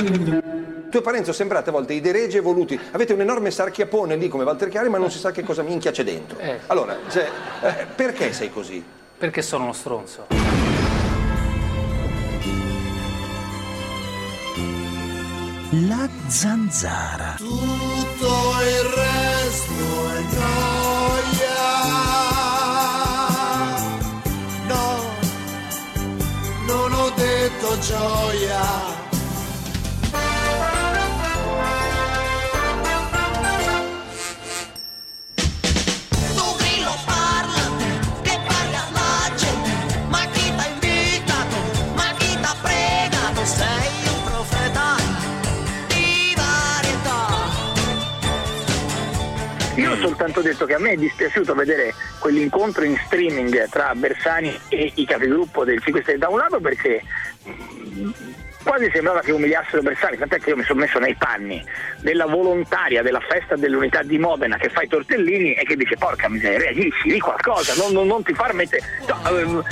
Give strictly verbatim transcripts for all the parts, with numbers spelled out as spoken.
Tu e Parenzo sembrate a volte i deregi evoluti, avete un enorme sarchiapone lì come Walter Chiari, ma non si sa che cosa minchia c'è dentro. Eh. Allora, cioè, eh, perché sei così? Perché sono uno stronzo. La zanzara. Tutto il resto è gioia. No, non ho detto gioia. Io ho soltanto detto che a me è dispiaciuto vedere quell'incontro in streaming tra Bersani e i capigruppo del cinque Stelle da un lato, perché quasi sembrava che umiliassero Bersani, tant'è che io mi sono messo nei panni della volontaria della festa dell'unità di Modena che fa i tortellini e che dice porca miseria, reagisci, di qualcosa, non, non, non ti far mettere... No, ehm...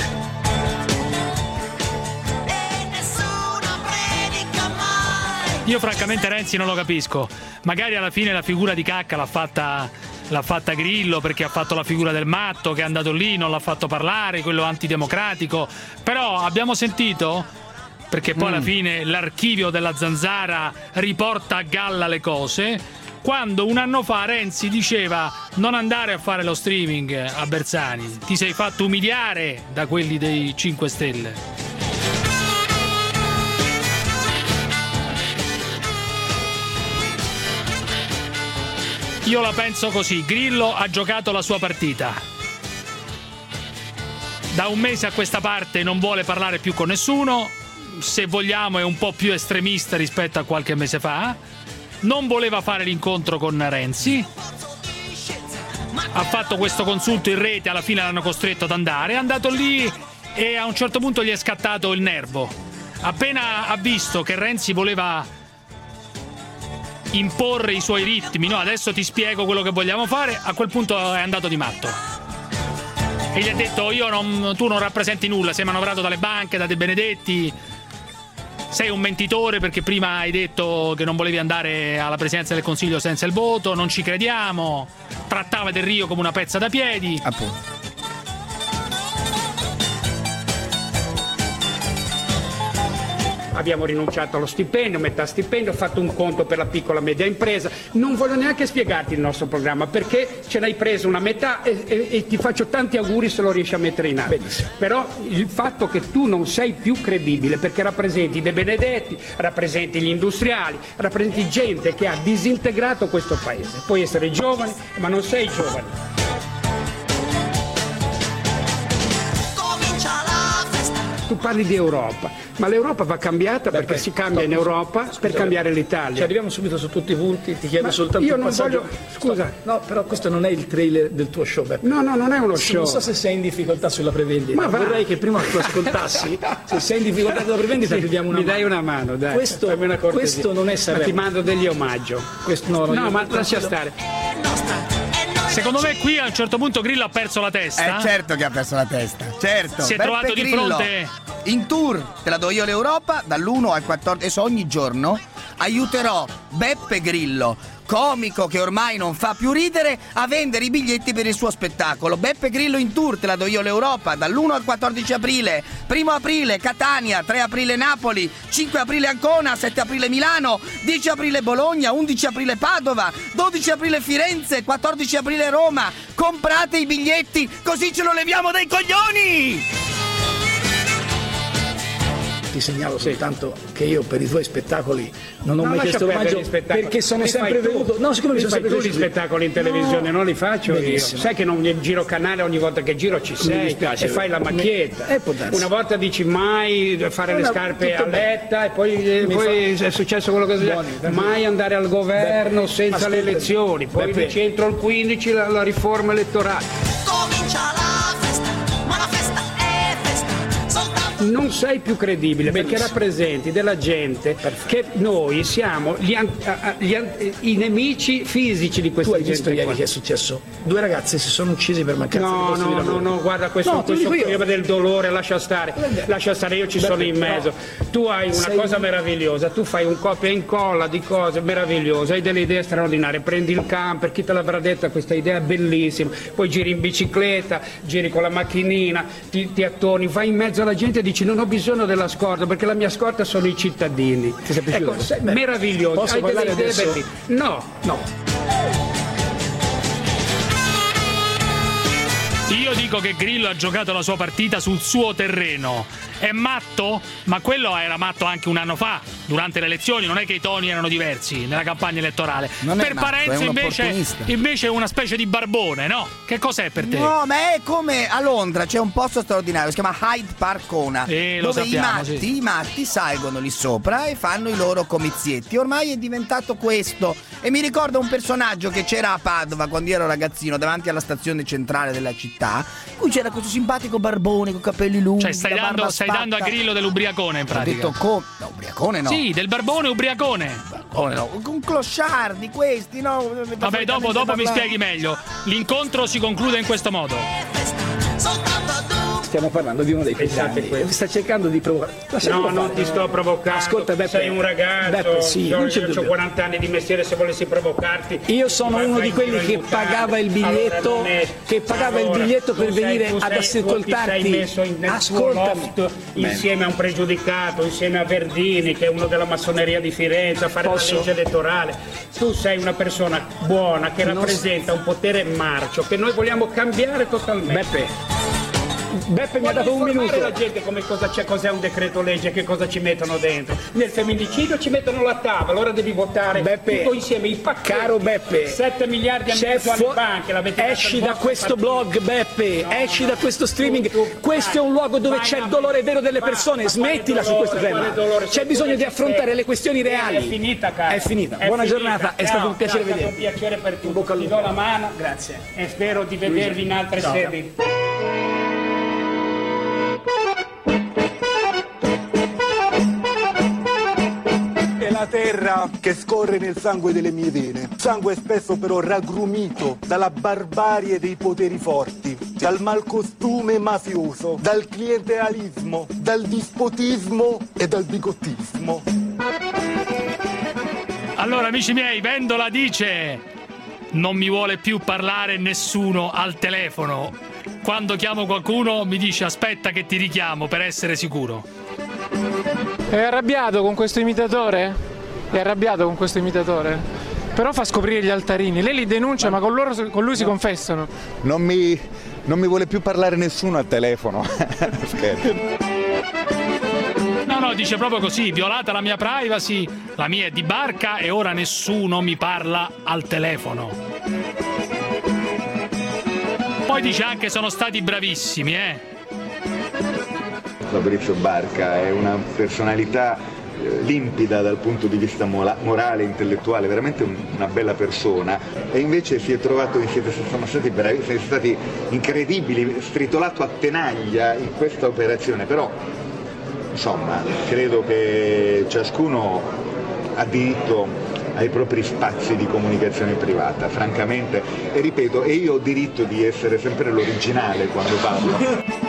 Io francamente Renzi non lo capisco. Magari alla fine la figura di cacca l'ha fatta, l'ha fatta Grillo, perché ha fatto la figura del matto che è andato lì, non l'ha fatto parlare, quello antidemocratico. Però abbiamo sentito, perché poi mm. alla fine l'archivio della zanzara riporta a galla le cose, quando un anno fa Renzi diceva non andare a fare lo streaming a Bersani, ti sei fatto umiliare da quelli dei cinque Stelle. Io la penso così, Grillo ha giocato la sua partita. Da un mese a questa parte non vuole parlare più con nessuno, se vogliamo è un po' più estremista rispetto a qualche mese fa, non voleva fare l'incontro con Renzi, ha fatto questo consulto in rete, alla fine l'hanno costretto ad andare, è andato lì e a un certo punto gli è scattato il nervo. Appena ha visto che Renzi voleva imporre i suoi ritmi, no, adesso ti spiego quello che vogliamo fare, a quel punto è andato di matto e gli ha detto io non, tu non rappresenti nulla, sei manovrato dalle banche, da De Benedetti, sei un mentitore perché prima hai detto che non volevi andare alla presidenza del Consiglio senza il voto, non ci crediamo, trattava Del Rio come una pezza da piedi, appunto. Abbiamo rinunciato allo stipendio, metà stipendio, ho fatto un conto per la piccola e media impresa. Non voglio neanche spiegarti il nostro programma perché ce l'hai preso una metà e, e, e ti faccio tanti auguri se lo riesci a mettere in atto. Benissimo. Però il fatto che tu non sei più credibile perché rappresenti De Benedetti, rappresenti gli industriali, rappresenti gente che ha disintegrato questo paese. Puoi essere giovane, ma non sei giovane. Tu parli di Europa, ma l'Europa va cambiata. Beh, perché beh, si cambia in Europa scusa, per cambiare l'Italia. Ci arriviamo subito su tutti i punti, ti chiedo ma soltanto io un non passaggio. Voglio... Scusa. No, però questo non è il trailer del tuo show, Beppe. No, no, non è uno show. Non so se sei in difficoltà sulla prevendita. Ma vorrei che prima tu ascoltassi. Se sei in difficoltà sulla prevendita sì, ti diamo una mi mano. Mi dai una mano, dai. Questo, una questo non è Sanremo. Ma ti mando degli omaggio. Questo, no, no, no ma non lascia stare. Secondo me qui a un certo punto Grillo ha perso la testa. Eh certo che ha perso la testa, certo. Si è Beppe trovato Grillo, di fronte... in tour, te la do io l'Europa, dall'uno al quattordici, adesso ogni giorno aiuterò Beppe Grillo, comico che ormai non fa più ridere, a vendere i biglietti per il suo spettacolo. Beppe Grillo in tour, te la do io l'Europa, dall'uno al quattordici aprile. Primo aprile Catania, tre aprile Napoli, cinque aprile Ancona, sette aprile Milano, dieci aprile Bologna, undici aprile Padova, dodici aprile Firenze, quattordici aprile Roma. Comprate i biglietti così ce lo leviamo dai coglioni! Ti segnalo soltanto che io per i tuoi spettacoli non ho no, mai chiesto l'omaggio perché sono li sempre venuto. No, siccome mi sono sempre tu gli spettacoli in televisione, no. Non li faccio benissimo. Io. Sai che non giro canale, ogni volta che giro ci sei dispiace, e fai la macchietta. Eh, Una volta dici mai fare no, le scarpe a letta e poi, poi fa... è successo quello che è successo. Mai andare al governo Beh, senza le elezioni, poi dici entro il quindici la, la riforma elettorale. Comincia la festa, ma la festa è festa. non sei più credibile, perché rappresenti della gente che noi siamo gli an- gli an- i nemici fisici di questa Tu hai gente. visto ieri qua. che è successo? Due ragazze si sono uccise per mancanza di No, posti di no, lavoro. no, no, guarda questo, No, te lo questo dico io. tema del dolore, lascia stare, lascia stare, io ci Beh, sono in però mezzo. Tu hai una sei- cosa meravigliosa, tu fai un copia e incolla di cose meravigliose, hai delle idee straordinarie, prendi il camper, chi te l'avrà detta questa idea bellissima, poi giri in bicicletta, giri con la macchinina, ti, ti attoni, vai in mezzo alla gente e dici non ho bisogno della scorta perché la mia scorta sono i cittadini. Ti sei piaciuto? Ecco, sei Beh, meraviglioso, posso hai delle parlare idee adesso? bellissime. No, No. Io dico che Grillo ha giocato la sua partita sul suo terreno. È matto? Ma quello era matto anche un anno fa, durante le elezioni. Non è che i toni erano diversi nella campagna elettorale. Non è per matto, Parenzo è un invece, opportunista. invece è una specie di barbone, no? Che cos'è per te? No, ma è come a Londra c'è un posto straordinario, si chiama Hyde Park Corner, Eh, lo dove sappiamo, i matti, sì. i matti salgono lì sopra e fanno i loro comizietti. Ormai è diventato questo. E mi ricorda un personaggio che c'era a Padova quando io ero ragazzino, davanti alla stazione centrale della città, in cui c'era questo simpatico barbone con capelli lunghi. Cioè stai la dando, barba stai sfatta. dando a Grillo dell'ubriacone in Ho pratica. detto come? No, ubriacone no. Sì, del barbone ubriacone. Come no? Un clochard di questi, no? Vabbè, dopo, dopo mi spieghi meglio. L'incontro si conclude in questo modo. Stiamo parlando di uno dei Pensate più grandi. questo. Sta cercando di provare. no, non ti sto provocando. Ascolta, Beppe. sei un ragazzo. Beppe, sì, io non c'è io ho dubbio. quaranta anni di mestiere, se volessi provocarti. Io sono ti uno fai di quelli in che giro in pagava il mutande. biglietto- Allora, non è- che pagava il allora, biglietto per tu sei- venire tu ad sei- ascoltarti. Tu ti sei messo in, nel Ascoltami. tuo loft insieme a un pregiudicato, insieme a Verdini, che è uno della massoneria di Firenze, a fare Posso? la legge elettorale. Tu sei una persona buona che rappresenta un potere marcio che noi vogliamo cambiare totalmente. Beppe. Beppe mi ha dato un Voglio informare minuto. la gente come cosa c'è, cos'è un decreto legge, che cosa ci mettono dentro. Nel femminicidio ci mettono la tavola, ora devi votare Beppe, tutto insieme, i pacchetti. Caro Beppe, sette miliardi e c'è mezzo alle fu- banche, l'avete dato esci al da vostro questo partito. blog, Beppe, No, esci da questo streaming. tu- tu- Questo è un luogo dove vai c'è a- il dolore vero delle vai- persone. ma quale Smettila su dolore, questo tema. quale dolore? C'è Se bisogno tu di sei- affrontare le questioni reali. È finita, cara. È finita. È Buona finita. giornata, è Ciao, stato un piacere ciao, è stato vedervi. un piacere per tutti. bocca al Ti lupo. do la mano. Grazie. E spero di vedervi in altre Ciao. sedi. È la terra che scorre nel sangue delle mie vene, sangue spesso però raggrumito dalla barbarie dei poteri forti, dal malcostume mafioso, dal clientelismo, dal dispotismo e dal bigottismo. Allora, amici miei, Vendola dice: non mi vuole più parlare nessuno al telefono. Quando chiamo qualcuno mi dice aspetta che ti richiamo per essere sicuro. È arrabbiato con questo imitatore? È arrabbiato con questo imitatore? Però fa scoprire gli altarini. Lei li denuncia, ma con, loro, con lui si confessano. Non mi, non mi vuole più parlare nessuno al telefono. Scherzo. No, no, dice proprio così: violata la mia privacy, la mia è di barca e ora nessuno mi parla al telefono. Poi dice anche sono stati bravissimi, eh. Fabrizio Barca è una personalità eh, limpida dal punto di vista mola- morale, intellettuale, veramente un- una bella persona, e invece si è trovato, siete, sono stati bravi, siete stati incredibili, stritolato a tenaglia in questa operazione, però insomma credo che ciascuno ha diritto ai propri spazi di comunicazione privata, francamente, e ripeto, e io ho diritto di essere sempre l'originale quando parlo.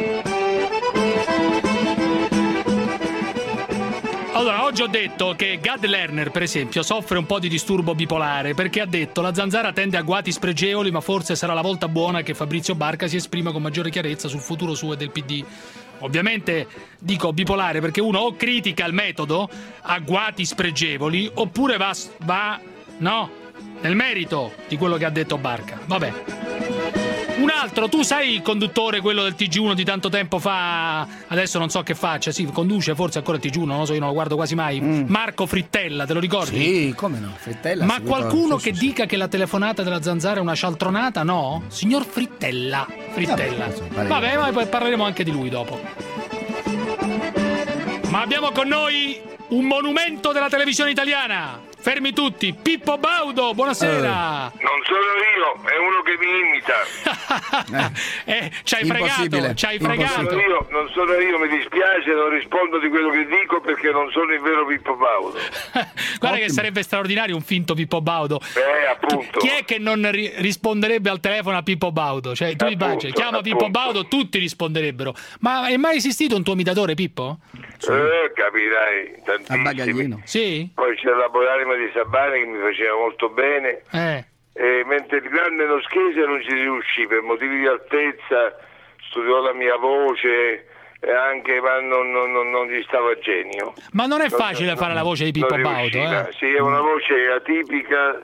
Allora, oggi ho detto che Gad Lerner, per esempio, soffre un po' di disturbo bipolare perché ha detto la zanzara tende a guati spregevoli, ma forse sarà la volta buona che Fabrizio Barca si esprima con maggiore chiarezza sul futuro suo e del P D. Ovviamente dico bipolare perché uno o critica il metodo a guati spregevoli oppure va, va no, nel merito di quello che ha detto Barca. Vabbè. Un altro, tu sai il conduttore, quello del T G uno di tanto tempo fa, adesso non so che faccia, sì, conduce forse ancora il T G uno, non lo so, io non lo guardo quasi mai, mm. Marco Frittella, te lo ricordi? Sì, come no, Frittella. Ma seguito- qualcuno sì, che sì, dica che la telefonata della zanzara è una cialtronata, no? Signor Frittella, Frittella. Vabbè, insomma, Vabbè, ma poi parleremo anche di lui dopo. Ma abbiamo con noi un monumento della televisione italiana. Fermi tutti, Pippo Baudo, buonasera. Non sono io, è uno che mi imita. eh, ci hai fregato, ci hai fregato. Non sono io, non sono io, mi dispiace, non rispondo di quello che dico perché non sono il vero Pippo Baudo. Guarda Ottimo. Che sarebbe straordinario un finto Pippo Baudo. Eh, appunto. Chi è che non ri- risponderebbe al telefono a Pippo Baudo? Cioè, tu appunto, chiama appunto. Pippo Baudo, tutti risponderebbero. Ma è mai esistito un tuo imitatore, Pippo? Sì. Eh, capirai, tantissimi. Sì? Poi c'è la Boiarima di Sabane che mi faceva molto bene. Eh. E mentre il grande Noschese non ci riuscì per motivi di altezza, studiò la mia voce e anche ma non, non, non, non gli stava a genio. Ma non è facile non, fare la voce di Pippo Baudo, eh? Sì, è una voce atipica,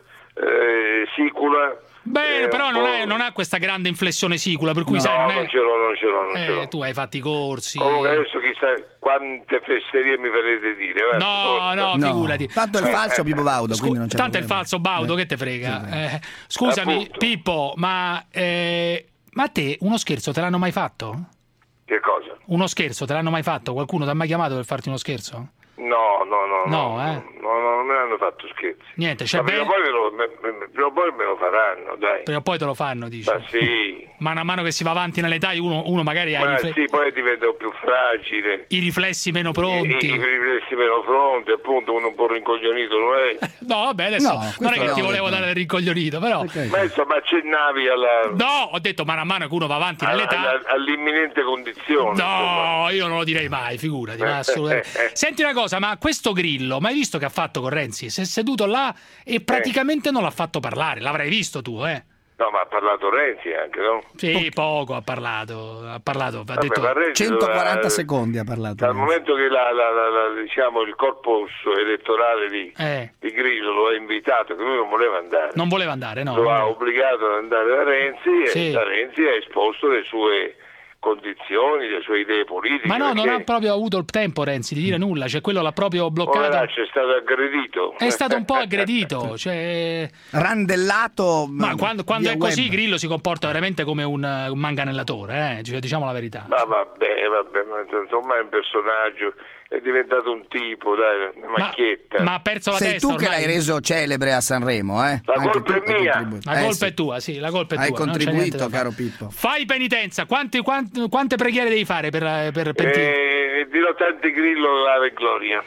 eh, sicula. Beh, però non, è, non ha questa grande inflessione sicula, per cui no, sai, non, è... non ce l'ho, non ce l'ho, non eh, ce l'ho. Tu hai fatto i corsi. Comunque adesso chissà quante fesserie mi farete dire. Guarda, no, no, no, figurati. Tanto è il falso Pippo Baudo, Scu- quindi non c'è Tanto è il problema. falso Baudo, eh. che te frega. Eh, scusami, appunto. Pippo, ma, eh, ma a te uno scherzo te l'hanno mai fatto? Che cosa? Uno scherzo te l'hanno mai fatto? Qualcuno ti ha mai chiamato per farti uno scherzo? No, no, no, no, no, eh? no, no, non me l'hanno fatto scherzi. Niente, c'è ma prima, be- poi me lo, me, me, prima o poi me lo faranno, dai. Prima o poi te lo fanno, dici? Ma sì. Man mano che si va avanti nell'età, uno, uno magari ha ma i riflessi... sì, poi divento più fragile. I riflessi meno pronti. I, i, i riflessi meno pronti, appunto, uno un po' rincoglionito, non è? No, vabbè, adesso no, non è che no, ti volevo no. dare il rincoglionito, però... Okay. Ma insomma, accennavi alla... No, ho detto man mano che uno va avanti nell'età... Alla, all'imminente condizione. No, insomma. Io non lo direi mai, figurati, ma assolutamente. Senti una cosa, ma questo Grillo, ma hai visto che ha fatto con Renzi? Si è seduto là e praticamente eh. non l'ha fatto parlare, l'avrai visto tu, eh? No, ma ha parlato Renzi anche, no? Sì, poco ha parlato, ha parlato, ha Vabbè, detto centoquaranta doveva, secondi ha parlato. Dal momento che la, la, la, la, diciamo, il corpo elettorale di, eh. di Grillo lo ha invitato, che lui non voleva andare. Non voleva andare, no. Lo ha obbligato ad andare da Renzi sì. e da Renzi ha esposto le sue condizioni, le sue idee politiche. Ma no, perché... non ha proprio avuto il tempo Renzi di dire nulla, cioè quello l'ha proprio bloccato. Poveraccio, è stato aggredito. È stato un po' aggredito, cioè... randellato. Ma quando, quando è così web. Grillo si comporta veramente come un, un manganellatore, eh? Cioè, diciamo la verità. Ma vabbè, vabbè, ma insomma è un personaggio, è diventato un tipo, dai, una macchietta. Ma, ma ha perso la Sei testa tu che ormai. l'hai reso celebre a Sanremo, eh? La Anche colpa è mia. La eh, colpa sì. è tua, sì, la colpa è Hai tua. contribuito, caro Pippo. Fai penitenza, quante, quante, quante preghiere devi fare per, per pentire? Eh, dirò tanti Grillo l'Ave Gloria.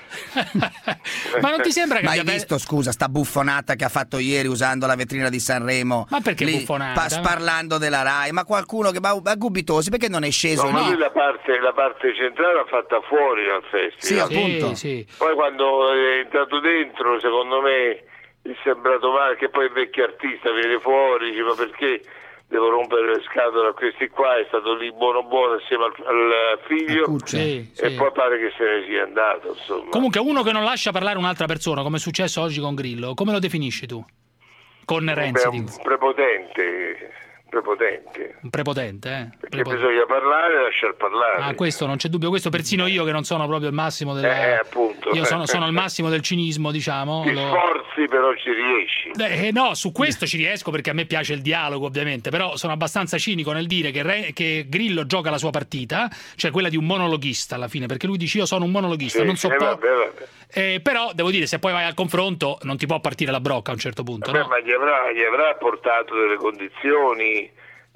Ma non ti sembra che Ma hai abbia... visto, scusa, sta buffonata che ha fatto ieri usando la vetrina di Sanremo? Ma perché lì, buffonata? Pa- parlando della Rai, ma qualcuno che va a Gubitosi, perché non è sceso? No, ma lì? lui la parte, la parte centrale l'ha fatta fuori dal festival. Sì, appunto. Sì, sì. Poi quando è entrato dentro, secondo me gli è sembrato male, che poi il vecchio artista viene fuori, dice ma perché devo rompere le scatole a questi qua, è stato lì buono buono assieme al, al figlio sì, e sì. poi pare che se ne sia andato, insomma. Comunque uno che non lascia parlare un'altra persona, come è successo oggi con Grillo, come lo definisci tu? Con Renzi? Beh, un prepotente, prepotente. Un prepotente, eh? Perché Prepotente. bisogna parlare e lasciar parlare. Ah, questo non c'è dubbio, questo persino io che non sono proprio il massimo della... Eh, appunto. Io sono, sono al massimo del cinismo, diciamo. Ti lo... sforzi però ci riesci. Eh, no, su questo ci riesco perché a me piace il dialogo ovviamente, però sono abbastanza cinico nel dire che, Re... che Grillo gioca la sua partita, cioè quella di un monologhista alla fine, perché lui dice io sono un monologhista, Sì, non so eh, po- vabbè, vabbè. Eh, però devo dire, se poi vai al confronto non ti può partire la brocca a un certo punto, Vabbè, no? ma gli avrà, gli avrà portato delle condizioni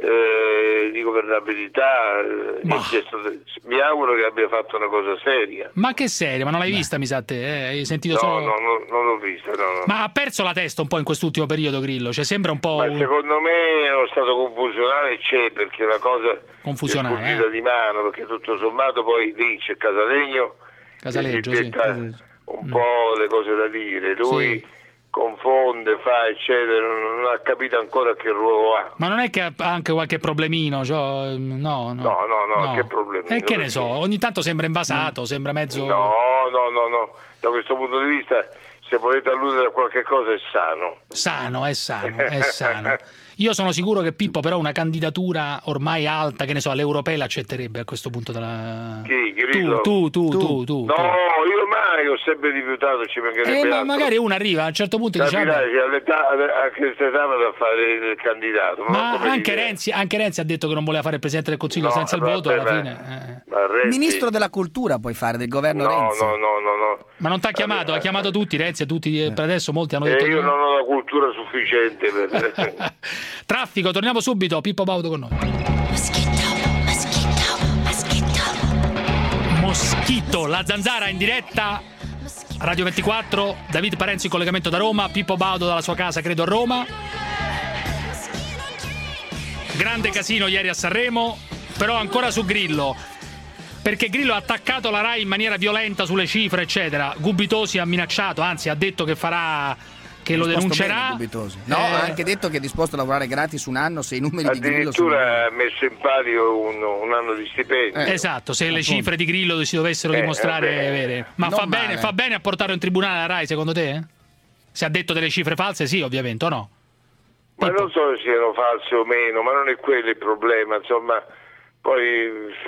eh, di governabilità. eh, Ma- in questo- mi auguro che abbia fatto una cosa seria. Ma che seria, ma non l'hai vista, mi sa te? Eh? Hai sentito No, solo... no, no, non l'ho vista. No, no. Ma ha perso la testa un po' in quest'ultimo periodo Grillo, cioè sembra un po' Ma un... secondo me è uno stato confusionale c'è, perché la cosa Confusionale, è sfuggita eh? di mano, perché tutto sommato poi lì c'è Casalegno Casaleggio, che sì. si detta un po' le cose da dire, lui Sì. confonde, fa eccetera, non, non ha capito ancora che ruolo ha. Ma non è che ha anche qualche problemino? Cioè, no, no, No, no, no, che problemino? E che ne Perché? so, ogni tanto sembra invasato, sembra mezzo... No, no, no, no, da questo punto di vista se volete alludere a qualche cosa è sano. Sano, è sano, è sano. Io sono sicuro che Pippo però una candidatura ormai alta, che ne so, all'europea l'accetterebbe a questo punto della... Chi? Grillo? Tu, tu, tu, tu, tu. No, io mai ho sempre rifiutato, ci mancherebbe Eh, ma altro. magari uno arriva a un certo punto e dice... Capirai vabbè, che all'età, a questa età vado a fare il candidato. Ma, ma non come anche dire. Renzi, anche Renzi ha detto che non voleva fare il Presidente del Consiglio No, senza il vabbè, voto, alla ma- fine... eh. ma Renzi- Ministro della cultura puoi fare, del governo No, Renzi. no, no, no, no. Ma non ti ha chiamato, ha chiamato tutti, Renzi notizie, tutti eh, per adesso molti hanno Eh, detto io che- non ho la cultura sufficiente per... Traffico, torniamo subito, Pippo Baudo con noi. Moschito, la zanzara in diretta Radio ventiquattro, David Parenzo in collegamento da Roma, Pippo Baudo dalla sua casa, credo a Roma. Grande casino ieri a Sanremo, però ancora su Grillo, perché Grillo ha attaccato la Rai in maniera violenta sulle cifre, eccetera. Gubitosi ha minacciato, anzi ha detto che farà, che lo Risposto denuncerà. bene, Gubitosi. No, Eh, ha anche detto che è disposto a lavorare gratis un anno se i numeri di Grillo sono... Addirittura ha messo in palio un, un anno di stipendio. Esatto, se le appunto. cifre di Grillo si dovessero Eh, dimostrare vabbè. vere. Ma Non fa bene, male. fa bene a portarlo in tribunale la Rai, secondo te? Se ha detto delle cifre false, sì, ovviamente, o no? Ma non so se siano false o meno, ma non è quello il problema, insomma, poi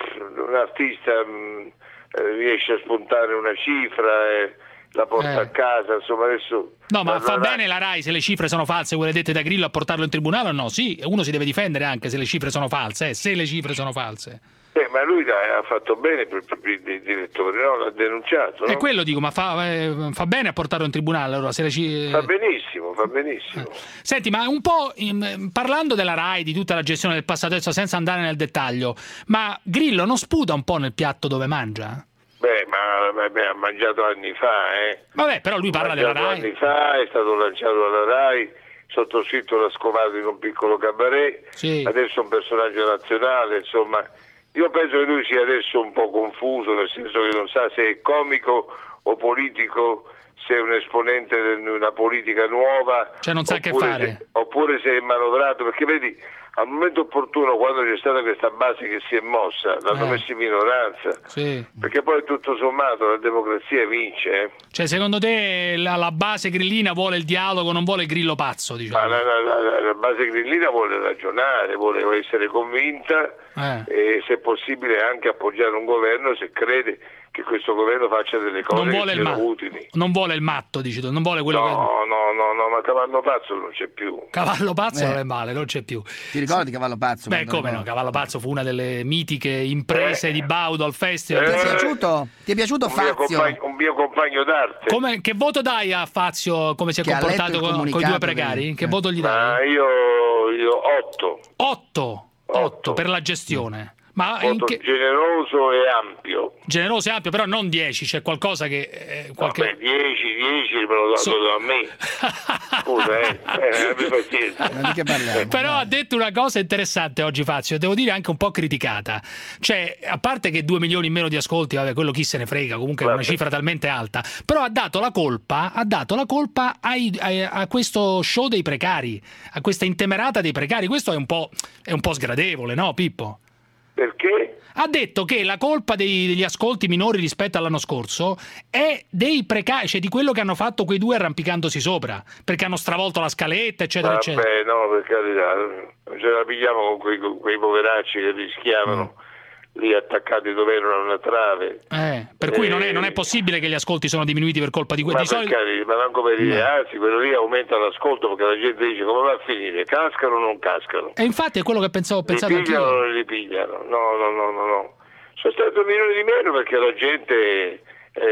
un artista mh, eh, riesce a spuntare una cifra e la porta Eh. a casa, insomma adesso... No, ma fa allora- bene la Rai se le cifre sono false, quelle dette da Grillo, a portarlo in tribunale o no? Sì, uno si deve difendere anche se le cifre sono false, eh, se le cifre sono false. Eh, ma lui dai, ha fatto bene per, per, per il direttore, no? L'ha denunciato, no? E quello dico, ma fa, eh, fa bene a portarlo in tribunale allora se le ci- Fa benissimo, fa benissimo. Senti, ma un po' in- parlando della Rai, di tutta la gestione del passato, adesso senza andare nel dettaglio, ma Grillo non sputa un po' nel piatto dove mangia? Beh, ma vabbè, ha mangiato anni fa, eh. Vabbè, però lui parla della Mangiato Rai. anni fa, è stato lanciato alla Rai, sottoscritto l'ha scovato in un piccolo cabaret, Sì. adesso è un personaggio nazionale, insomma, io penso che lui sia adesso un po' confuso, nel senso che non sa se è comico o politico, se è un esponente di una politica nuova, Cioè non sa che oppure fare. se- oppure se è manovrato, perché vedi, al momento opportuno, quando c'è stata questa base che si è mossa, l'hanno Eh. messo in minoranza, Sì. perché poi tutto sommato la democrazia vince, eh. Cioè, secondo te la, la base grillina vuole il dialogo, non vuole il Grillo pazzo, Ma diciamo? la, la- la- la base grillina vuole ragionare, vuole essere convinta Eh. e se possibile anche appoggiare un governo se crede che questo governo faccia delle cose Non che vuole, il siano ma- utili. non vuole il matto, dici tu, non vuole quello che... No, no, no, no, ma Cavallo Pazzo non c'è più. Cavallo pazzo Eh. non è male, non c'è più. Ti ricordi Cavallo Pazzo? Beh, quando- come no, Cavallo Pazzo fu una delle mitiche imprese Eh. di Baudo al festival. Ti è Eh. piaciuto? Ti è piaciuto Un mio, Fazio? compagno, un mio compagno d'arte. Come, che voto dai a Fazio, come si è Che ha comportato letto il con, con i due comunicato precari? del- Che eh. voto gli Ma dai? io, io otto. otto. otto per la gestione. Ma in Otto che... generoso e ampio. generoso e ampio, però non dieci, c'è qualcosa che... eh, qualche... Vabbè, dieci, dieci me lo So- dato a me. Scusa, eh, eh, abbi pazienza. Ma di che parliamo? Però ha detto una cosa interessante oggi Fazio, devo dire anche un po' criticata. Cioè, a parte che due milioni in meno di ascolti, vabbè, quello chi se ne frega, comunque è una Vabbè. cifra talmente alta, però ha dato la colpa, ha dato la colpa ai- ai- a questo show dei precari, a questa intemerata dei precari. Questo è un po', è un po' sgradevole, no, Pippo? Perché? Ha detto che la colpa dei- degli ascolti minori rispetto all'anno scorso è dei precari, cioè di quello che hanno fatto quei due arrampicandosi sopra, perché hanno stravolto la scaletta, eccetera, eccetera. Vabbè, no, per carità, non ce la pigliamo con quei, con quei poveracci che rischiavano lì attaccati dove erano una trave. Eh, per cui non è, non è possibile che gli ascolti sono diminuiti per colpa di Ma, quelli. Di per solito... carità, ma manco per dire, anzi, quello lì aumenta l'ascolto perché la gente dice come va a finire, cascano o non cascano? E infatti è quello che pensavo, ho Li pensato pigliano o anch'io. non li pigliano? No, no, no, no, no. Sono stati un milione di meno perché la gente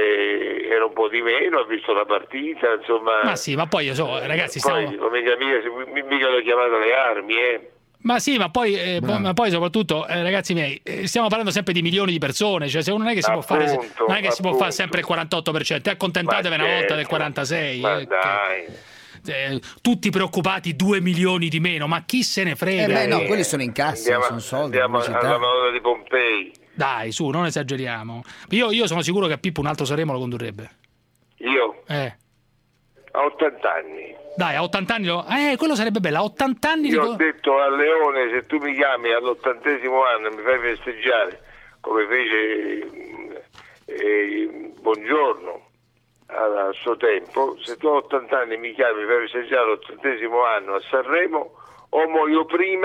eh, era un po' di meno, ha visto la partita, insomma. Ma sì, ma poi so, ragazzi, stiamo... Poi, come mica, mica, mica le chiamate le armi, eh. Ma sì, ma poi, eh, poi- ma poi soprattutto, eh, ragazzi miei, eh, stiamo parlando sempre di milioni di persone, cioè se uno non è che si può fare, Appunto, non è che si può appunto. fare sempre il quarantotto per cento, accontentatevi Ma una volta certo, del quarantasei. Ma eh, dai. che- eh, tutti preoccupati, due milioni di meno, ma chi se ne frega? Eh beh, no, eh? quelli sono incassi, Andiamo, sono soldi, andiamo pubblicità. alla manovra di Pompei. Dai, su, non esageriamo. Io, io sono sicuro che a Pippo un altro Sanremo lo condurrebbe. Io Eh. a ottanta anni. Dai, a ottanta anni lo... Eh, quello sarebbe bello, a ottanta anni... Io di ho co- detto a Leone, se tu mi chiami all'ottantesimo anno e mi fai festeggiare, come fece eh, eh, Buongiorno al, al suo tempo, se tu a ottanta anni mi chiami e mi fai festeggiare all'ottantesimo anno a Sanremo, o muoio prima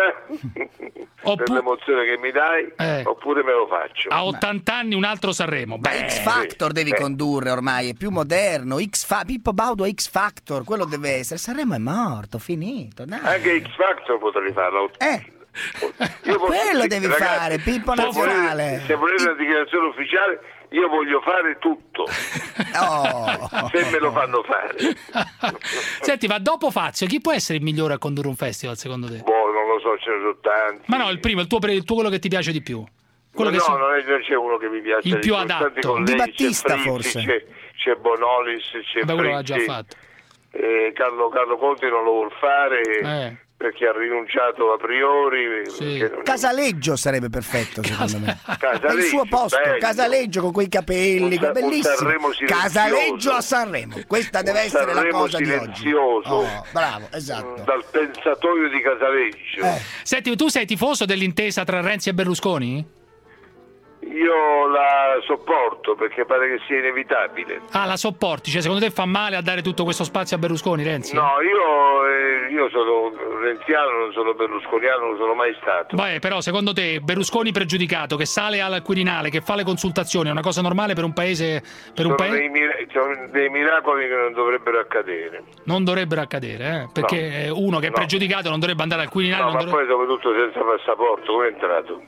per l'emozione che mi dai, Eh. oppure me lo faccio. A ottanta anni un altro Sanremo. Ma Beh, X Factor devi eh. condurre ormai, è più moderno. X Fa- Pippo Baudo X Factor, quello deve essere. Sanremo è morto, finito. Dai. Anche X Factor potrei farlo. Eh. Io posso, Quello devi ragazzi, fare, Pippo se Nazionale. volete, se volete una dichiarazione ufficiale, io voglio fare tutto. Oh. Se me lo fanno fare. Senti, ma dopo Fazio, chi può essere il migliore a condurre un festival secondo te? Boh, non lo so, ce ne sono tanti. Ma no, il primo, il tuo, il tuo quello che ti piace di più. Quello no, che so... non, è, non c'è uno che mi piace. Il più sono tanti adatto. colleghi, Di Battista, c'è Frizzi, forse. C'è, c'è Bonolis, c'è Beh, quello l'ha già Frizzi, fatto. eh, Carlo, Carlo Conti non lo vuol fare Eh. perché ha rinunciato a priori. Sì. perché non- Casaleggio sarebbe perfetto, secondo me. È Casaleggio, il suo posto, bello. Casaleggio con quei capelli, Un Sa- un bellissimo. Sanremo silenzioso. Casaleggio a Sanremo, questa deve Un essere la Sanremo cosa di oggi. silenzioso. Oh, bravo, esatto. Dal pensatoio di Casaleggio. Eh. Senti, tu sei tifoso dell'intesa tra Renzi e Berlusconi? Io la sopporto perché pare che sia inevitabile. Ah, la sopporti? Cioè, secondo te fa male a dare tutto questo spazio a Berlusconi, Renzi? No, io, eh, io sono renziano, non sono berlusconiano, non sono mai stato. Beh, però secondo te Berlusconi pregiudicato, che sale al Quirinale, che fa le consultazioni, è una cosa normale per un paese... Per un sono paese... dei, mira- sono dei miracoli che non dovrebbero accadere. Non dovrebbero accadere, eh? Perché No. uno che è No. pregiudicato non dovrebbe andare al Quirinale. No, non ma dovrebbe... poi soprattutto senza passaporto, come è entrato?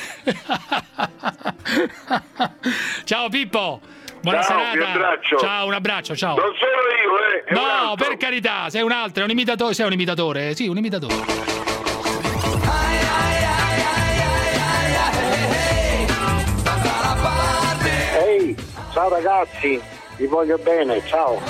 Ciao Pippo, buona Ciao, serata. vi abbraccio. Ciao, un abbraccio, ciao. Non sono io, eh! è un No, altro. per carità, sei un altro, è un imitatore, sei un imitatore, sì, un imitatore. Ehi, ciao ragazzi, vi voglio bene, ciao.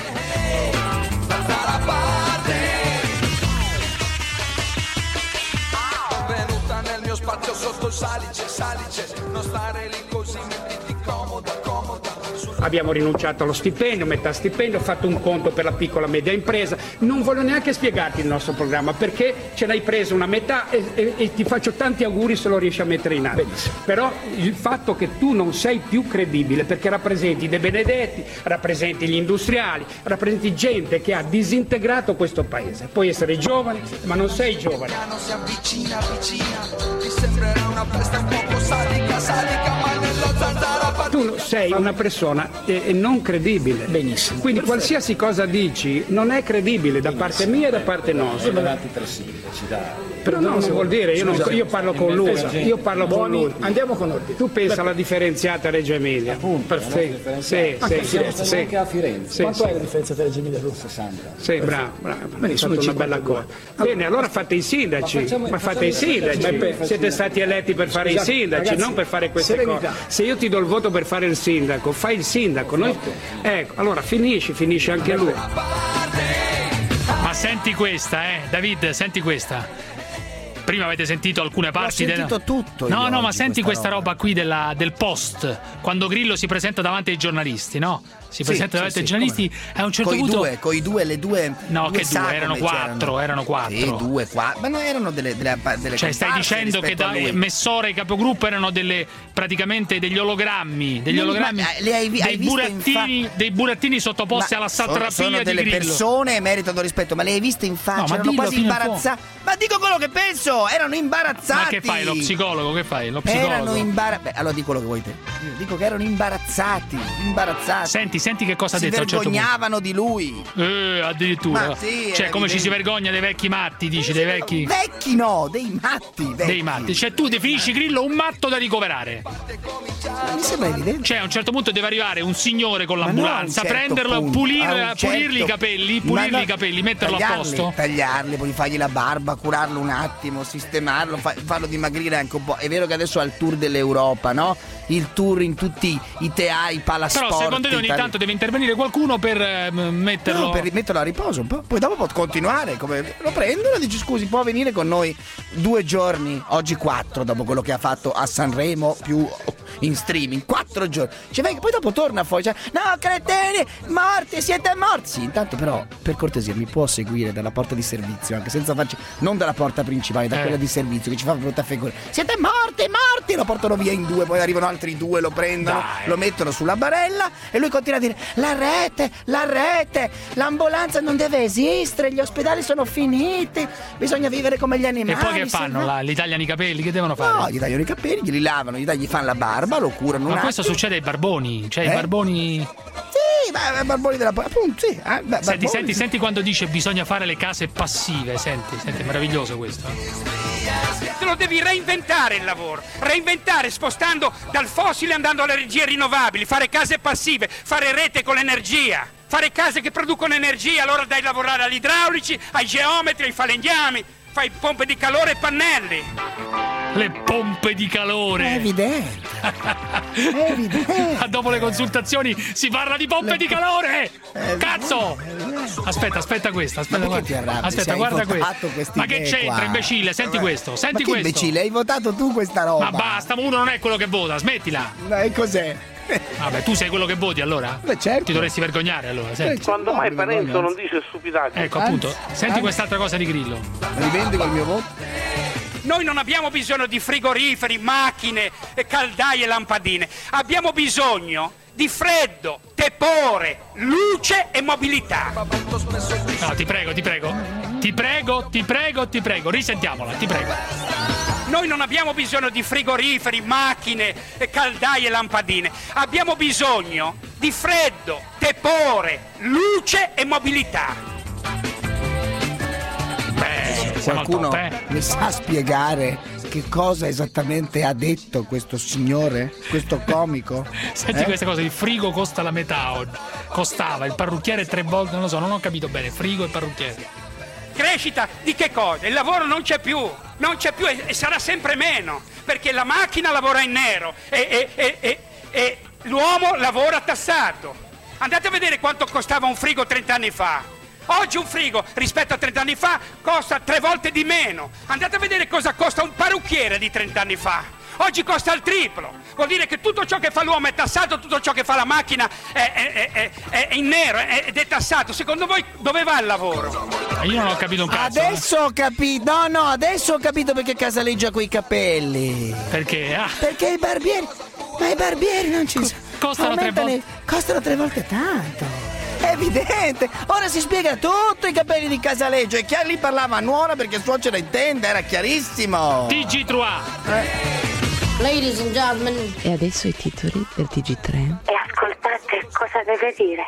Venuta nel mio spazio sotto il salice, salice, non stare lì così, mettiti comoda, comoda. Abbiamo rinunciato allo stipendio, metà stipendio, ho fatto un conto per la piccola e media impresa. Non voglio neanche spiegarti il nostro programma perché ce l'hai preso una metà e, e- e ti faccio tanti auguri se lo riesci a mettere in atto. Però il fatto che tu non sei più credibile perché rappresenti De Benedetti, rappresenti gli industriali, rappresenti gente che ha disintegrato questo paese. Puoi essere giovane, ma non sei giovane. Piano si avvicina, avvicina, mi sembrerà una festa un poco sadica, sadica, ma nello zanzara pa- Tu sei una persona eh, eh, non credibile. Benissimo. Quindi Perfetto. qualsiasi cosa dici non è credibile da parte mia e da parte nostra. davanti tre sindaci, dai. Però no, non vuol dire, io, non- Scusa, io parlo con lui, esatto. io parlo con Boni, lui. andiamo con ordine. Tu pensa alla differenziata a Reggio Emilia. Perfetto. Sì, Anche a sì, Firenze, sì. anche a Firenze. Sì, Quanto sì. è la differenza tra Reggio Emilia e Roma? sessanta. Sì, bravo, bravo. Hai sono fatto una bella cosa. Bene, allora fate i sindaci, Ma facciamo- ma fate facciamo i i sindaci. sindaci. Beppe, Siete stati eletti per fare Scusate, i sindaci, ragazzi, non per fare queste serenità. cose. Se io ti do il voto per fare il sindaco, fai il sindaco. Noi... Ecco, allora finisci, finisce anche lui. Ma senti questa, eh, David, senti questa. Prima avete sentito alcune parti L'ho sentito tutto No, io no, ma oggi, senti questa questa roba, qui della- del post, quando Grillo si presenta davanti ai giornalisti, no? Si Sì, presenta sì, davanti sì, ai giornalisti a un certo Coi punto due, coi due, le due. No, due che due, sagome erano quattro, c'erano. erano quattro. Sì, due, quattro. Ma non erano delle, delle, delle Cioè stai comparse dicendo che rispetto da a lui. Messore e capogruppo erano delle praticamente degli ologrammi, degli No, ologrammi ma, eh, le hai vi- hai dei, visto in burattini, dei burattini sottoposti Ma alla sono- satrapia sono di delle Grillo. persone e meritano rispetto, ma le hai viste in faccia? No, ma erano dillo quasi fino in fondo. imbarazzati. Ma dico quello che penso, erano imbarazzati. Ma che fai, lo psicologo? Che fai? Lo psicologo? Erano imbarazzati. Allora dico quello che vuoi te. Io dico che erano imbarazzati, imbarazzati. Senti, senti che cosa ha si detto a un certo punto. vergognavano di lui. Eh, addirittura. Ma sì, cioè, era come ci si evidente. vergogna dei vecchi matti, dici, dei vecchi. Vecchi no, dei matti. Vecchi. Dei matti. Cioè, tu definisci Grillo un matto da ricoverare. Mi sembra evidente. Cioè, a un certo punto deve arrivare un signore con Ma no, l'ambulanza, a un certo prenderlo, punto, pulire- a un pulirgli certo- i capelli, Ma pulirgli no, i capelli, metterlo a tagliarli, posto. Tagliarli, poi fargli la barba, curarlo un attimo, sistemarlo, fa- farlo dimagrire anche un po'. È vero che adesso ha il tour dell'Europa, no? Il tour in tutti i teatri, i palasport. Però secondo te ogni itali- tanto deve intervenire qualcuno per eh, metterlo. No, per rimetterlo a riposo un po'. Poi dopo può continuare. Come... Lo prendono e dici scusi, può venire con noi due giorni, oggi quattro, dopo quello che ha fatto a Sanremo più in streaming. Quattro giorni. Cioè, vai, poi dopo torna fuori. Cioè, no, cretini, morti, siete morti. Sì, intanto però, per cortesia, mi può seguire dalla porta di servizio, anche senza farci. Non dalla porta principale, da Eh. quella di servizio, che ci fa brutta figura. Siete morti, morti! Lo portano via in due, poi arrivano altri due, lo prendono, Dai. lo mettono sulla barella e lui continua a dire: la rete, la rete, l'ambulanza non deve esistere, gli ospedali sono finiti, bisogna vivere come gli E animali. poi che fanno? se no- La, gli tagliano i capelli? Che devono fare? No, gli tagliano i capelli, glieli lavano, gli, tagli- gli fanno la barba, lo curano un Ma questo attimo. succede ai barboni, cioè i Eh? barboni. Sì, ma barboni della appunto, sì. eh, beh, Senti, barboni, senti, sì. senti quando dice bisogna fare le case passive, senti, senti, è meraviglioso questo. Te lo devi reinventare il lavoro, reinventare spostando dal fossile andando alle energie rinnovabili, fare case passive, fare rete con l'energia, fare case che producono energia, allora dai lavorare agli idraulici, ai geometri, ai falegnami, fai pompe di calore e pannelli. Le pompe di calore. È evidente. È evidente. Dopo le consultazioni si parla di pompe Le... di calore. È Cazzo! Aspetta, aspetta questa, aspetta, Ma perché guarda. ti arrabbi? Aspetta, Se guarda hai votato questo. Ma che queste idee c'entra, qua? imbecille? Senti Vabbè. questo, senti Ma che questo. imbecille, hai votato tu questa roba. Ma basta, uno non è quello che vota, smettila. Dai, cos'è? Vabbè, tu sei quello che voti allora? Beh, certo. Ti dovresti vergognare allora, senti. Quando mai Parenzo non dice stupidaggini? Ecco, appunto. Senti anzi. quest'altra cosa di Grillo. Rivendico il mio voto. Noi non abbiamo bisogno di frigoriferi, macchine, caldaie e lampadine. Abbiamo bisogno di freddo, tepore, luce e mobilità. No, ti prego, ti prego. Ti prego, ti prego, ti prego. Risentiamola, ti prego. Noi non abbiamo bisogno di frigoriferi, macchine, caldaie e lampadine. Abbiamo bisogno di freddo, tepore, luce e mobilità. Beh, Qualcuno top, eh? mi sa spiegare che cosa esattamente ha detto questo signore, questo comico? Senti eh? queste cose, il frigo costa la metà oggi. Costava, il parrucchiere tre volte, non lo so, non ho capito bene, frigo e parrucchiere. Crescita di che cosa? Il lavoro non c'è più, non c'è più e, e sarà sempre meno, perché la macchina lavora in nero e, e, e, e, e l'uomo lavora tassato. Andate a vedere quanto costava un frigo trent'anni fa. Oggi un frigo rispetto a trent'anni fa costa tre volte di meno. Andate a vedere cosa costa un parrucchiere di trent'anni fa. Oggi costa il triplo. Vuol dire che tutto ciò che fa l'uomo è tassato, tutto ciò che fa la macchina è, è, è, è, è in nero ed è tassato. Secondo voi dove va il lavoro? Io non ho capito un cazzo. Adesso ho capito, no no, adesso ho capito perché Casaleggio ha quei capelli. Perché? Ah. Perché i barbieri, ma i barbieri non ci sono. Costano tre volte. Costano tre volte tanto. È evidente, ora si spiega tutto i capelli di Casaleggio e chi lì parlava a nuora perché suocera intende, era chiarissimo. T G tre. Eh. Ladies and gentlemen. E adesso i titoli del T G tre. E ascoltate cosa deve dire.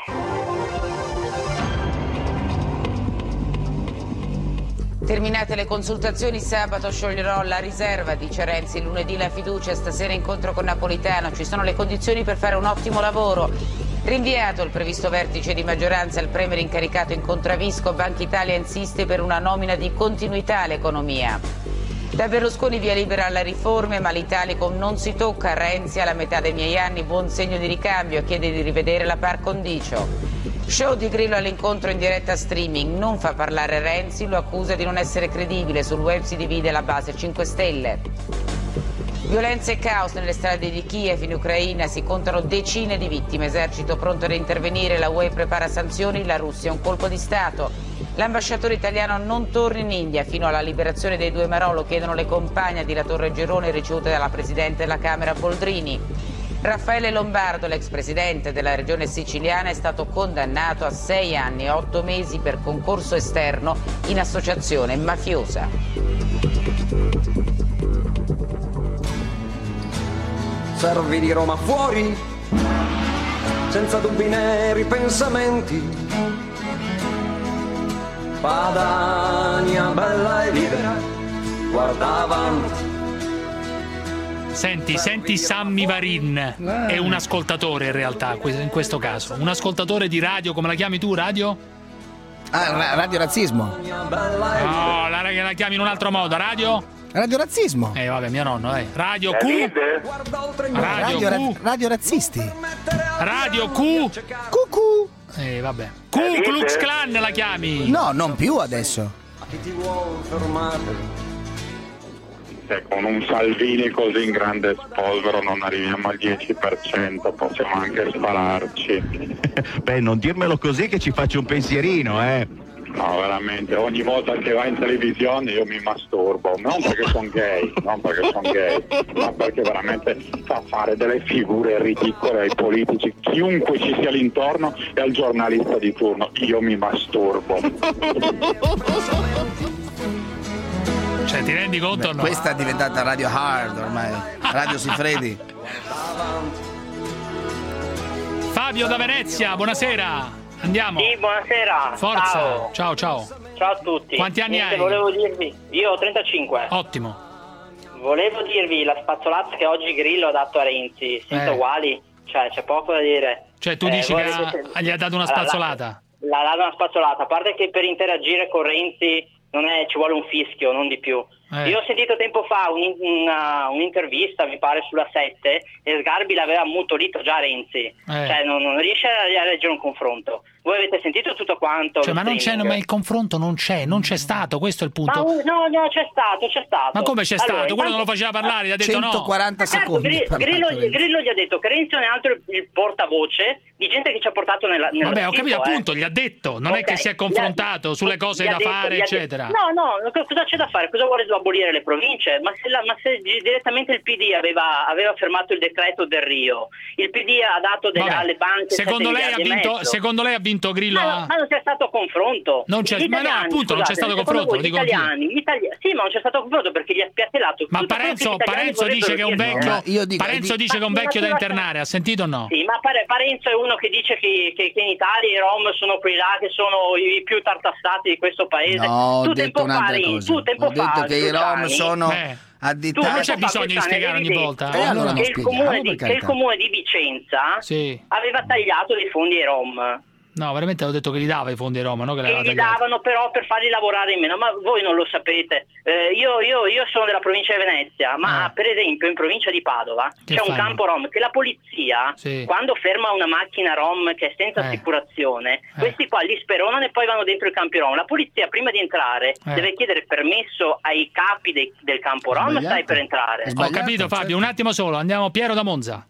Terminate le consultazioni, sabato scioglierò la riserva, dice Renzi. Lunedì la fiducia, stasera incontro con Napolitano. Ci sono le condizioni per fare un ottimo lavoro. Rinviato il previsto vertice di maggioranza, il premier incaricato incontra Visco. Banca Italia insiste per una nomina di continuità all'economia. Da Berlusconi via libera alle riforme, ma l'Italicum non si tocca. Renzi alla metà dei miei anni, buon segno di ricambio, chiede di rivedere la par condicio. Show di Grillo all'incontro in diretta streaming, non fa parlare Renzi, lo accusa di non essere credibile, sul web si divide la base cinque Stelle. Violenza e caos nelle strade di Kiev, in Ucraina, si contano decine di vittime, esercito pronto ad intervenire, la U E prepara sanzioni, la Russia un colpo di Stato. L'ambasciatore italiano non torna in India fino alla liberazione dei due Marò, lo chiedono le compagne di La Torre Gerone ricevute dalla Presidente della Camera Boldrini. Raffaele Lombardo, l'ex presidente della regione siciliana, è stato condannato a sei anni e otto mesi per concorso esterno in associazione mafiosa. Servi di Roma fuori, senza dubbi né ripensamenti. Padania bella e libera, guarda avanti. Senti, senti Sammy Varin, è un ascoltatore in realtà, in questo caso. Un ascoltatore di radio, come la chiami tu, radio? Ah, radio razzismo. No, la, la chiami in un altro modo, radio? Radio razzismo. Eh vabbè, mio nonno, eh. Radio Q. Radio, Radio, ra- Q. radio razzisti. Radio Q. Cucù. Eh vabbè. Ku Klux Klan la chiami? No, non più adesso. Chi ti vuol fermare? Se con un Salvini così in grande spolvero non arriviamo al dieci per cento, possiamo anche spararci. Beh, non dirmelo così che ci faccio un pensierino, eh. No, veramente, ogni volta che va in televisione io mi masturbo, non perché sono gay, non perché sono gay, ma perché veramente fa fare delle figure ridicole ai politici, chiunque ci sia l'intorno e al giornalista di turno, io mi masturbo. Cioè, ti rendi conto o no? Questa è diventata Radio Hard ormai, Radio Sifredi. Fabio da Venezia, buonasera. Andiamo. Sì, buonasera. Forza. Ciao. Ciao, ciao. Ciao ciao a tutti. Quanti anni Niente, hai? Volevo dirvi, io ho trentacinque. Ottimo. Volevo dirvi la spazzolata che oggi Grillo ha dato a Renzi, senza Eh. uguali, cioè c'è poco da dire. Cioè tu Eh, dici voi che avete- ha- gli ha dato una Allora, spazzolata? La, la, la una spazzolata, a parte che per interagire con Renzi non è, ci vuole un fischio, non di più. Eh. Io ho sentito tempo fa un- una- un'intervista, mi pare, sulla sette, e Sgarbi l'aveva ammutolito già Renzi. Cioè non, non riesce a, a leggere un confronto. Voi avete sentito tutto quanto? Cioè, lo ma non c'è, streaming? ma il confronto non c'è, non c'è stato, questo è il Ma punto. un- no, no, c'è stato, c'è stato. Ma come c'è Allora, stato? Quello non lo intanto- faceva parlare, gli ha detto no. centoquaranta Certo, secondi. Gri- ha parlato Grillo, Renzi. Grillo gli ha detto che Renzi non è altro il, il portavoce di gente che ci ha portato nella, nello Vabbè, ho schifo, capito, eh. appunto, gli ha detto, non è Ok, che si è gli ha- confrontato sulle cose gli ha da detto- fare, gli ha detto- eccetera. No, no, co- cosa c'è da fare? Cosa vuole abolire le province? Ma se, la- ma se gi- direttamente il P D aveva, aveva fermato il decreto del Rio, il P D ha dato delle, Vabbè, alle banche secondo sette lei, ha miliardi e vinto, mezzo. secondo lei ha vinto Grillo? Ma, a- no, ma non c'è stato confronto. Non c'è- Gli ma no, italiani, appunto, non c'è scusate, stato secondo confronto, voi lo dico gli italiani, gli italiani- sì, ma non c'è stato confronto perché gli ha spiattellato Ma tutto quello che Parenzo, gli italiani Parenzo dice che è un vorrebbero vecchio, dirne. io dico- Parenzo di- dice che è un Ma- vecchio ma- da internare, ha sentito o no? Sì, ma Pare- Parenzo è uno che dice che, che- che in Italia i Rom sono quelli là che sono i più tartassati di questo paese. No, ho tu detto tempo fa, un'altra Renzi, cosa. tu tempo Ho detto fa, che i Rom Luciani, sono Eh. additati. tu Non c'è tempo fa, bisogno di Luciani, spiegare ogni avevi volta. detto Eh, allora non che, il spieghiamo, comune per di, che il carità. comune di Vicenza Sì. aveva tagliato dei fondi ai Rom. No, veramente avevo detto che li dava i fondi a Roma, no? Che li Che aveva li tagliati. davano però per farli lavorare in meno, ma voi non lo sapete. Eh, io, io- io sono della provincia di Venezia, ma Eh. per esempio in provincia di Padova Che c'è un fanno? campo Rom che la polizia, Sì. quando ferma una macchina Rom che è senza Eh. assicurazione, questi qua li speronano e poi vanno dentro il campo Rom. La polizia prima di entrare Eh. deve chiedere permesso ai capi dei- del campo Rom, Sbagliato. stai per entrare. Ho capito Fabio, un attimo solo, andiamo Piero da Monza.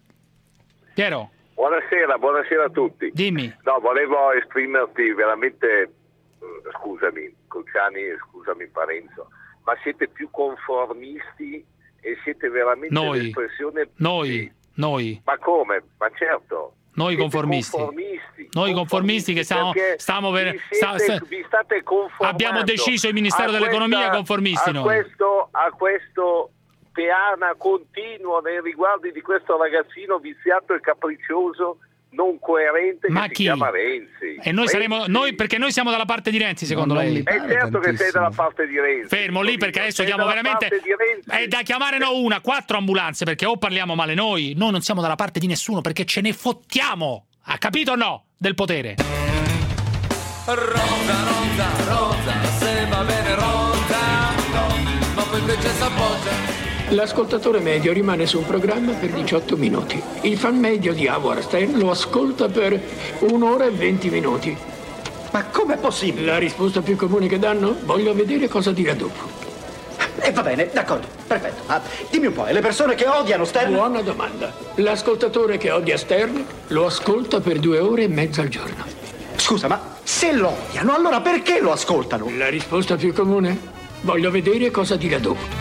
Piero, Buonasera, buonasera a tutti. dimmi. No, volevo esprimerti veramente, eh, scusami, Cruciani, scusami Parenzo, ma siete più conformisti e siete veramente Noi. l'espressione... Noi, noi, Ma come? Ma certo. noi Siete conformisti. conformisti. Noi conformisti che stiamo, Perché stiamo per, vi, sta- siete, sta- vi state conformando abbiamo deciso il Ministero a dell'Economia questa- conformisti a noi. questo, a questo peana continuo nei riguardi di questo ragazzino viziato e capriccioso, non coerente, Ma che chi? si chiama Renzi. E noi saremo, Renzi. noi, perché noi siamo dalla parte di Renzi, secondo Non lei? mi È certo che sei dalla parte di Renzi. Fermo lì perché adesso Sei chiamo dalla veramente. parte di Renzi. È da chiamare no una, quattro ambulanze perché o parliamo male noi, noi non siamo dalla parte di nessuno perché ce ne fottiamo. Ha capito o no? Del potere. Rosa, rosa, rosa, se va bene rosa, no, ma poi invece s'appoggia. L'ascoltatore medio rimane su un programma per diciotto minuti. Il fan medio di Howard Stern lo ascolta per un'ora e venti minuti. Ma com'è possibile? La risposta più comune che danno? Voglio vedere cosa dirà dopo. E va bene, d'accordo, perfetto. Ah, dimmi un po', e le persone che odiano Stern? Buona domanda. L'ascoltatore che odia Stern lo ascolta per due ore e mezza al giorno. Scusa, ma se lo odiano, allora perché lo ascoltano? La risposta più comune? Voglio vedere cosa dirà dopo.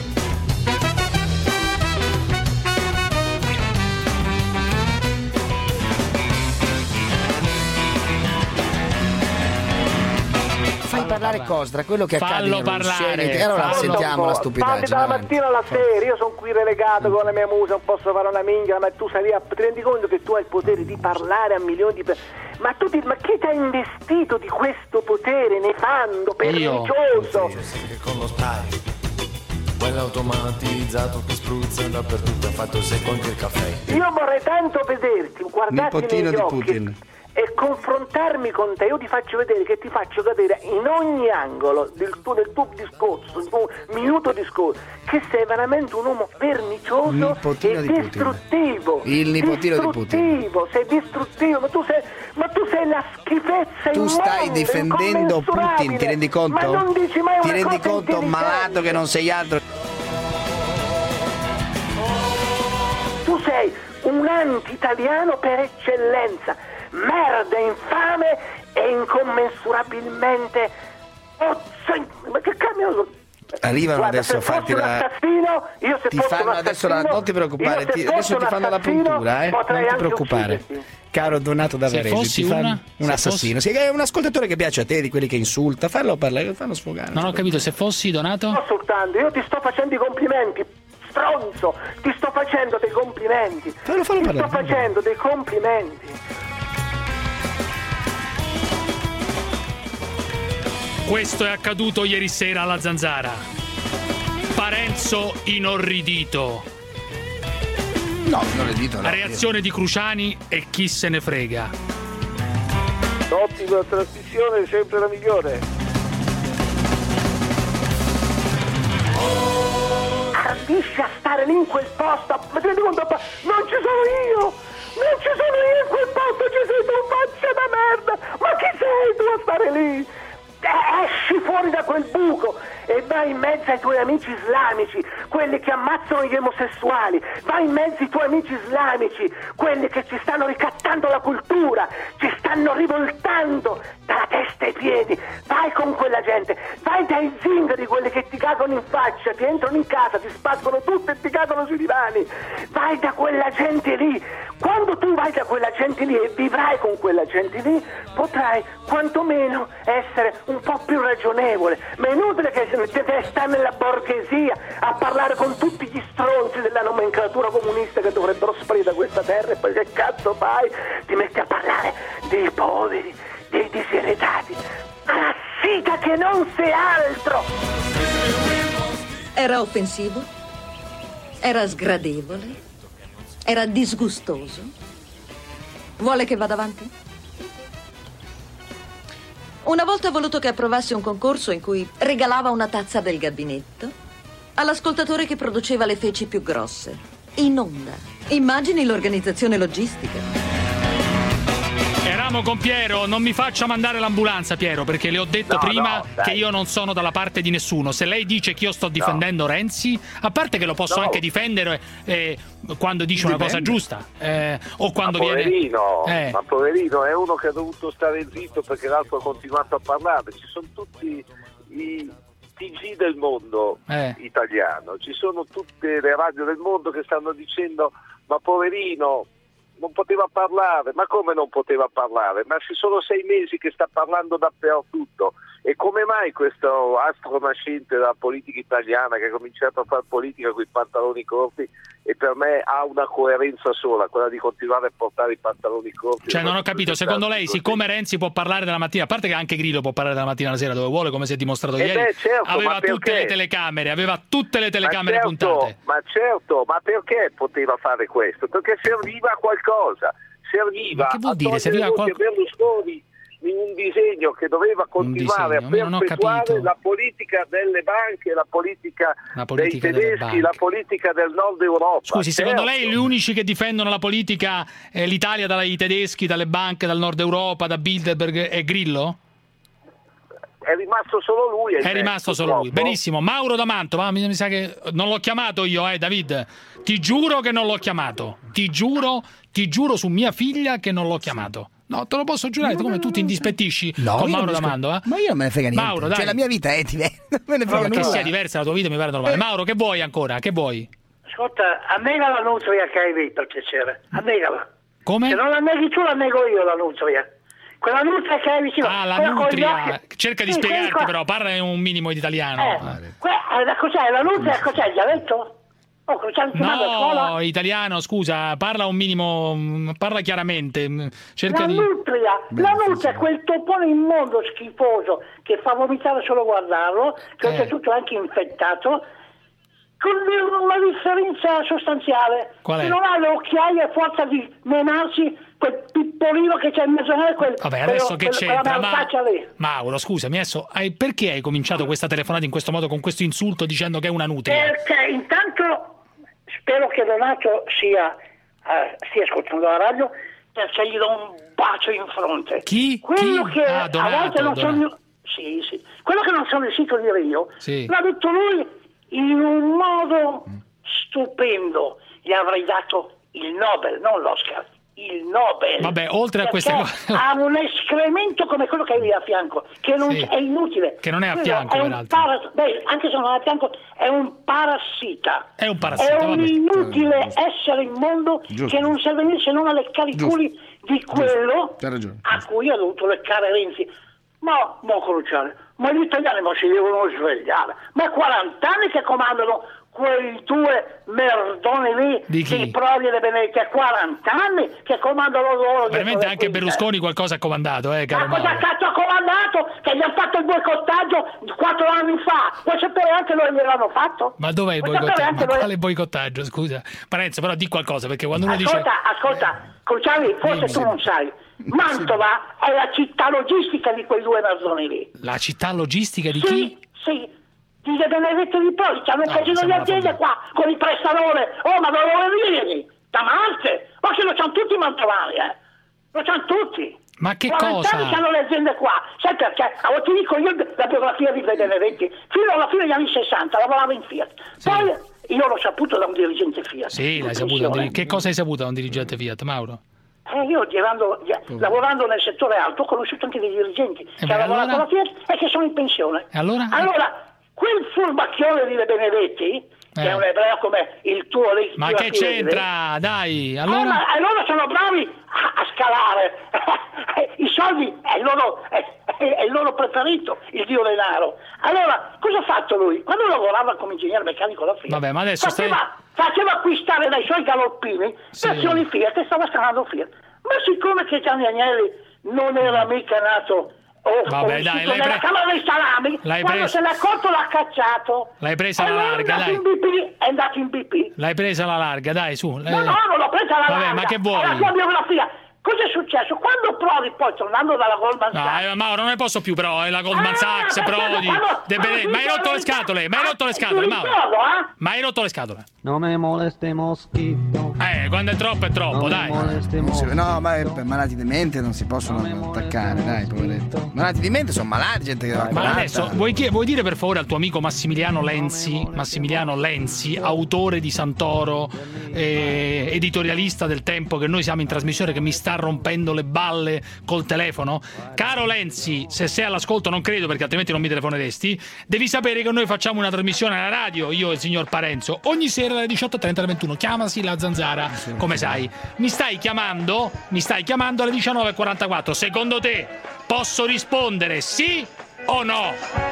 Fai parlare Costra, quello che accade Fallo in Russia, parlare, e allora fallo. sentiamo la Parli stupidaggine. dalla avanti. mattina alla sera, io sono qui relegato con le mie muse, non posso fare una minchia, ma tu sei lì, a- ti rendi conto che tu hai il potere di parlare a milioni di persone? Ma tu ti, ma chi ti ha investito di questo potere nefando, pernicioso? Che con lo spray, quello automatizzato che spruzza dappertutto, ha fatto secco anche il caffè. Io vorrei tanto vederti, guardarti Nipotino negli di occhi Putin. e confrontarmi con te. Io ti faccio vedere che ti faccio cadere in ogni angolo del tuo, del tuo discorso, del tuo minuto discorso, che sei veramente un uomo pernicioso Nipotino e di Putin. distruttivo. Il nipotino di Putin. Distruttivo, sei distruttivo, ma tu sei, ma tu sei la schifezza Tu stai immonda, difendendo incommensurabile. Putin, ti rendi conto? Ma non dici mai Ti una rendi cosa conto, malato, che non sei altro? Tu sei un anti-italiano per eccellenza, merda infame e incommensurabilmente... Oh, sei- ma che cambio... Arrivano Guarda, adesso a se farti fossi un la... assassino, io se Ti fossi fanno un adesso la... assassino, Non ti preoccupare, io se ti- fossi adesso un ti fanno la assassino, puntura, eh? potrei Non ti anche preoccupare. ucciderti. Caro Donato da Se Varese, fossi ti fanno una- un se assassino. Sì, è un ascoltatore che piace a te, di quelli che insulta. Fallo parlare, fallo sfogare. Non ho capito, se fossi Donato? Non soltanto, io ti sto facendo i complimenti, stronzo, ti sto facendo dei complimenti. Fallo, fallo ti parlare. sto facendo dei complimenti. Questo è accaduto ieri sera alla Zanzara. Parenzo inorridito. No, inorridito no. La reazione di Cruciani e chi se ne frega. Ottima trasmissione, sempre la migliore. Ardisci a stare lì in quel posto, ma ti rendi conto? Non ci sono io! Non ci sono io in quel posto, ci sei tu, faccia da merda! Ma chi sei tu a stare lì? Esci fuori da quel buco e vai in mezzo ai tuoi amici islamici, quelli che ammazzano gli omosessuali, vai in mezzo ai tuoi amici islamici, quelli che ci stanno ricattando la cultura, ci stanno rivoltando dalla testa ai piedi, vai con quella gente, vai dai zingari, quelli che ti cagono in faccia, ti entrano in casa, ti spazzano tutto e ti cadono sui divani, vai da quella gente lì. Quando tu vai da quella gente lì e vivrai con quella gente lì, potrai quantomeno essere un po' più ragionevole, ma è inutile che stai nella borghesia a parlare con tutti gli stronzi della nomenclatura comunista che dovrebbero sparire da questa terra, e poi che cazzo fai? Ti metti a parlare dei poveri, dei diseredati, alla figa che non sei altro! Era offensivo? Era sgradevole? Era disgustoso? Vuole che vada avanti? Una volta ha voluto che approvassi un concorso in cui regalava una tazza del gabinetto all'ascoltatore che produceva le feci più grosse, in onda. Immagini l'organizzazione logistica. Eravamo con Piero, non mi faccia mandare l'ambulanza, Piero, perché le ho detto No, prima no, dai. che io non sono dalla parte di nessuno. Se lei dice che io sto difendendo Renzi, a parte che lo posso No. anche difendere eh, quando dice una cosa giusta, eh, o quando ma viene... poverino, Eh. ma poverino, è uno che ha dovuto stare zitto perché l'altro ha continuato a parlare. Ci sono tutti i T G del mondo Eh. italiano, ci sono tutte le radio del mondo che stanno dicendo ma poverino non poteva parlare. Ma come non poteva parlare? Ma ci sono sei mesi che sta parlando dappertutto. E come mai questo astro nascente della politica italiana che ha cominciato a fare politica con i pantaloni corti e per me ha una coerenza sola, quella di continuare a portare i pantaloni corti? Cioè non ho capito, secondo lei siccome Renzi può parlare della mattina, a parte che anche Grillo può parlare dalla mattina alla sera dove vuole, come si è dimostrato Eh ieri, beh, certo, aveva ma tutte perché? le telecamere, aveva tutte le telecamere ma certo, puntate. Ma certo, ma perché poteva fare questo? Perché serviva a qualcosa, serviva Ma che vuol a dire? togliere Serviva a tutti qual- Berlusconi in un disegno che doveva continuare disegno, a non ho perpetuare capito. la politica delle banche, la politica, La politica dei delle tedeschi, banche. la politica del nord Europa. Scusi, certo. secondo lei gli unici che difendono la politica, eh, l'Italia dai tedeschi, dalle banche, dal nord Europa, da Bilderberg e Grillo? È rimasto solo lui. È rimasto solo lui. Benissimo. Mauro da Mantova, mi, mi sa che non l'ho chiamato io, eh, David. Ti giuro che non l'ho chiamato. Ti giuro, ti giuro su mia figlia che non l'ho chiamato. No, te lo posso giurare, tu come tu ti indispettisci No, con io Mauro non da mi Mantova? Ma io non me ne frega niente. Mauro, dai. Cioè la mia vita è diversa. Non me ne frega Che nulla. sia diversa la tua vita mi pare normale. Mauro, che vuoi ancora? Che vuoi? Ascolta, annega la nutria che hai lì, per piacere. Annegala. Come? Se non la neghi tu, la nego io la nutria. Quella nutria che hai vicino. Ah, la quella con gli nutria. occhi- Cerca di Sì, spiegarti quella- però, parla un minimo di italiano. Eh, que- eh, cos'è? La nutria cos'è? Il dialetto? Oh, cosa ci hanno chiamato a scuola? No, italiano, scusa, parla un minimo, mm, parla chiaramente. mm, Cerca La di... nutria, la nutria è quel topone immondo schifoso che fa vomitare solo guardarlo, che Eh. oltretutto è anche infettato, con una differenza sostanziale. Qual è? Che non ha le occhiaie a forza di menarsi quel pippolino che c'è in mezzo a noi, quel, Vabbè, adesso quello- che quello- c'entra? quella Ma... faccia lì. Mauro, scusami, adesso hai- perché hai cominciato questa telefonata in questo modo, con questo insulto, dicendo che è una nutria? Perché intanto spero che Donato sia, eh, stia ascoltando la radio, perché gli do un bacio in fronte. Chi? Quello Chi? che Ah, a Donato, volte non Donato. sono sì, sì. Quello che non sono riuscito a dire io, Sì. l'ha detto lui in un modo stupendo. Gli avrei dato il Nobel, non l'Oscar. Il Nobel. Vabbè, oltre a queste Perché cose- ha un escremento come quello che hai lì a fianco, che non Sì. è inutile. Che non è a Quello fianco, è un peraltro. paras- beh, anche se non è a fianco, è un parassita. È un parassita, È un vabbè. inutile essere immondo Giusto. che non serve niente se non a leccare i culi di quello C'ha ragione. a cui ha dovuto leccare Renzi. Ma, ma Cruciani, ma gli italiani ma si devono svegliare. Ma quaranta anni che comandano quei due merdoni lì di chi? Prodi e De Benedetti, a quaranta anni che comandano loro. Veramente anche Berlusconi qualcosa ha comandato, eh, caro Ma cosa Mauro. cazzo ha comandato? Che gli hanno fatto il boicottaggio quattro anni fa. Vuoi sapere anche loro gliel'hanno fatto? Ma dov'è il Vuoi sapere boicottaggio? anche Ma noi- quale boicottaggio, scusa? Parenzo, però di qualcosa, perché quando uno dice... Ascolta, ascolta, Cruciani, forse Dimmi. tu non sai. Mantova è la città logistica di quei due merdoni lì. La città logistica di Sì, chi? sì, di De Benedetti di Prodi, c'hanno un No, casino di sembra aziende qua, con i prestanome. Oh, ma dove vieni? Da Marte? Ma che lo c'hanno tutti i mantovani, eh? Lo c'hanno tutti. Ma che quaranta cosa? anni c'hanno le aziende qua. Sai perché? Allora ti dico io la biografia di De Benedetti. Fino alla fine degli anni sessanta lavorava in Fiat. Poi io l'ho saputo da un dirigente Fiat. Sì, l'hai in saputo. pensione. un diri- Che cosa hai saputo da un dirigente Fiat, Mauro? Eh, io girando, gi- lavorando nel settore auto ho conosciuto anche dei dirigenti che beh, hanno lavorato allora? alla Fiat e che sono in pensione. E allora? Allora, quel furbacchione di De Benedetti, che Eh. è un ebreo come il tuo lì, Ma tua che figlia, c'entra? Dai, Eh, allora... ma- e loro sono bravi a, a scalare. I soldi è il, loro, è, è il loro preferito, il dio denaro. Allora, cosa ha fatto lui? Quando lavorava come ingegnere meccanico alla Fiat, Vabbè, ma adesso stai... faceva, faceva acquistare dai suoi galoppini Sì. azioni Fiat e stava scalando Fiat. Ma siccome che Gianni Agnelli non era mica nato o Vabbè, o dai, uscito l'hai nella pre- Camera dei Salami, l'hai quando preso- se l'è accorto l'ha cacciato. L'hai presa alla Allora larga, è andato dai. in B P, è andato in B P. L'hai presa alla larga, dai, su. No, no, non l'ho presa alla Vabbè, larga. ma che vuoi? È la tua biografia. Cosa è successo? Quando Prodi poi, tornando dalla Goldman No, Sachs... eh, Mauro, non ne posso più, però, è la Goldman Ah, Sachs, perché Prodi, quando- De quando Bene- si ma hai rotto parla le di- scatole, ma hai rotto le Ah, scatole, ti Mauro. ricordo, eh? Ma hai rotto le scatole. No me moleste mosquito. Eh, quando è troppo è troppo, dai. Non si- no, ma è per malati di mente non si possono attaccare, dai, poveretto. Malati di mente sono malati, gente che va Ma curata. adesso vuoi, chie- vuoi dire per favore al tuo amico Massimiliano Lenzi, Massimiliano Lenzi, autore di Santoro, eh, editorialista del Tempo, che noi siamo in trasmissione, che mi sta rompendo le balle col telefono? Caro Lenzi, se sei all'ascolto, non credo perché altrimenti non mi telefoneresti, devi sapere che noi facciamo una trasmissione alla radio, io e il signor Parenzo, ogni sera dalle diciotto e trenta alle ventuno. Chiamasi La Zanzara, come sai. Mi stai chiamando? Mi stai chiamando alle diciannove e quarantaquattro. Secondo te posso rispondere sì o no?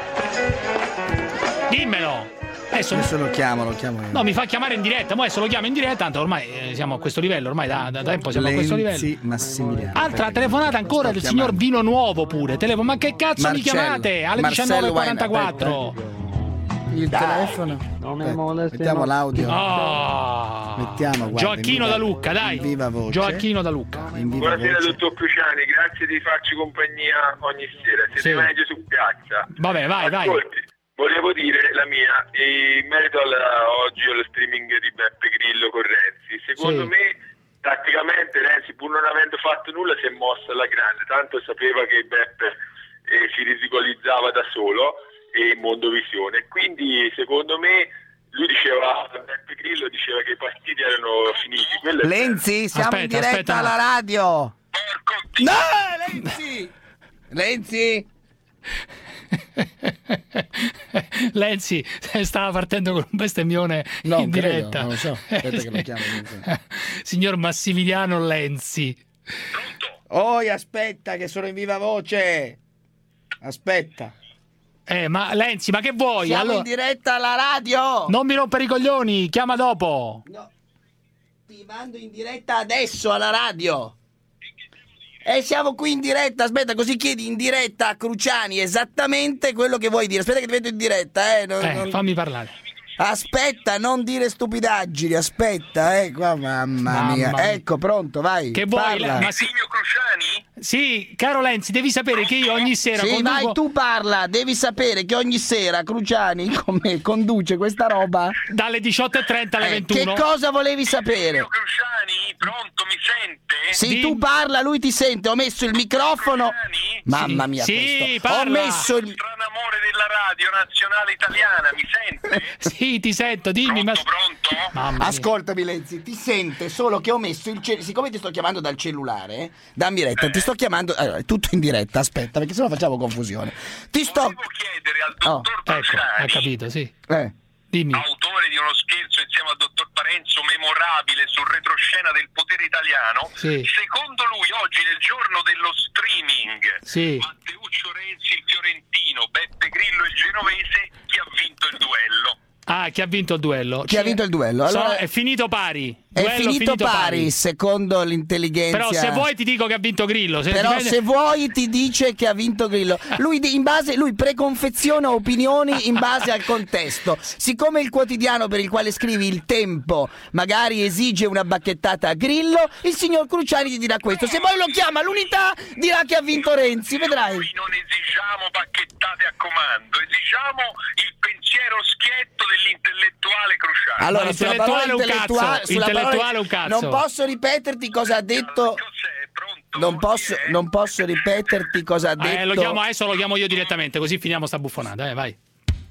Dimmelo. Adesso, Adesso lo chiamo, lo chiamo io. no, mi fa chiamare in diretta, mo adesso lo chiamo in diretta, tanto ormai eh, siamo a questo livello, ormai da, da tempo siamo a questo livello. Lenzi Massimiliano. Altra telefonata ancora del signor Vino Nuovo pure. Telefono, ma che cazzo mi Marcello. chiamate? Alle Marcello diciannove e quarantaquattro. Il Dai, telefono. non me Aspetta, moleste mettiamo mosquito. l'audio. Oh. Mettiamo, guarda, Gioacchino in da viva- Lucca, dai. in viva voce. Gioacchino da Lucca. In viva Buonasera voce. dottor Cruciani, grazie di farci compagnia ogni sera, siete Sì. meglio su piazza. Vabbè, vai, vai. Ascolti, volevo dire la mia, in merito alla, oggi allo streaming di Beppe Grillo con Renzi, secondo Sì. me tatticamente Renzi, pur non avendo fatto nulla, si è mosso alla grande, tanto sapeva che Beppe eh, si ridicolizzava da solo e in Mondovisione, quindi secondo me lui diceva, Beppe Grillo diceva che i partiti erano finiti. Quello è Lenzi, siamo Aspetta, in diretta aspetta. alla radio. No, Lenzi! Lenzi! Lenzi stava partendo con un bestemmione No, in credo, diretta. non lo so. Aspetta che lo chiamo, Lenzi. Signor Massimiliano Lenzi. Oi, aspetta che sono in viva voce. Aspetta. Eh, ma Lenzi, ma che vuoi? Siamo Allora, in diretta alla radio. non mi rompere i coglioni, chiama dopo. No. Ti mando in diretta adesso alla radio. E siamo qui in diretta, aspetta, così chiedi in diretta a Cruciani esattamente quello che vuoi dire. Aspetta che ti vedo in diretta, eh. Non, Eh, non- fammi parlare. Aspetta, non dire stupidaggini, aspetta, eh. Qua, mamma, Mamma mia. mia. Ecco, pronto, vai. Che vuoi? Parla. Ma sì, sì, caro Lenzi, devi sapere che io ogni sera Sì, conduco... vai, tu parla. Devi sapere che ogni sera Cruciani con me conduce questa roba. dalle diciotto e trenta alle Eh, ventuno. che cosa volevi sapere? Cruciani, pronto, mi sente? Se Dimmi. tu parla, lui ti sente. Ho messo il microfono. Mamma mia, Sì, questo. Ho parla. messo il. Strano amore della radio nazionale italiana, mi sente? Sì, ti sento, dimmi. ma... Pronto? Mamma mia. Ascoltami, Lenzi, ti sente solo che ho messo il cellulare. Siccome ti sto chiamando dal cellulare, dammi retta, ti sto chiamando. Allora, è tutto in diretta, aspetta, perché sennò facciamo confusione. Ti sto. Volevo chiedere al dottor Ecco, Cruciani, hai capito, sì. Eh. Dimmi. autore di uno scherzo insieme al dottor Parenzo memorabile sul retroscena del potere italiano, Sì. secondo lui oggi nel giorno dello streaming, Sì. Matteuccio Renzi il fiorentino, Beppe Grillo il genovese, chi ha vinto il duello? Ah, chi ha vinto il duello? Chi ha vinto il duello? Allora, so, è finito pari. È Duello finito, finito pari, pari, secondo l'intelligenza. Però se vuoi ti dico che ha vinto Grillo. Se Però dipende... se vuoi ti dice che ha vinto Grillo. Lui, in base, lui preconfeziona opinioni in base al contesto. Siccome il quotidiano per il quale scrivi Il Tempo magari esige una bacchettata a Grillo, il signor Cruciani ti dirà questo. Se poi lo chiama l'Unità dirà che ha vinto Renzi, vedrai. Noi non esigiamo bacchettate a comando, esigiamo il pensiero schietto dell'intellettuale Cruciani. Allora, Ma sulla parola intellettuale, sulla intellettuale un cazzo. Non posso ripeterti cosa ha detto. Non posso, non posso ripeterti cosa ha detto. Eh, lo chiamo adesso, lo chiamo io direttamente, così finiamo sta buffonata. Eh, vai.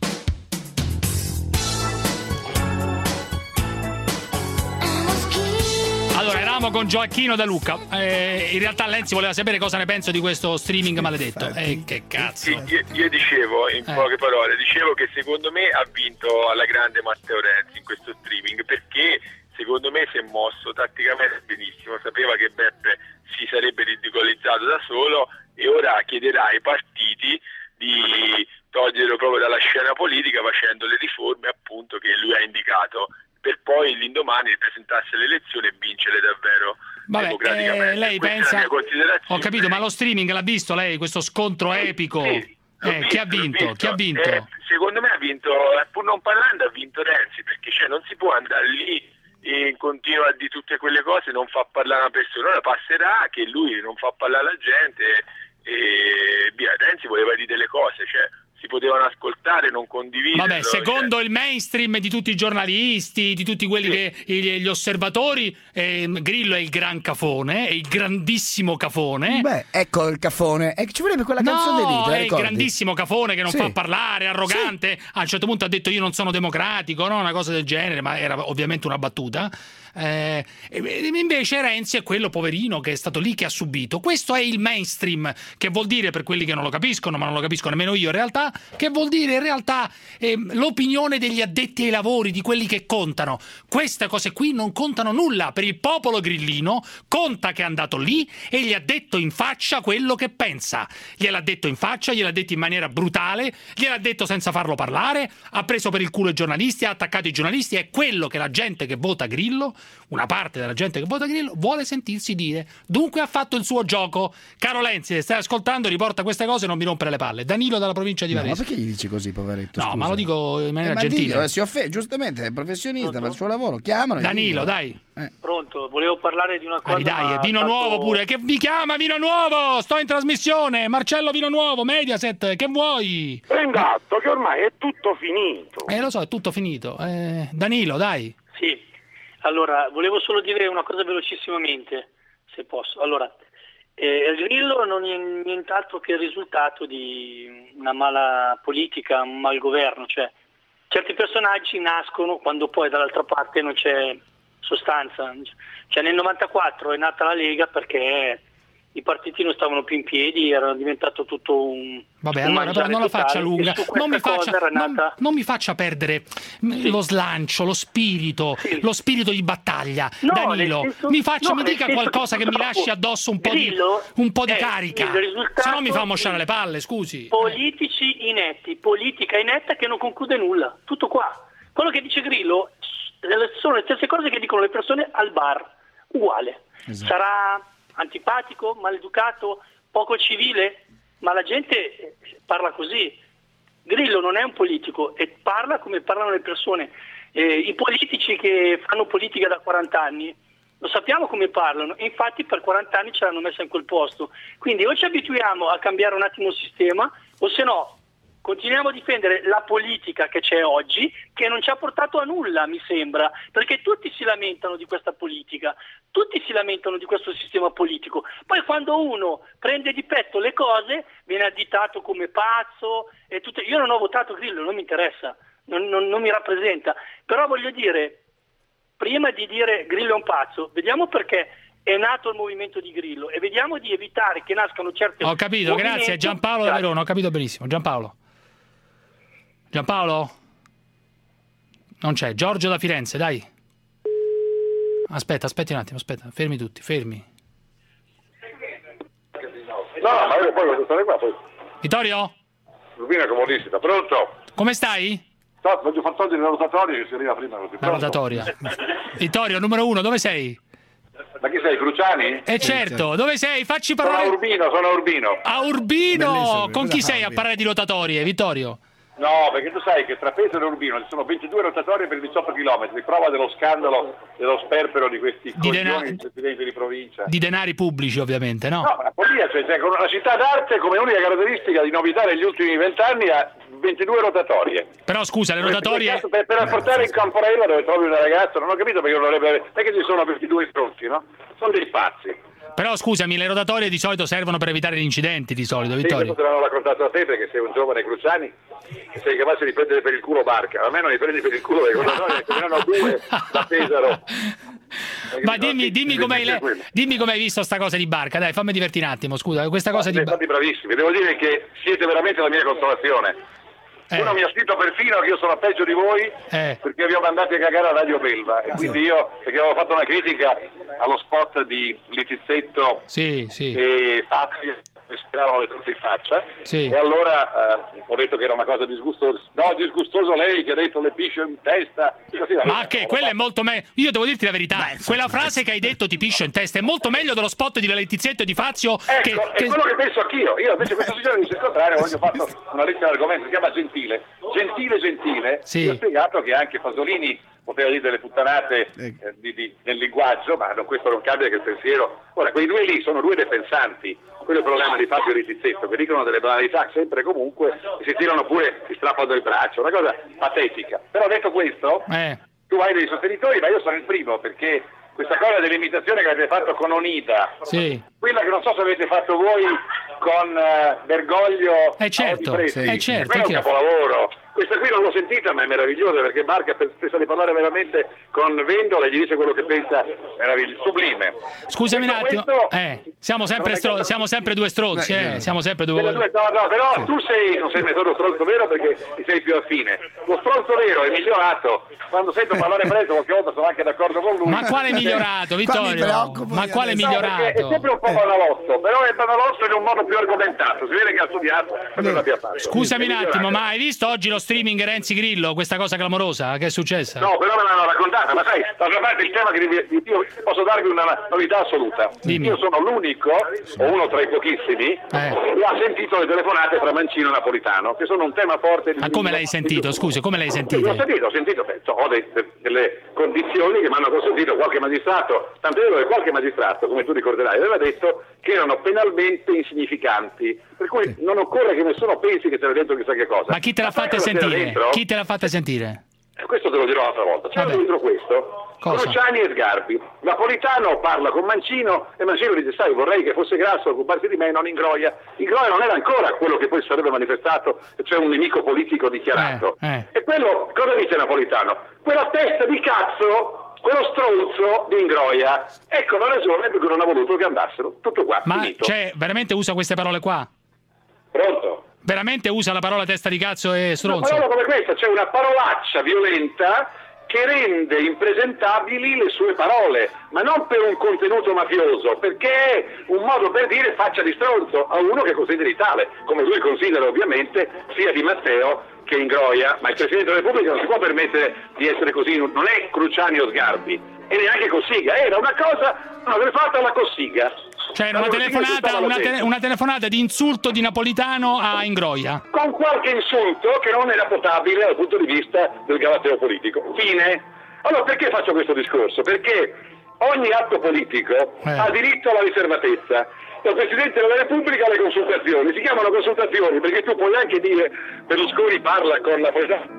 Allora, eravamo con Gioacchino Da Lucca. Eh, in realtà Lenzi voleva sapere cosa ne penso di questo streaming maledetto. Eh, che cazzo. Io, io dicevo, in Eh. poche parole, dicevo che secondo me ha vinto alla grande Matteo Renzi in questo streaming, perché secondo me si è mosso tatticamente benissimo, sapeva che Beppe si sarebbe ridicolizzato da solo e ora chiederà ai partiti di toglierlo proprio dalla scena politica facendo le riforme appunto che lui ha indicato, per poi l'indomani presentarsi alle elezioni e vincere davvero Vabbè, democraticamente. eh, lei Questa pensa... è la mia considerazione. Ho capito, ma lo streaming l'ha visto lei, questo scontro epico? Sì, l'ho Eh, chi ha visto, l'ho vinto? visto. Chi ha vinto? Eh, secondo me ha vinto, pur non parlando, ha vinto Renzi, perché cioè, non si può andare lì e continua a dire tutte quelle cose, non fa parlare una persona. Ora passerà che lui non fa parlare la gente e via. Renzi voleva dire delle cose, cioè si potevano ascoltare, non condividere. Vabbè, secondo il mainstream di tutti i giornalisti, di tutti quelli che gli, gli osservatori, eh, Grillo è il gran cafone, è il grandissimo cafone. Beh, ecco il cafone. E ci vorrebbe quella canzone No, lì, te la è il ricordi? grandissimo cafone che non Sì. fa parlare, arrogante. A un certo punto ha detto io non sono democratico, no? Una cosa del genere, ma era ovviamente una battuta. Eh, e invece Renzi è quello poverino che è stato lì, che ha subito. Questo è il mainstream, che vuol dire, per quelli che non lo capiscono, ma non lo capisco nemmeno io in realtà, che vuol dire in realtà eh, l'opinione degli addetti ai lavori, di quelli che contano. Queste cose qui non contano nulla per il popolo grillino. Conta che è andato lì e gli ha detto in faccia quello che pensa. Gliel'ha detto in faccia, gliel'ha detto in maniera brutale, gliel'ha detto senza farlo parlare, ha preso per il culo i giornalisti, ha attaccato i giornalisti. È quello che la gente che vota Grillo, una parte della gente che vota Grillo, vuole sentirsi dire. Dunque ha fatto il suo gioco. Caro Lenzi, se stai ascoltando, riporta queste cose e non mi rompere le palle. Danilo dalla provincia di No, Varese. ma perché gli dici così, poveretto? No, scusa? ma lo dico in maniera Eh, ma gentile. dillo, eh, si offende, giustamente, è professionista, fa il suo lavoro, chiamano. e Danilo, dillo. dai. Eh. Pronto, volevo parlare di una cosa. Dai, dai, ma Vino tanto- Nuovo pure. Che vi chiama Vino Nuovo? Sto in trasmissione. Marcello Vino Nuovo, Mediaset, che vuoi? Esatto, che ormai è tutto finito. Eh, lo so, è tutto finito. Eh, Danilo, dai. Sì, allora, volevo solo dire una cosa velocissimamente, se posso. Allora, eh, il Grillo non è nient'altro che il risultato di una mala politica, un malgoverno, cioè certi personaggi nascono quando poi dall'altra parte non c'è sostanza. Cioè nel novantaquattro è nata la Lega perché i partiti non stavano più in piedi, era diventato tutto un Vabbè, un allora però mangiare non la totale, faccia e lunga, su non mi questa faccia, cosa era non, nata- non mi faccia perdere mh, lo slancio, lo spirito, lo spirito di battaglia. No, Danilo, nel senso- mi faccia, no, mi nel dica senso qualcosa che mi purtroppo lasci addosso un po' di, Grillo un po' di è carica, il risultato se no mi fa mosciare di le palle, scusi. Politici inetti, politica inetta che non conclude nulla, tutto qua. Quello che dice Grillo sono le stesse cose che dicono le persone al bar, uguale. Esatto. Sarà antipatico, maleducato, poco civile, ma la gente parla così. Grillo non è un politico e parla come parlano le persone. Eh, I politici che fanno politica da quaranta anni lo sappiamo come parlano e infatti per quaranta anni ce l'hanno messa in quel posto. Quindi o ci abituiamo a cambiare un attimo il sistema o se no continuiamo a difendere la politica che c'è oggi, che non ci ha portato a nulla, mi sembra, perché tutti si lamentano di questa politica, tutti si lamentano di questo sistema politico. Poi quando uno prende di petto le cose, viene additato come pazzo e tutto. Io non ho votato Grillo, non mi interessa, non, non, non mi rappresenta, però voglio dire, prima di dire Grillo è un pazzo, vediamo perché è nato il movimento di Grillo e vediamo di evitare che nascano certe. Ho capito, grazie. Giampaolo da Verona, ho capito benissimo. Giampaolo. Giampaolo? Non c'è. Giorgio da Firenze, dai. Aspetta, aspetti un attimo, aspetta. Fermi tutti, fermi. No, ma io poi voglio stare qua poi. Vittorio? Rubina comodissima, pronto? Come stai? So, voglio far togliere la rotatoria che si arriva prima così. La rotatoria. Vittorio, numero uno, dove sei? Ma chi sei, Cruciani? Eh certo, dove sei? Facci parlare. Sono a Urbino, sono a Urbino. A Urbino! Con chi sei a parlare di rotatorie, Vittorio? No, perché tu sai che tra Pesaro e Urbino ci sono ventidue rotatorie per diciotto chilometri, prova dello scandalo, dello sperpero di questi Di coglioni dena- presidenti di provincia. Di denari pubblici, ovviamente, no? No, ma la follia, cioè, cioè, con una città d'arte come unica caratteristica di novità negli ultimi vent'anni ha ventidue rotatorie. Però scusa, le rotatorie... Per, per portare in Camporella dove trovi una ragazza, non ho capito perché non dovrebbe... Perché ci sono ventidue pronti, no? Sono dei pazzi. Però scusami, le rotatorie di solito servono per evitare gli incidenti, di solito, Vittorio. Sì, questo te l'hanno raccontato a te perché sei un giovane Cruciani e sei capace di prendere per il culo Barca. A me non mi prendi per il culo le rotatorie, ce ne hanno due da Pesaro. Ma dimmi, dimmi come hai, dimmi come hai visto sta cosa di Barca, dai, fammi divertire un attimo, scusa, questa cosa di Barca. Siete stati bravissimi, devo dire che siete veramente la mia consolazione. Eh. Uno mi ha scritto perfino che io sono peggio di voi eh. perché vi ho mandati a cagare a Radio Belva e quindi io, perché avevo fatto una critica allo spot di Litizzetto sì, sì. e Fazio che spiravano le torte in faccia sì. E allora eh, ho detto che era una cosa disgustosa. No, disgustoso lei che ha detto le pisce in testa. Così, ma che quello è molto meglio. Io devo dirti la verità, Beh, quella frase che hai detto ti piscio in testa è molto meglio dello spot di Letizzetto e di Fazio. Ecco, che, è che... quello che penso anch'io. Io invece questa signora dice il contrario, oggi ho fatto una lettera all'argomento, si chiama Gentile. Gentile, gentile. Sì. Ho spiegato che anche Pasolini poteva dire delle puttanate eh, di, di, nel linguaggio, ma non, questo non cambia che il pensiero. Ora, quei due lì sono due defensanti. Quello è il problema di Fabio Litizzetto, che dicono delle banalità sempre e comunque, e si tirano pure, si strappano del braccio, una cosa patetica. Però detto questo, eh. tu hai dei sostenitori, ma io sono il primo, perché questa cosa dell'imitazione che avete fatto con Onida, sì. quella che non so se avete fatto voi con uh, Bergoglio, eh certo, Preti, eh certo, quello è un capolavoro. Questa qui non l'ho sentita, ma è meravigliosa perché Barca pensa di parlare veramente con Vendola e gli dice quello che pensa, meraviglioso, sublime. Scusami Detto un attimo, questo, eh, siamo, sempre stro- siamo sempre due stronzi, eh, siamo sempre due... No, no, però sì. Tu sei, non sei metodo stronzo vero perché ti sei più affine. Lo stronzo vero è migliorato. Quando sento parlare preso qualche volta sono anche d'accordo con lui. Ma quale migliorato, Vittorio? Ma quale no, migliorato? È sempre un po' banalotto, però è banalotto in un modo più argomentato. Si vede che ha studiato e non l'abbia fatto. Scusami un attimo, ma hai visto oggi lo streaming Renzi Grillo, questa cosa clamorosa che è successa? No, però me l'hanno raccontata, ma sai, d'altra parte il tema che vi, io posso darvi una novità assoluta. Dimmi. Io sono l'unico, o uno tra i pochissimi, eh. che ha sentito le telefonate tra Mancino e Napolitano, che sono un tema forte. Di ma come l'hai sentito? Scusi, come l'hai sentito? Ho sentito, ho sentito, ho dei, delle condizioni che mi hanno consentito qualche magistrato, tant'è vero che qualche magistrato, come tu ricorderai, aveva detto che erano penalmente insignificanti, per cui non occorre che nessuno pensi che c'era dentro chissà che cosa. Ma chi te l'ha fatta sentire? Chi te l'ha fatta sentire? Eh, questo te lo dirò l'altra volta. C'era dentro questo Cruciani e Sgarbi. Napolitano parla con Mancino e Mancino dice: sai, vorrei che fosse Grasso a occuparsi di me, non Ingroia. Ingroia non era ancora quello che poi sarebbe manifestato, cioè un nemico politico dichiarato. Eh, eh. E quello, cosa dice Napolitano? Quella testa di cazzo, quello stronzo di Ingroia, ecco la ragione per cui non ha voluto che andassero. Tutto qua, ma finito. Cioè, veramente usa queste parole qua? Pronto? Veramente usa la parola testa di cazzo e stronzo? Una parola come questa, c'è una parolaccia violenta che rende impresentabili le sue parole, ma non per un contenuto mafioso, perché è un modo per dire faccia di stronzo a uno che consideri tale, come lui considera ovviamente sia Di Matteo che Ingroia, ma il Presidente della Repubblica non si può permettere di essere così, non è Cruciani o Sgarbi, e neanche Cossiga, era una cosa, l'aveva fatta alla Cossiga. Cioè una telefonata, una, tele, una telefonata di insulto di Napolitano a Ingroia. Con qualche insulto che non era potabile dal punto di vista del galateo politico. Fine. Allora perché faccio questo discorso? Perché ogni atto politico eh. ha diritto alla riservatezza. Il Presidente della Repubblica alle consultazioni, si chiamano consultazioni perché tu puoi anche dire Berlusconi parla con la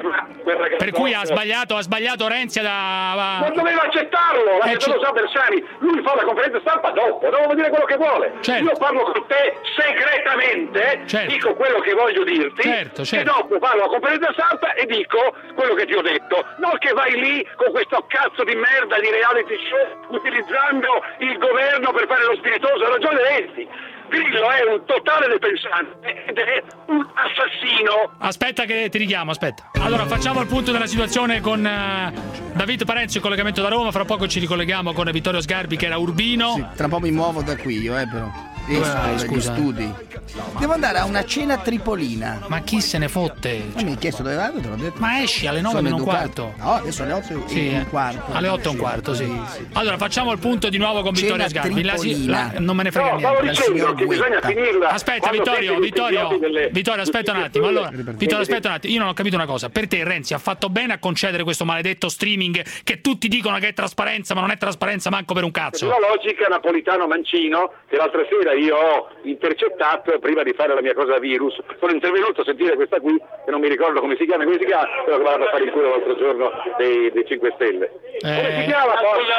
per cui ha sbagliato, ha sbagliato Renzi da... non doveva accettarlo, l'ha eh, detto, lo sa Bersani, lui fa la conferenza stampa dopo, dopo dire quello che vuole. Certo. Io parlo con te segretamente, certo. dico quello che voglio dirti certo, certo. e dopo parlo a conferenza stampa e dico quello che ti ho detto, non che vai lì con questo cazzo di merda di reality show utilizzando il governo per fare lo spiritoso. Ha ragione Renzi. Grillo è un totale depensante ed è un assassino. Aspetta che ti richiamo, aspetta. Allora facciamo il punto della situazione con uh, David Parenzo in collegamento da Roma. Fra poco ci ricolleghiamo con Vittorio Sgarbi che era a Urbino. Sì, tra un po' mi muovo da qui io, eh però. Esco dagli studi. Devo andare a una cena tripolina. Ma chi se ne fotte? Ma mi hai chiesto dove vado, te l'ho detto. Ma esci alle nove meno un quarto. No, adesso alle otto sì, e un quarto. Alle otto e un quarto, sì. sì. Allora facciamo il punto di nuovo con Vittorio Sgarbi. La, la, non me ne frega no, niente. Il signor che bisogna finirla. Aspetta, Vittorio, Vittorio, delle... Vittorio, aspetta un attimo. Allora, Vittorio, aspetta un attimo. Io non ho capito una cosa. Per te Renzi ha fatto bene a concedere questo maledetto streaming che tutti dicono che è trasparenza, ma non è trasparenza manco per un cazzo. La logica Napolitano-Mancino, che l'altra sera io ho intercettato prima di fare la mia cosa virus. Sono intervenuto a sentire questa qui, che non mi ricordo come si chiama, come si chiama, però che vado a fare il culo l'altro giorno dei, dei cinque Stelle. Eh... Come si chiama?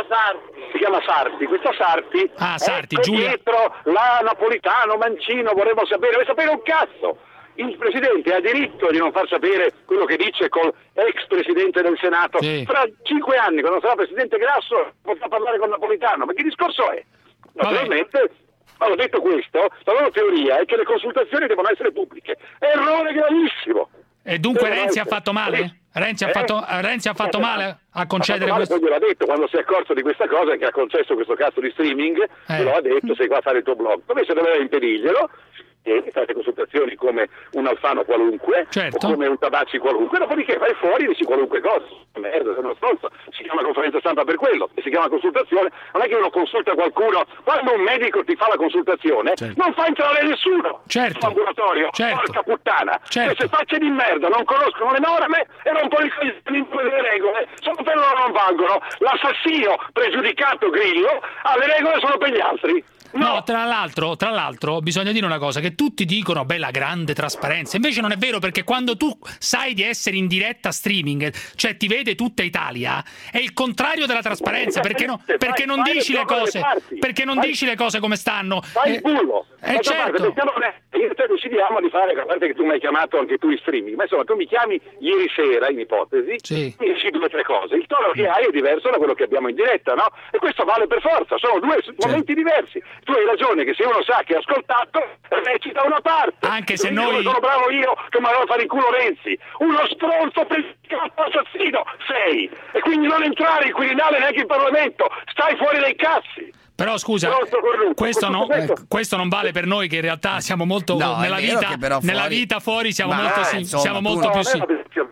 Si chiama Sarti. Questa Sarti, ah, Sarti, ecco Giulia. dietro la Napolitano-Mancino, vorremmo sapere, vuoi sapere un cazzo? Il Presidente ha diritto di non far sapere quello che dice col ex Presidente del Senato. Sì. Fra cinque anni, quando sarà Presidente Grasso, potrà parlare con Napolitano. Ma che discorso è? Naturalmente, allora, detto questo, la loro teoria è che le consultazioni devono essere pubbliche. Errore gravissimo. E dunque Renzi ha fatto male? Renzi ha fatto, eh? Renzi ha fatto male a concedere male, questo? Poi gliel'ha detto, quando si è accorto di questa cosa, che ha concesso questo cazzo di streaming, eh. glielo ha detto, sei qua a fare il tuo blog. Invece doveva impedirglielo, e fate consultazioni come un Alfano qualunque, certo. o come un Tabacci qualunque, dopodiché vai fuori e dici qualunque cosa. Merda, sei uno stronzo, si chiama conferenza stampa per quello, e si chiama consultazione. Non è che uno consulta qualcuno, quando un medico ti fa la consultazione, certo. non fa entrare nessuno certo. ambulatorio, certo. porca puttana. Certo. Queste facce di merda non conoscono le norme e rompono il coglione delle regole, solo per loro non valgono. L'assassino pregiudicato Grillo ha le regole solo per gli altri. No, no, tra l'altro, tra l'altro bisogna dire una cosa, che tutti dicono beh la grande trasparenza, invece non è vero, perché quando tu sai di essere in diretta streaming, cioè ti vede tutta Italia, è il contrario della trasparenza, perché, no, perché non dici le cose, perché non dici le cose come stanno. Fai il culo. Eh, certo. Io e te decidiamo di fare, a parte che tu mi hai chiamato anche tu in streaming, ma insomma tu mi chiami ieri sera, in ipotesi, sì. mi dici due o tre cose, il tono che hai è diverso da quello che abbiamo in diretta, no? E questo vale per forza, sono due sì. momenti diversi. Tu hai ragione che se uno sa che ha ascoltato, recita una parte. Anche se quindi noi... sono bravo io che mi andavo a fare il culo Renzi, uno stronzo per assassino sei, e quindi non entrare in Quirinale neanche in Parlamento, stai fuori dai cazzi. Però scusa, questo, no, eh, questo non vale per noi che in realtà siamo molto no, nella, vita, fuori... nella vita fuori siamo Ma molto, eh, sì, insomma, siamo molto no, più no, sì.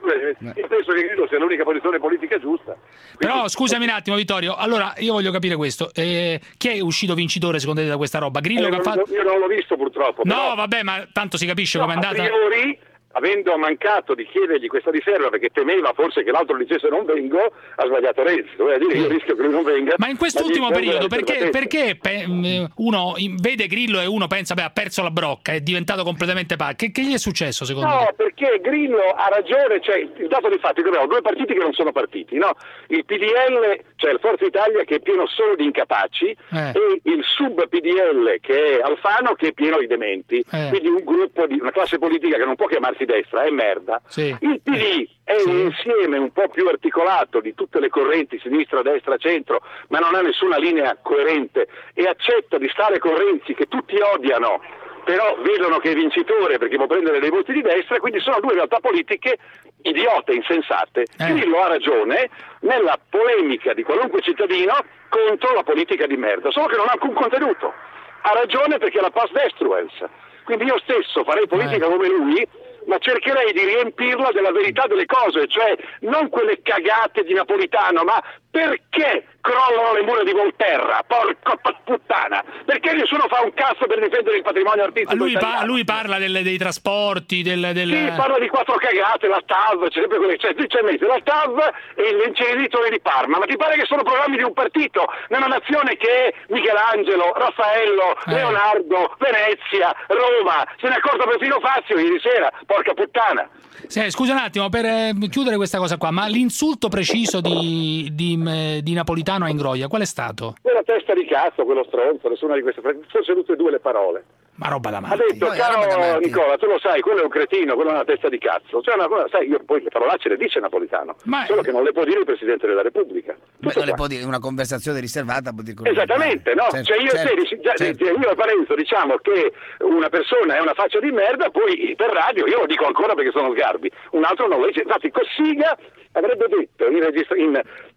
Io penso che Grillo sia l'unica posizione politica giusta. Quindi... Però scusami un attimo Vittorio, allora io voglio capire questo, eh, chi è uscito vincitore secondo te da questa roba? Grillo eh, che ha fatto... Io non l'ho visto purtroppo. No però... vabbè, ma tanto si capisce no, com'è andata. A priori, avendo mancato di chiedergli questa riserva perché temeva forse che l'altro dicesse non vengo, ha sbagliato Renzi. Doveva dire io rischio che lui non venga. Ma in quest'ultimo ma periodo perché, perché pe- uno vede Grillo e uno pensa beh ha perso la brocca, è diventato completamente pazzo? Che, che gli è successo secondo no, te? No, perché Grillo ha ragione, cioè il dato di fatto è che abbiamo due partiti che non sono partiti, no? Il P D L, cioè il Forza Italia che è pieno solo di incapaci eh. e il sub P D L che è Alfano che è pieno di dementi. Eh. Quindi un gruppo di una classe politica che non può chiamarsi destra, è merda. Sì. Il P D è sì. un insieme un po' più articolato di tutte le correnti sinistra, destra, centro, ma non ha nessuna linea coerente e accetta di stare con Renzi che tutti odiano, però vedono che è vincitore perché può prendere dei voti di destra, quindi sono due realtà politiche idiote, insensate. Eh. Grillo ha ragione nella polemica di qualunque cittadino contro la politica di merda, solo che non ha alcun contenuto. Ha ragione perché è la past destruence. Quindi io stesso farei politica eh. come lui, ma cercherei di riempirla della verità delle cose, cioè non quelle cagate di Napolitano, ma perché crollano le mura di Volterra, porco puttana, perché nessuno fa un cazzo per difendere il patrimonio artistico lui, italiano? pa- lui parla del, dei trasporti, del, del... Sì, parla di quattro cagate, la T A V, c'è sempre quelle, cioè, c'è mezzo, la T A V e l'inceneritore di Parma, ma ti pare che sono programmi di un partito, nella nazione che è Michelangelo, Raffaello, eh. Leonardo, Venezia, Roma, se ne è accorto perfino Fazio ieri sera, porca puttana. Sì, scusa un attimo, per eh, chiudere questa cosa qua, ma l'insulto preciso di, di, di Napolitano a Ingroia, qual è stato? Quella testa di cazzo, quello stronzo, nessuna di queste, forse tutte e due le parole. Ma roba da matti. Ha detto, no, caro Nicola, tu lo sai, quello è un cretino, quello è una testa di cazzo. Cioè, una cosa, sai, io poi le parolacce le dice Napolitano, ma... solo che non le può dire il Presidente della Repubblica. Beh, non le può dire, una conversazione riservata può dire esattamente, no? Certo, cioè io certo, e te, già, certo. io e Parenzo diciamo che una persona è una faccia di merda, poi per radio, io lo dico ancora perché sono Sgarbi, un altro non lo dice. Infatti Cossiga avrebbe detto in, registra- in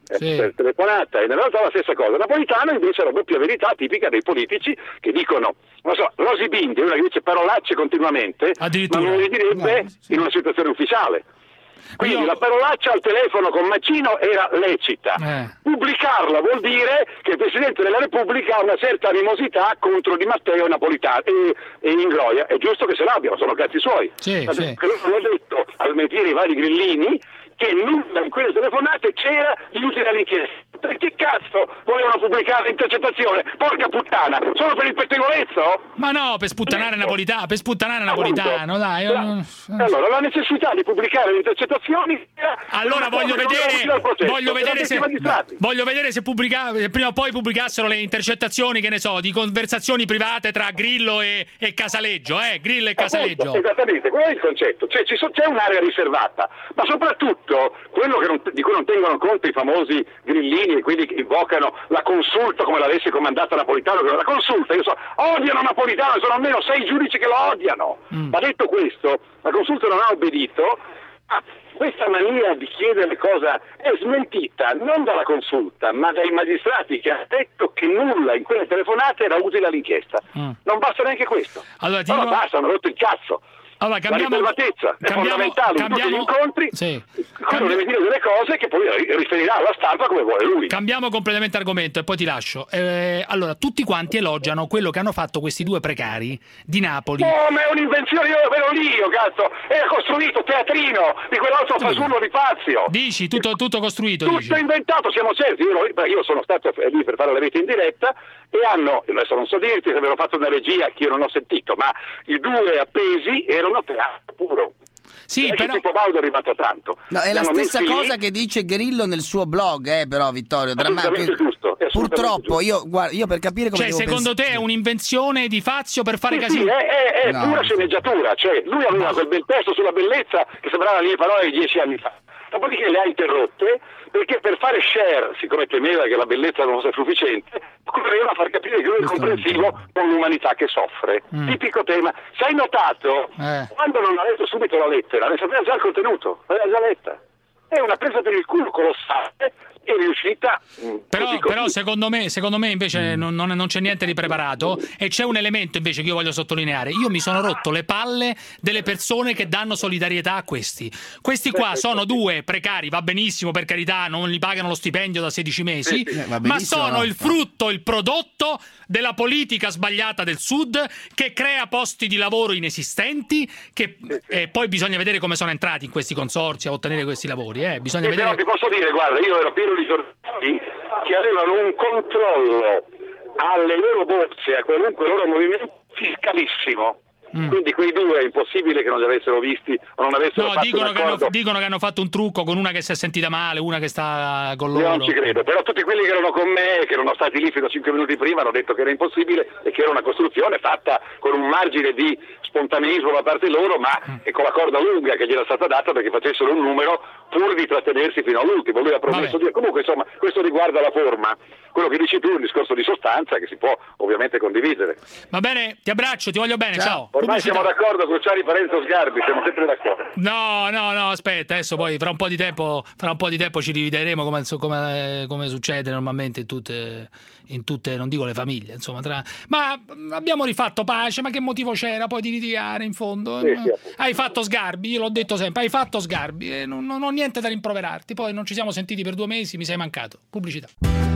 sì. per telefonata, e nell'altra la stessa cosa. Napolitano invece è la doppia verità tipica dei politici che dicono, non so, Rosy Bindi è una che dice parolacce continuamente, ma non le direbbe no, sì. in una situazione ufficiale. Quindi Io... la parolaccia al telefono con Macino era lecita. Eh. Pubblicarla vuol dire che il Presidente della Repubblica ha una certa animosità contro Di Matteo e Napolitano e, e Ingroia. È giusto che se l'abbiano, sono cazzi suoi. Sì, ma sì. Che loro hanno detto, al mentire i vari grillini, che nulla in quelle telefonate c'era di utile all'inchiesta. Perché cazzo volevano pubblicare l'intercettazione? Porca puttana, solo per il pettegolezzo? Ma no, per sputtanare Napolitano, per sputtanare Napolitano, dai. Io non... Allora, la necessità di pubblicare le intercettazioni. Allora voglio vedere, voglio vedere se voglio vedere se pubblica, prima o poi pubblicassero le intercettazioni, che ne so, di conversazioni private tra Grillo e, e Casaleggio, eh? Grillo e Casaleggio. Appunto, esattamente, quello è il concetto. Cioè, ci so, c'è un'area riservata, ma soprattutto quello che non, di cui non tengono conto i famosi grillini e quelli che invocano la consulta come l'avesse comandata Napolitano, che la consulta, io so, odiano Napolitano, sono almeno sei giudici che lo odiano. Mm. Ma detto questo, la consulta non ha obbedito. Ah, questa mania di chiedere cosa è smentita non dalla consulta, ma dai magistrati che hanno detto che nulla in quelle telefonate era utile all'inchiesta. Mm. Non basta neanche questo. Allora, allora dico... basta, hanno rotto il cazzo. Allora, cambiamo, la riservatezza è cambiamo, fondamentale in tutti gli incontri, sì. Quello deve dire delle cose che poi riferirà alla stampa come vuole lui. Cambiamo completamente argomento e poi ti lascio. Eh, allora, tutti quanti elogiano quello che hanno fatto questi due precari di Napoli. Oh, ma è un'invenzione, io ero lì, io cazzo, era costruito teatrino di quell'altro fasullo di Fazio. Dici, tutto, tutto costruito. Tutto dici. inventato, siamo certi. Io, io sono stato lì per fare la rete in diretta e hanno, adesso non so dirti se avevano fatto una regia che io non ho sentito, ma i due appesi erano teatro puro. Sì, però... tipo Baudo è arrivato tanto. No, è la stessa cosa lì... che dice Grillo nel suo blog, eh, però Vittorio. Assolutamente giusto. Purtroppo, io, guarda, io per capire come. Cioè, secondo pensare... te è un'invenzione di Fazio per fare sì, casino? Sì, è, è, è no. pura sceneggiatura. Cioè, lui aveva no. quel bel testo sulla bellezza che sembrava le mie parole di dieci anni fa. Dopodiché le ha interrotte perché per fare share, siccome temeva che la bellezza non fosse sufficiente, occorreva far capire che lui è comprensivo con l'umanità che soffre. Mm. Tipico tema. Se hai notato, eh. quando non ha letto subito la lettera, ne sapeva già il contenuto, l'aveva già letta. È una presa per il culo colossale. È riuscita. Però, però secondo me, secondo me invece mm. non, non, non c'è niente di preparato e c'è un elemento invece che io voglio sottolineare. Io mi sono rotto le palle delle persone che danno solidarietà a questi. Questi qua sono due precari, va benissimo, per carità, non gli pagano lo stipendio da sedici mesi, sì, sì. ma sono il frutto, il prodotto della politica sbagliata del Sud che crea posti di lavoro inesistenti che, e poi bisogna vedere come sono entrati in questi consorzi a ottenere questi lavori. Eh. Bisogna sì, vedere... Però ti posso dire, guarda, io ero pieno di giornalisti che avevano un controllo alle loro borse, a qualunque loro movimento fiscalissimo. Mm. Quindi quei due è impossibile che non li avessero visti o non avessero no, fatto dicono un che, hanno, dicono che hanno fatto un trucco con una che si è sentita male, una che sta con loro. Io non ci credo, però tutti quelli che erano con me, che erano stati lì fino a cinque minuti prima, hanno detto che era impossibile e che era una costruzione fatta con un margine di spontaneismo da parte loro, ma mm. e con la corda lunga che gli era stata data perché facessero un numero pur di trattenersi fino all'ultimo. Lui ha promesso di... Comunque, insomma, questo riguarda la forma. Quello che dici tu è un discorso di sostanza che si può ovviamente condividere. Va bene, ti abbraccio, ti voglio bene, ciao. ciao. Ormai Pubblicità. Siamo d'accordo con Ciari Parenzo Sgarbi, siamo sempre d'accordo. No, no, no, aspetta, adesso poi fra un po' di tempo, fra un po' di tempo ci rivedremo come, come, come succede normalmente in tutte, in tutte, non dico le famiglie, insomma, tra... ma abbiamo rifatto pace, ma che motivo c'era poi di litigare in fondo? Sì, sì, hai fatto Sgarbi, io l'ho detto sempre, hai fatto Sgarbi e non, non ho niente da rimproverarti, poi non ci siamo sentiti per due mesi, mi sei mancato. Pubblicità.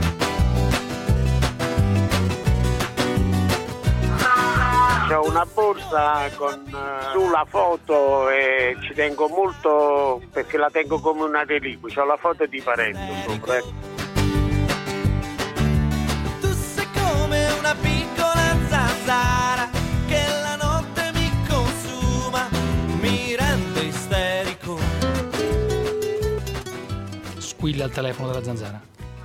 C'ho una borsa con uh, sulla foto e ci tengo molto perché la tengo come una reliquia. C'ho la foto di Parenzo sopra. Eh. Tu sei come una piccola zanzara che la notte mi consuma, mi rende isterico. Squilla il telefono della zanzara.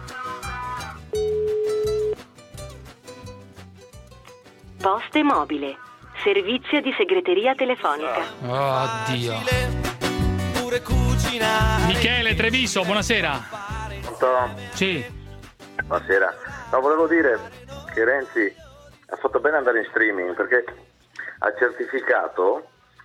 Poste Mobile, servizio di segreteria telefonica. Oh Dio. Michele Treviso, buonasera. Pronto? Sì. Buonasera. No, volevo dire che Renzi ha fatto bene andare in streaming perché ha certificato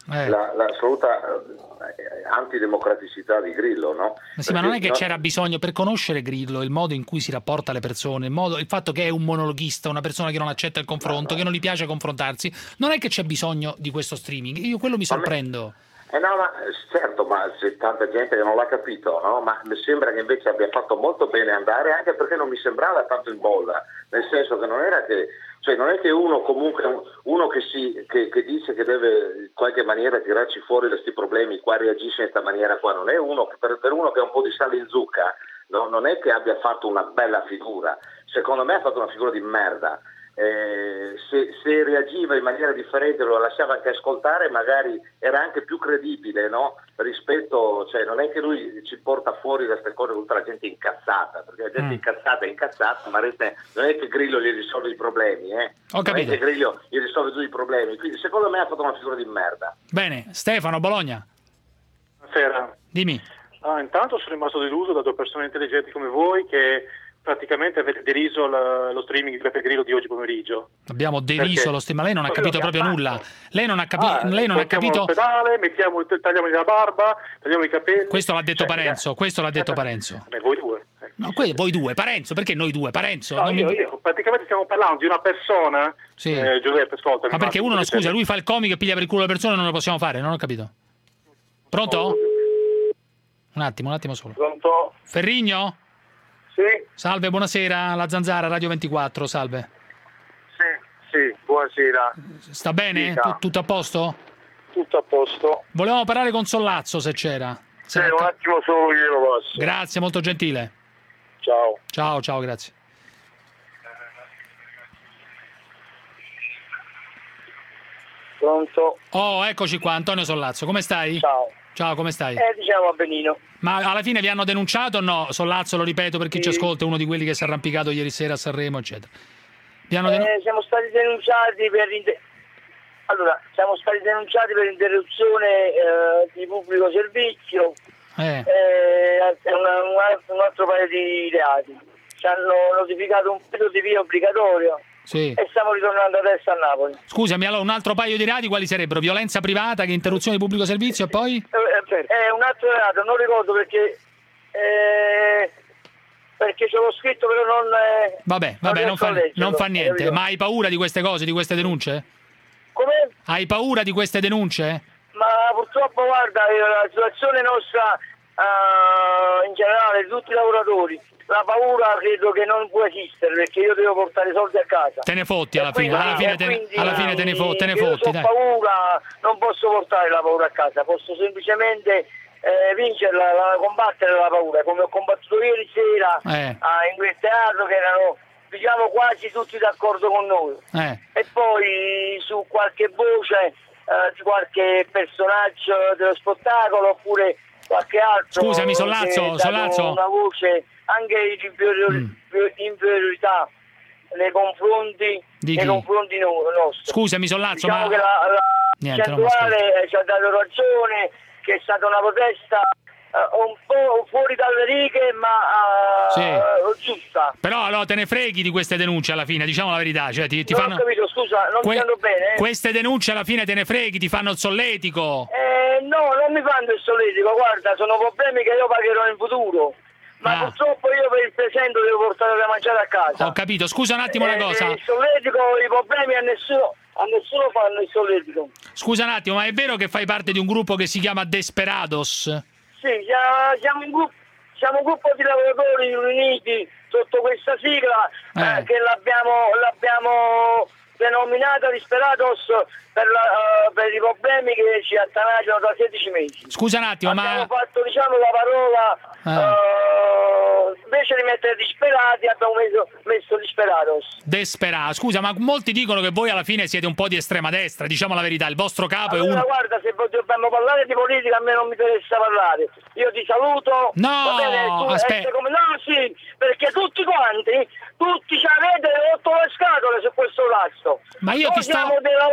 eh. la, l'assoluta eh, antidemocraticità di Grillo, no? Ma sì, ma non è che no... c'era bisogno, per conoscere Grillo, il modo in cui si rapporta alle persone, il, modo, il fatto che è un monologhista, una persona che non accetta il confronto, no, no. che non gli piace confrontarsi, non è che c'è bisogno di questo streaming. Io quello mi sorprendo. Eh no, ma certo, ma c'è tanta gente che non l'ha capito, no? Ma mi sembra che invece abbia fatto molto bene andare, anche perché non mi sembrava tanto in bolla, nel senso che non era che, cioè non è che uno comunque, uno che, si, che, che dice che deve in qualche maniera tirarci fuori questi problemi, qua reagisce in questa maniera qua, non è uno, per, per uno che ha un po' di sale in zucca, no? Non è che abbia fatto una bella figura, secondo me ha fatto una figura di merda. Eh, se, se reagiva in maniera differente, lo lasciava anche ascoltare, magari era anche più credibile, no? Rispetto, cioè non è che lui ci porta fuori queste cose tutta la gente incazzata, perché la gente mm. incazzata è incazzata, ma rete, non è che Grillo gli risolve i problemi, eh? Ho capito. Non è che Grillo gli risolve tutti i problemi, quindi secondo me ha fatto una figura di merda. Bene, Stefano, Bologna. Buonasera. Dimmi. Ah, intanto sono rimasto deluso da due persone intelligenti come voi che praticamente avete deriso la, lo streaming di Beppe Grillo di oggi pomeriggio. Abbiamo deriso Perché? lo streaming, ma lei non ha capito proprio nulla. Lei non ha, capi- ah, lei non ha capito. All'ospedale, mettiamo, tagliamo la barba, tagliamo i capelli. Questo l'ha detto cioè, Parenzo, questo l'ha detto Parenzo. Beh, voi due. Eh. No, que- voi due, Parenzo, perché noi due, Parenzo? No, non io, mi... io, praticamente stiamo parlando di una persona, sì. eh, Giuseppe, ascolta. Ma perché uno, no, scusa, lui fa il comico e piglia per il culo le persone, non lo possiamo fare, non ho capito. Pronto? Un attimo, un attimo solo. Pronto? Ferrigno? Sì. Salve, buonasera, la Zanzara, Radio ventiquattro, salve. Sì, sì, buonasera. Sta bene? T- tutto a posto? Tutto a posto. Volevamo parlare con Sollazzo, se c'era. Se sì, un attimo solo io lo passo. Grazie, molto gentile. Ciao. Ciao, ciao, grazie. Pronto? Oh, eccoci qua, Antonio Sollazzo, come stai? Ciao. Ciao, come stai? Eh, diciamo a benino. Ma alla fine vi hanno denunciato o no? Sollazzo, lo ripeto per chi sì. ci ascolta, è uno di quelli che si è arrampicato ieri sera a Sanremo, eccetera. Vi hanno denun- eh, siamo stati denunciati per inter- allora, siamo stati denunciati per interruzione eh, di pubblico servizio eh. Eh, e una, una, un altro paio di reati. Ci hanno notificato un periodo di via obbligatorio. Sì. E stiamo ritornando adesso a Napoli. Scusami, allora un altro paio di reati quali sarebbero? Violenza privata, che interruzione di pubblico servizio e poi? È eh, eh, un altro reato, non ricordo perché eh, perché ce l'ho scritto però non eh, Vabbè, vabbè, non, non, fa, non fa niente. Ma hai paura di queste cose, di queste denunce? Come? Hai paura di queste denunce? Ma purtroppo guarda, la situazione nostra uh, in generale di tutti i lavoratori, la paura credo che non può esistere perché io devo portare soldi a casa. Te ne fotti alla fine, quindi, alla fine, te, quindi, alla fine te ne, fo- te ne fotti. Io ho paura, non posso portare la paura a casa, posso semplicemente eh, vincerla, la, combattere la paura, come ho combattuto ieri sera eh. ah, in quel teatro che erano diciamo quasi tutti d'accordo con noi. Eh. E poi su qualche voce eh, di qualche personaggio dello spettacolo oppure qualche altro. Scusami, Sollazzo, Sollazzo. Una voce anche di inferior- mm. inferiorità nei confronti, di nei confronti no- nostri. Scusami, Sollazzo, diciamo ma... che la, la Niente, centrale ci ha dato ragione, che è stata una protesta uh, un po' fuori dalle righe, ma uh, sì. giusta. Però allora te ne freghi di queste denunce alla fine, diciamo la verità. Cioè, ti, ti non fanno... ho capito, scusa, non que- mi sento bene. Eh? Queste denunce alla fine te ne freghi, ti fanno il solletico. Eh, no, non mi fanno il solletico, guarda, sono problemi che io pagherò in futuro. Ma ah. purtroppo io per il presente devo portare da mangiare a casa. Ho capito, scusa un attimo eh, una cosa. Il solletico, i problemi a nessuno, a nessuno fanno il solletico. Scusa un attimo, ma è vero che fai parte di un gruppo che si chiama Desperados? Sì, siamo un gruppo, siamo un gruppo di lavoratori riuniti sotto questa sigla eh. Eh, che l'abbiamo, l'abbiamo denominata Desperados per, la, uh, per i problemi che ci attanagliano da sedici mesi. Scusa un attimo, abbiamo ma... Abbiamo fatto, diciamo, la parola... Eh. Uh, invece di mettere disperati abbiamo messo, messo Desperados. Desperados. Scusa, ma molti dicono che voi alla fine siete un po' di estrema destra, diciamo la verità, il vostro capo allora, è uno... guarda, se dobbiamo parlare di politica a me non mi interessa parlare. Io ti saluto. No, va bene, tu aspetta. Come... No, sì, perché tutti quanti, tutti ci avete rotto le scatole su questo tasto. Ma io Noi ti stavo... siamo dei lavoratori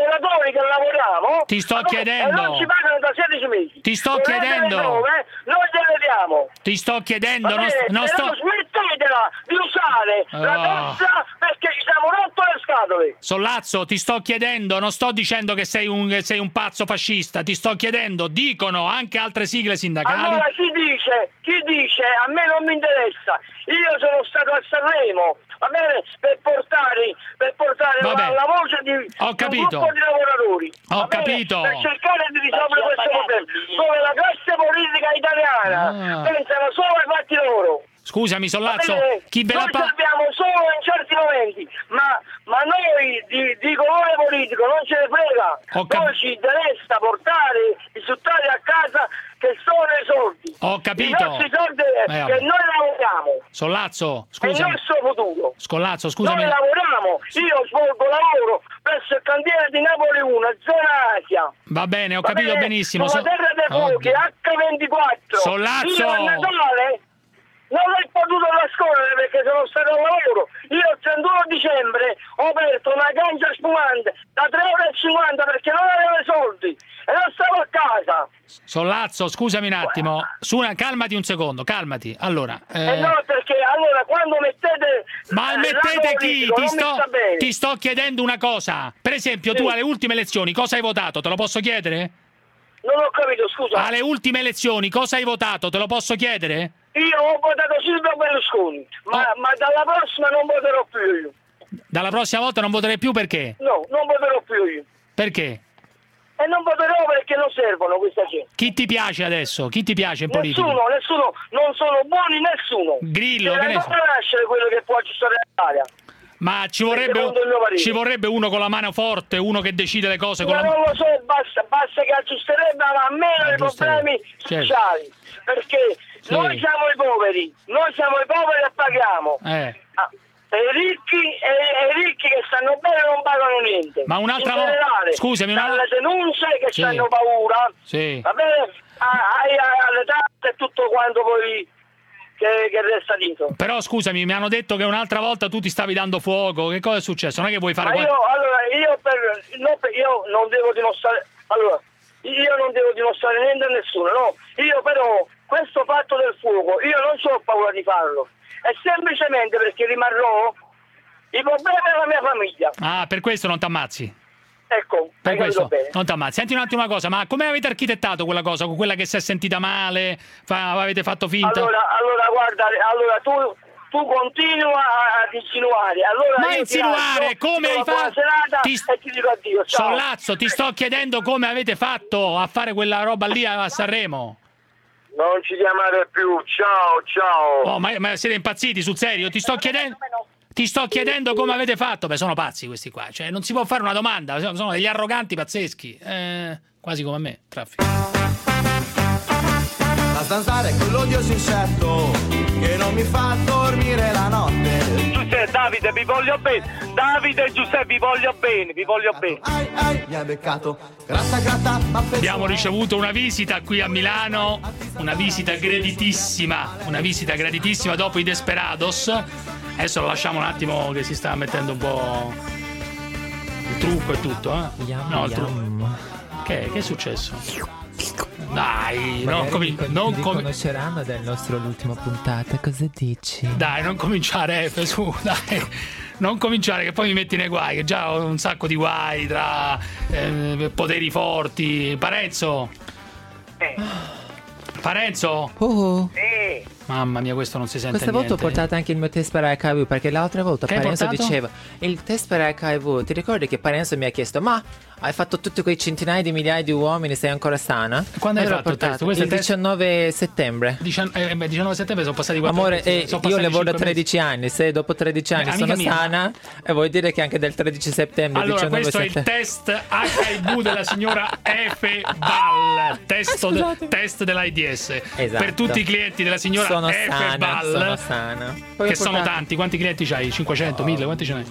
noi che lavoriamo. Ti sto ma noi- chiedendo. E non ci pagano da sedici mesi. Ti sto Volete chiedendo. le prove? Noi gliele diamo. Ti sto chiedendo, Va non, bene, non e sto... non smettetela di usare la Oh. tozza perché ci siamo rotto le scatole. Sollazzo, ti sto chiedendo, non sto dicendo che sei un, che sei un pazzo fascista, ti sto chiedendo, dicono anche altre sigle sindacali. Allora chi dice, chi dice a me non mi interessa, io sono stato a Sanremo, va bene, per portare, per portare la, Vabbè. la voce di, Ho di capito. un gruppo di lavoratori. Ho va bene, capito. Per cercare di risolvere questo problema. Dove la classe politica italiana Ah. pensano solo ai fatti loro. Scusami, Sollazzo, Va bene? chi ve la Noi pa... sappiamo solo in certi momenti, ma, ma noi di, di colore politico non ce ne frega. Ho cap- Noi ci interessa portare i risultati a casa che sono i soldi. Ho capito. I nostri soldi eh, Eh, che vabbè. noi lavoriamo. Sollazzo, È il scusami. nostro futuro. Scollazzo, scusami. Noi lavoriamo, io svolgo lavoro presso il cantiere di Napoli uno, zona Asia. Va bene, ho Va capito bene? benissimo. Sulla So- terra dei fuochi, Oddio. acca ventiquattro. Sollazzo! Io a Natale non ho potuto nascondere perché sono stato al lavoro. Io il trentuno dicembre ho aperto una gancia spumante da tre euro e cinquanta perché non avevo i soldi e non stavo a casa. Sollazzo, scusami un attimo. Su una, calmati un secondo, calmati. Allora, E eh, no, perché allora quando mettete ma eh, mettete lato chi? politico, Ti non mi sto, sta bene. ti sto chiedendo una cosa. Per esempio, tu Sì. alle ultime elezioni cosa hai votato? Te lo posso chiedere? Non ho capito, scusa. Alle ultime elezioni cosa hai votato? Te lo posso chiedere? Io ho votato Silvio Berlusconi, ma, Oh. ma dalla prossima non voterò più io. Dalla prossima volta non voterai più perché? No, non voterò più io. Perché? E non voterò perché non servono questa gente. Chi ti piace adesso? Chi ti piace in politica? Nessuno, nessuno, non sono buoni nessuno. Grillo, Deve che ne ancora nascere quello che può aggiustare l'Italia. Ma ci vorrebbe, Secondo il mio parere. ci vorrebbe uno con la mano forte, uno che decide le cose con Ma la mano. non lo so, basta, basta che aggiusterebbe ma meno i problemi Certo. sociali. Perché Sì. noi siamo i poveri, noi siamo i poveri e paghiamo. Eh. Ah, e i ricchi, e, e i ricchi che stanno bene non pagano niente. Ma un'altra In volta- generale, scusami, una- dalle denunce che Sì. hanno paura, Sì. va bene? A- ai- alle tasse e tutto quanto poi che, che resta dietro. Però scusami, mi hanno detto che un'altra volta tu ti stavi dando fuoco. Che cosa è successo? Non è che vuoi fare Ma io, qual- allora, io, per, non per- io non devo dimostrare, allora, io non devo dimostrare niente a nessuno, no? Io però, questo fatto del fuoco, io non ho paura di farlo, è semplicemente perché rimarrò i problemi della mia famiglia. Ah, per questo non t'ammazzi. Ecco, Per hai questo capito bene. non t'ammazzi. Senti un attimo una cosa, ma come avete architettato quella cosa? Con quella che si è sentita male? Fa- avete fatto finta? Allora, allora guarda, allora tu, tu continua a- ad insinuare. Allora Ma io ti insinuare, lascio, come ti do hai la buona fatto? serata Ti- e ti dico addio. Ciao. Sollazzo, ti sto chiedendo come avete fatto a fare quella roba lì a Sanremo. Non ci chiamare più, ciao, ciao. Oh, ma, ma siete impazziti, sul serio? Ti sto chiedendo... Ti sto chiedendo come avete fatto. Beh, sono pazzi questi qua. Cioè, non si può fare una domanda. Sono sono degli arroganti pazzeschi. Eh, quasi come me. Traffico. La zanzara è quell'odioso insetto che non mi fa dormire la notte. Giuseppe, Davide, vi voglio bene. Davide e Giuseppe, vi voglio bene, vi voglio bene. Ai ai, mi ha beccato. Gratta gratta, ma Abbiamo ricevuto una visita qui a Milano. Una visita graditissima. Una visita graditissima dopo i Desperados. Adesso lo lasciamo un attimo che si sta mettendo un po' il trucco e tutto, eh? No, il trucco. Che, che è successo? Dai, non, Magari comi- vi con- non vi comi- conosceranno del nostro l'ultima puntata, cosa dici? Dai, non cominciare, F, su, dai. Non cominciare che poi mi metti nei guai, che già ho un sacco di guai tra eh, poteri forti. Parenzo? Parenzo? Oh. Mamma mia, questo non si sente Questa volta ho niente. portato anche il mio test per H I V, perché l'altra volta Che hai Parenzo portato? diceva il test per H I V. Ti ricordi che Parenzo mi ha chiesto: ma hai fatto tutti quei centinaia di migliaia di uomini, sei ancora sana? Quando hai Allora fatto ho il test? portato Questo è il il test? diciannove settembre. Dician- eh, beh, diciannove settembre sono passati quattro Amore, sono eh, passati io lavoro da cinque mesi. tredici anni, se dopo tredici anni Eh, sono amica mia. sana, e vuol dire che anche del tredici settembre, Allora, diciannove questo è il settembre. test H I V della signora Efe Ball, testo de- test dell'AIDS. Esatto. Per tutti i clienti della signora Sono Efe sana, Ball, sono sana. Poi che ho sono portato- tanti. Quanti clienti c'hai? cinquecento, mille? Quanti ce n'hai?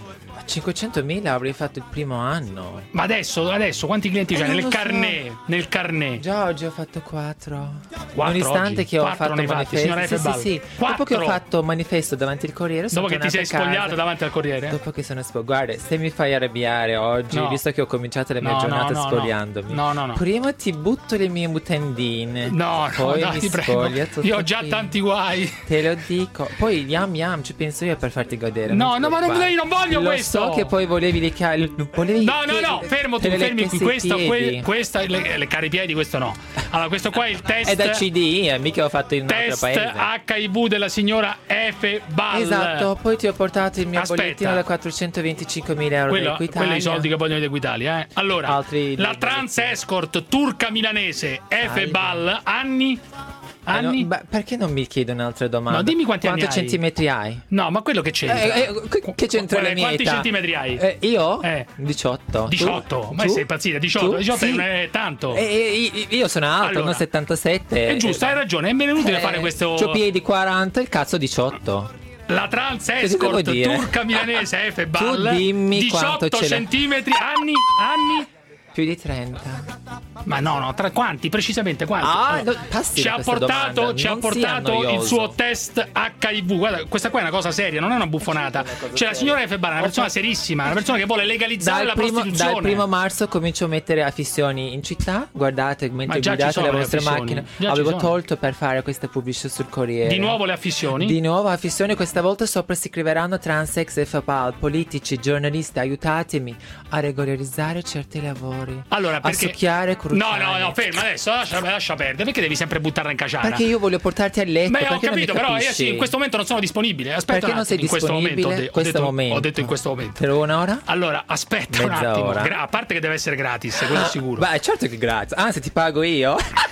cinquecentomila avrei fatto il primo anno. Ma adesso, adesso quanti clienti Eh, c'hai non nel lo so. carnet? Nel carnet. Già oggi ho fatto quattro. Quattro Nonostante oggi? che ho Quattro fatto ne hai fatti, manifesto. signora Sì, sì, Efebal. sì. Dopo Quattro? che ho fatto manifesto davanti al Corriere, sono Dopo che ti sei tornata a casa. spogliato davanti al Corriere? Dopo che sono spogliato. Guarda, se mi fai arrabbiare oggi, No. visto che ho cominciato le mie No, giornate no, no, spogliandomi. no. No, no, no. Prima ti butto le mie mutandine. No, no, poi dai, mi ti prego. spoglia tutto Io ho già qui. tanti guai. Te lo dico. Poi yam yam, ci penso io per farti godere. No, ti no, ma non, preoccupare. io non voglio Lo questo. so che poi volevi lecare. Volevi No, no, no, fermo tu, te le fermi qui. leccassi i Questo, que, piedi. questa, le, le cari piedi, questo no. Allora, questo qua è il test. È da C D, eh, mica ho fatto in un altro Test paese. H I V della signora Efebal. Esatto, poi ti ho portato il mio Aspetta. bollettino da quattrocentoventicinquemila euro Quello, da Equitalia. quello i soldi che vogliono di Equitalia, eh. Allora, Altri la dei trans escort turca milanese Efebal, anni? Eh, no, Anni? beh, perché non mi chiedi un'altra domanda? No, dimmi quanti anni Quanti hai. centimetri hai? No, ma quello che c'entra? Eh, eh, che- che c'entra la mia Quanti età? centimetri hai? Eh, io? Eh. diciotto. Tu? diciotto, ma Tu? sei impazzita? diciotto, Tu? diciotto Sì. non è tanto. Eh, eh, io sono alto, Allora, uno settantasette. È giusto, hai ragione, è meno inutile Eh, fare questo. C'ho piedi quaranta, il cazzo diciotto. La trans Che ti escort devo dire? turca milanese Efebal, Tu dimmi diciotto quanto ce l'hai. centimetri, anni, anni. Più di trenta. Ma no, no, tra quanti? Precisamente quanti? Ah, Allora, no, passi ci da ha questa portato, domanda, ci ha non sia portato il noioso. suo test H I V. Guarda, questa qua è una cosa seria, non è una buffonata. Cioè, la signora Efebal è una persona serissima, una persona che vuole legalizzare Dal la primo, prostituzione. dal primo marzo comincio a mettere affissioni in città. Guardate mentre già ci guidate sono le le vostre affissioni. macchine. Già ci Avevo sono. tolto per fare questa pubblicità sul Corriere. Di nuovo le affissioni? Di nuovo affissioni. Questa volta sopra si scriveranno transex e Fapal. Politici, giornalisti, aiutatemi a regolarizzare certi lavori. Allora, a perché succhiare No, cruciani. no, no, ferma adesso, lascia, lascia perdere. Perché devi sempre buttarla in caciara? Perché io voglio portarti a letto. Beh, ho perché capito, non mi però io capisci? sì, in questo momento non sono disponibile. Aspetta Perché un non sei attimo, in questo momento, ho, disponibile? de- ho Questo detto, momento. ho detto in questo momento. Per un'ora? Allora, aspetta un Mezz'ora. attimo. Gra- a parte che deve essere gratis, quello è sicuro. Beh, certo che grazie. Anzi, ti pago io.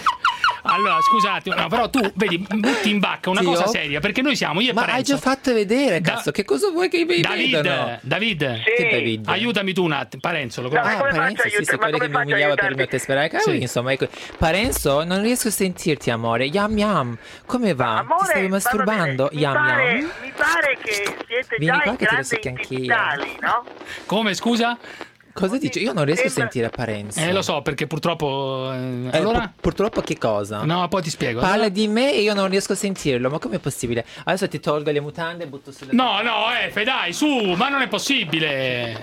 Allora, scusa un attimo, no, però tu vedi, butti in bacca una Sì, cosa oh. seria, perché noi siamo io e Ma hai Parenzo. già fatto vedere, cazzo. Che cosa vuoi che mi David, vedano? David, Che David? aiutami tu un attimo. Parenzo, lo conosci? Ah, Parenzo, sì, sono quelli che mi umiliava per il mio test per la Sì. insomma, ecco. Parenzo, non riesco a sentirti, amore. Yam yam. Come va? Amore, Ti stavi va masturbando? bene. Mi Yam pare, yam. mi pare che siete Vieni già qua in che te lo grande secchi anch'io. intimitali, no? Come, scusa? Cosa dici? Io non riesco a sentire Parenzo. Eh, lo so, perché purtroppo... eh, Eh, allora? pu- purtroppo che cosa? No, poi ti spiego. Parla Allora- di me e io non riesco a sentirlo, ma com'è possibile? Adesso ti tolgo le mutande e butto sulle No, no, Efe, dai, su, ma non è possibile.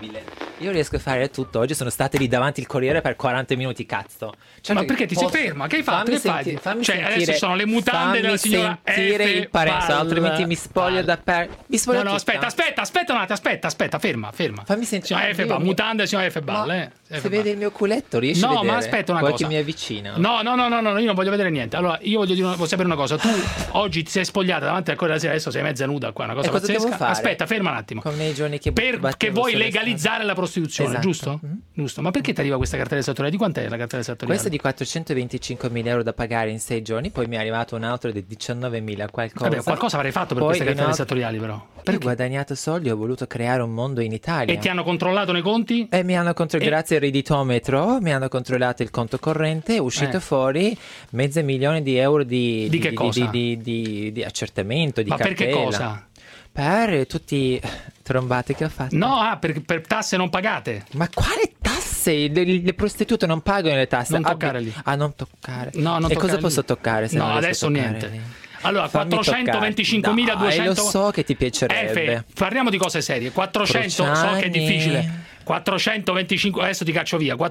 Io riesco a fare tutto. Oggi sono state lì davanti il Corriere per quaranta minuti, cazzo. Certo Ma che perché ti posso- sei ferma? Che hai fatto? Fammi Che fai? senti- fammi Cioè, sentire, adesso sono le mutande fammi della signora sentire Efe il Parenzo, Pal- altrimenti mi spoglio da per... Mi spoglio No, no, tutta. aspetta, aspetta, aspetta un attimo, aspetta, aspetta, ferma, ferma. Fammi sentire. Signora Efe Bal, Io- mutande, signora Efe Bal, Ma eh. Se vede il mio culetto, riesci a No, vedere? ma aspetta una Vuoi cosa. che mi avvicina? No, no, no, no, no, io non voglio vedere niente. Allora, io voglio, dire una- voglio sapere una cosa. Tu oggi ti sei spogliata davanti al Corriere della Sera, adesso sei mezza nuda qua, una cosa E cosa pazzesca. devo fare? Aspetta, ferma un attimo. Come nei giorni che Perché battevo vuoi sulle legalizzare la prostituzione, Esatto. giusto? Giusto. Ma perché ti arriva questa cartella esattoriale? Di quant'è la cartella esattoriale? Questa è di quattrocentoventicinquemila euro da pagare in sei giorni, poi mi è arrivato un altro di diciannovemila qualcosa. Vabbè, qualcosa avrei fatto per Poi queste un cartelle altro- esattoriali, però. Io ho guadagnato soldi, ho voluto creare un mondo in Italia. E ti hanno controllato nei conti? E mi hanno controllato, grazie al redditometro, mi hanno controllato il conto corrente, è uscito Eh. fuori mezzo milione di euro di, Di che cosa? di, di- di- di accertamento, di Ma per cartella. che cosa? Per tutti i trombate che ho fatto. No, ah, per, per tasse non pagate. Ma quale tasse? Le, le prostitute non pagano le tasse. Non Ah, toccare beh, lì. Ah, non toccare. No, non e toccare cosa lì. posso toccare se No, non riesco adesso a toccare niente. lì? Allora, Fammi quattrocentoventicincomiladuecento. toccarti. Dai, lo so che ti piacerebbe. Efe, parliamo di cose serie. quattrocento, so che è Cruciani. difficile. quattrocentoventicinque, adesso ti caccio via.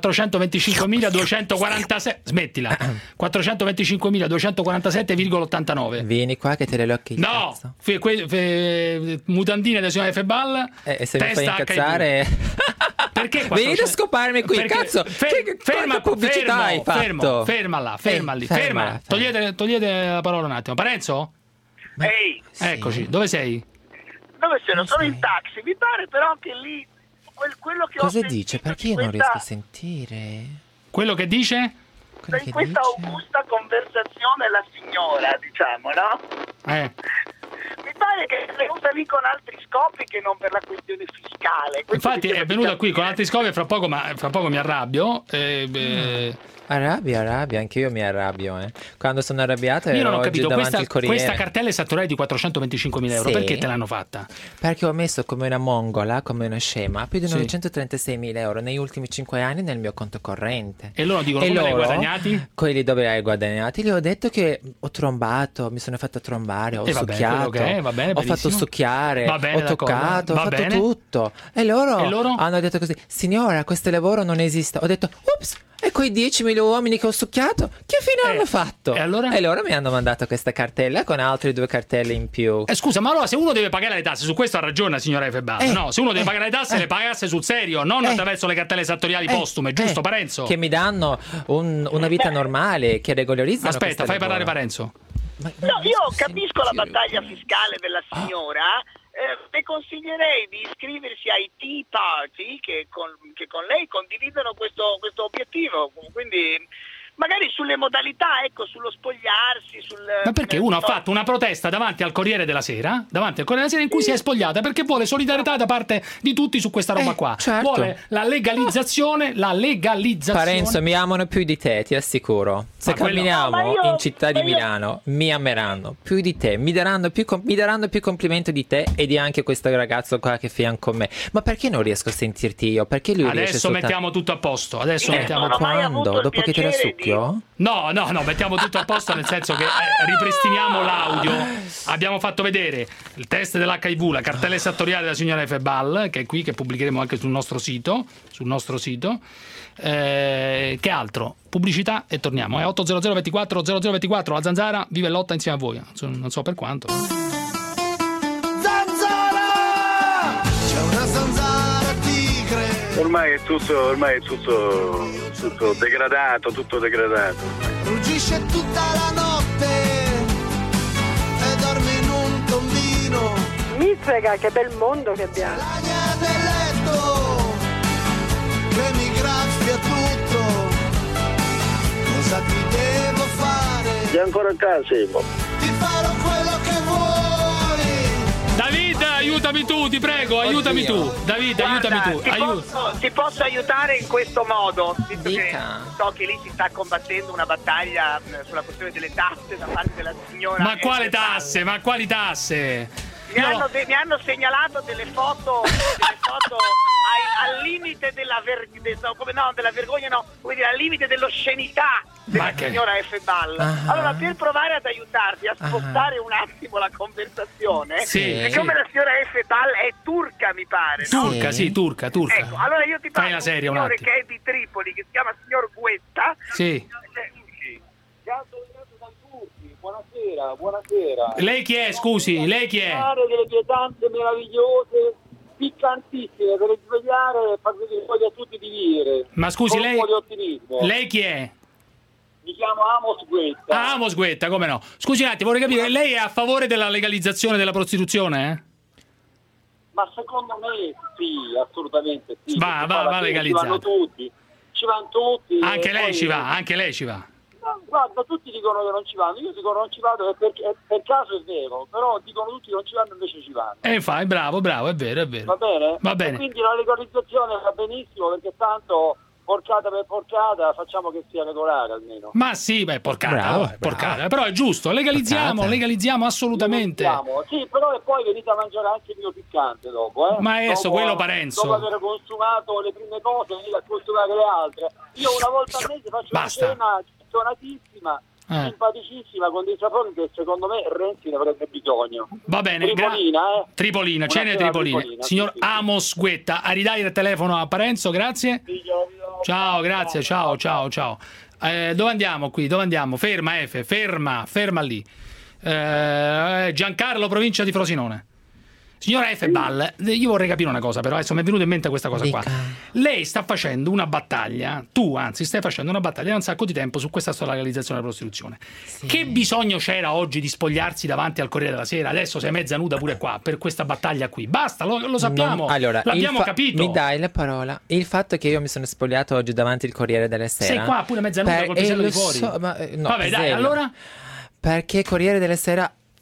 quattrocentoventicinquemiladuecentoquarantasette, smettila. quattrocentoventicinquemiladuecentoquarantasette virgola ottantanove. Vieni qua che te le locchi. No, fe- que- fe- mutandine della signora Efe Bal. Eh, e se mi fai testa H I V. incazzare... Perché Venite a quattrocento? scoparmi qui, Perché- cazzo! fe- Che- ferma, quanta pubblicità fermo, hai fatto? fermo, ferma là, ferma Eh, lì, fermala, ferma. fermala. Togliete, togliete la parola un attimo. Parenzo? Ehi, Eccoci, dove sei? dove sono? Sono in taxi, mi pare però che lì quel- quello che ho Cosa sentito dice? Perché di io non questa- riesco a sentire? Quello che dice? Quello in che questa dice? augusta conversazione la signora, diciamo, no? Eh. Mi pare pensare che è venuta lì con altri scopi che non per la questione fiscale. Questo Infatti è venuta qui con altri scopi e fra poco, ma, fra poco mi arrabbio. E, beh... Arrabbia, arrabbia, anche io mi arrabbio. Eh. Quando sono arrabbiata io ero non ho oggi capito, davanti questa, al Corriere. questa cartella esattoriale di quattrocentoventicinquemila euro, Sì. perché te l'hanno fatta? Perché ho messo come una mongola, come una scema, più di Sì. novecentotrentasei euro negli ultimi cinque anni nel mio conto corrente. E loro dicono E come li hai loro, guadagnati? Quelli dove li hai guadagnati, gli ho detto che ho trombato, mi sono fatto trombare, ho E va bene, succhiato, quello che è, va bene, ho benissimo. fatto succhiare, Va bene, ho d'accordo, toccato, va ho fatto bene. tutto. E loro, E loro? hanno detto così: signora, questo lavoro non esiste. Ho detto, ups, e quei diecimila uomini che ho succhiato, che fine hanno fatto? e allora? E loro mi hanno mandato questa cartella con altre due cartelle in più. Eh, scusa, ma allora se uno deve pagare le tasse, su questo ha ragione la signora Efebal, Eh, no? Se uno deve eh, pagare le tasse, eh. le pagasse sul serio, non Eh. attraverso le cartelle esattoriali Eh, postume, giusto eh, Parenzo? Che mi danno un- una vita normale, che regolarizzano. Aspetta, questo fai parlare lavoro. Parenzo. No, io capisco la battaglia fiscale della signora, eh, le consiglierei di iscriversi ai Tea Party che con, che con lei condividono questo, questo obiettivo, quindi magari sulle modalità, ecco, sullo spogliarsi, sul... Ma perché uno ha fatto una protesta davanti al Corriere della Sera, davanti al Corriere della Sera in cui si è spogliata perché vuole solidarietà da parte di tutti su questa roba qua. certo. Vuole la legalizzazione, la legalizzazione. Parenzo, mi amano più di te, ti assicuro. Se Ma quello- camminiamo No, ma io- in città di ma io- Milano, mi ameranno più di te, mi daranno più, com- mi daranno più complimenti di te e di anche questo ragazzo qua che è fianco a me. Ma perché non riesco a sentirti io? Perché lui riesce Adesso soltanto... mettiamo tutto a posto. Adesso Eh, mettiamo ma quando? Dopo che te la succhio? No, no, no, mettiamo tutto a posto nel senso che eh, ripristiniamo l'audio. Abbiamo fatto vedere il test dell'H I V, la cartella esattoriale della signora Efebal, che è qui, che pubblicheremo anche sul nostro sito. Sul nostro sito. Eh, che altro? Pubblicità e torniamo. È otto zero zero ventiquattro zero zero ventiquattro. La Zanzara vive e lotta insieme a voi. Non so, non so per quanto. Zanzara! C'è una zanzara tigre. Ormai è tutto, ormai è tutto, tutto degradato, tutto degradato. Ruggisce tutta la notte e dorme in un tombino. Mi frega, che bel mondo che abbiamo. Lagna nel letto che mi graffia tutto. Cosa ti devo fare? Sei ancora a casa, Simo? Ti farò quello che vuoi. David, aiutami tu, ti prego, aiutami tu. David, Guarda, aiutami tu. ti, Aiut- posso, ti posso aiutare in questo modo, visto che so che lì si sta combattendo una battaglia mh, sulla questione delle tasse da parte della signora. Ma quale Efebal. tasse? Ma quali tasse? Mi Io- hanno, de- mi hanno segnalato delle foto, delle foto ai- al limite della, ver- de- no, come no, della vergogna, no, come dire, al limite dell'oscenità della Ma che- signora Efebal. Ah. Allora, per provare ad aiutarti a spostare un attimo la conversazione, Sì. siccome la signora Efebal è turca, mi pare, no? Turca, sì, turca, turca. Ecco, allora io ti Fai parlo la di un serie un signore attimo. che è di Tripoli, che si chiama signor Guetta. Sì. Buonasera, buonasera. Lei chi è, scusi? Lei chi è? Fare delle pietanze meravigliose, piccantissime per svegliare e far vedere poi a tutti di vivere. Ma scusi, Con lei- un po' di ottimismo. Lei chi è? Mi chiamo Amos Guetta. Ah, Amos Guetta, come no? Scusi un attimo, vorrei capire, lei è a favore della legalizzazione della prostituzione? Eh? Ma secondo me sì, assolutamente sì. Va, Perché va, poi alla va fine legalizzato. Ci vanno tutti, ci vanno tutti. e Anche lei poi- ci va, anche lei ci va. No, guarda, tutti dicono che non ci vanno, io dico non ci vado e per, e per caso è vero, però dicono tutti che non ci vanno e invece ci vanno. E infatti, bravo, bravo, è vero, è vero. Va bene? Va E bene. quindi la legalizzazione va benissimo perché tanto porcata per porcata facciamo che sia regolare almeno. Ma sì, beh, porcata, Bravo, oh, porcata. Però è giusto, legalizziamo, Porcata. legalizziamo assolutamente. Legalizziamo. Sì, però e poi venite a mangiare anche il mio piccante dopo, eh? Maestro, Dopo- quello Parenzo. Dopo aver consumato le prime cose, venite a consumare le altre. Io una volta al mese faccio Basta. una cena tonatissima, Eh. simpaticissima, con dei sapori che secondo me Renzi ne avrebbe bisogno. Va bene, Tripolina, gra- eh? Tripolina, Una cene cena Tripolina. tripolina, Signor sì, sì. Amos Guetta, a ridare il telefono a Parenzo, grazie. Ciao, grazie, ciao, ciao, ciao. Eh, dove andiamo qui? Dove andiamo? Ferma, Efe, ferma, ferma lì. Eh, Giancarlo, provincia di Frosinone. Signora Efebal, io vorrei capire una cosa, però adesso mi è venuta in mente questa cosa qua. Lei sta facendo una battaglia, tu anzi stai facendo una battaglia da un sacco di tempo su questa legalizzazione della prostituzione. Che bisogno c'era oggi di spogliarsi davanti al Corriere della Sera? Adesso sei mezza nuda pure qua per questa battaglia qui. Basta, lo, lo sappiamo, Non- allora, l'abbiamo il fa- capito. Mi dai la parola. Il fatto che io mi sono spogliato oggi davanti al Corriere della Sera. Sei qua pure mezza nuda per- col e pisello lo di fuori. so, ma, eh, no, Vabbè, dai, pisello. allora? Perché Corriere della Sera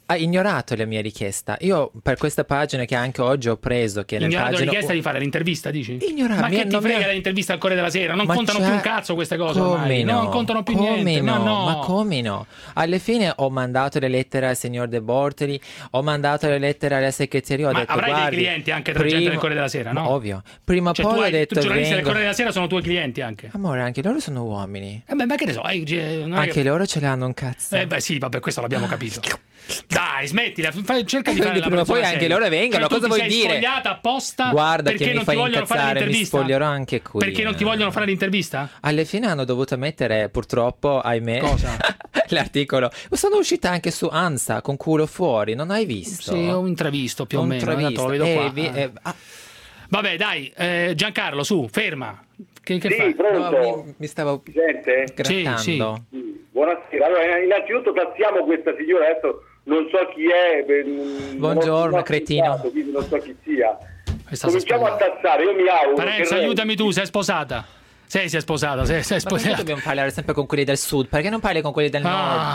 ha ignorato la mia richiesta. Io per questa pagina che anche oggi ho preso, che Ignorato pagina... la richiesta di fare l'intervista, dici? Ignorato. Ma che ti non frega mi ha- l'intervista al Corriere della Sera? Non Ma contano c'è- più un cazzo queste cose Come ormai. no? Non contano più Come niente. no? Ma no. Ma come no? Alla fine ho mandato le lettere al signor De Bortoli, ho mandato le lettere alla segreteria, ho Ma detto avrai guardi, dei clienti anche tra gente prima- del Corriere della Sera, no? Ovvio. Prima o Cioè, poi tu ho hai, detto tu giornalisti del vengo. Corriere della Sera sono tuoi clienti anche. Amore, anche loro sono uomini. Eh beh, ma che ne so, hai- eh, non è Anche che- loro ce l'hanno un cazzo. Eh beh sì, vabbè, questo l'abbiamo capito. Dai, smettila, fai- cerca di fare Quindi la prima o poi persona anche seria. loro vengono, Cioè, tu cosa ti vuoi sei dire? spogliata apposta Guarda perché che mi non fai ti vogliono fare incazzare, mi l'intervista? spoglierò anche qui. Perché non ti vogliono fare l'intervista? Alla fine hanno dovuto mettere, purtroppo, ahimè, Cosa? l'articolo. Sono uscita anche su ANSA con culo fuori, non hai visto? Sì, ho intravisto più o Ho meno. intravisto. Tanto lo vedo Eh, qua. vi- eh, ah. Vabbè, dai, eh, Giancarlo, su, ferma. Che, che Sì, fai? pronto? No, mi, mi stavo Gente? grattando. Buonasera. Allora, innanzitutto tassiamo questa signora, adesso non so chi è. per- non Buongiorno, ho- cretino. Quindi non so chi sia. Questa Cominciamo a tassare, io mi auguro. Parenzo, che- aiutami tu, sei sposata? Sei, sei sposata, sei, sei Ma perché sposata. dobbiamo parlare sempre con quelli del sud? Perché non parli con quelli del nord?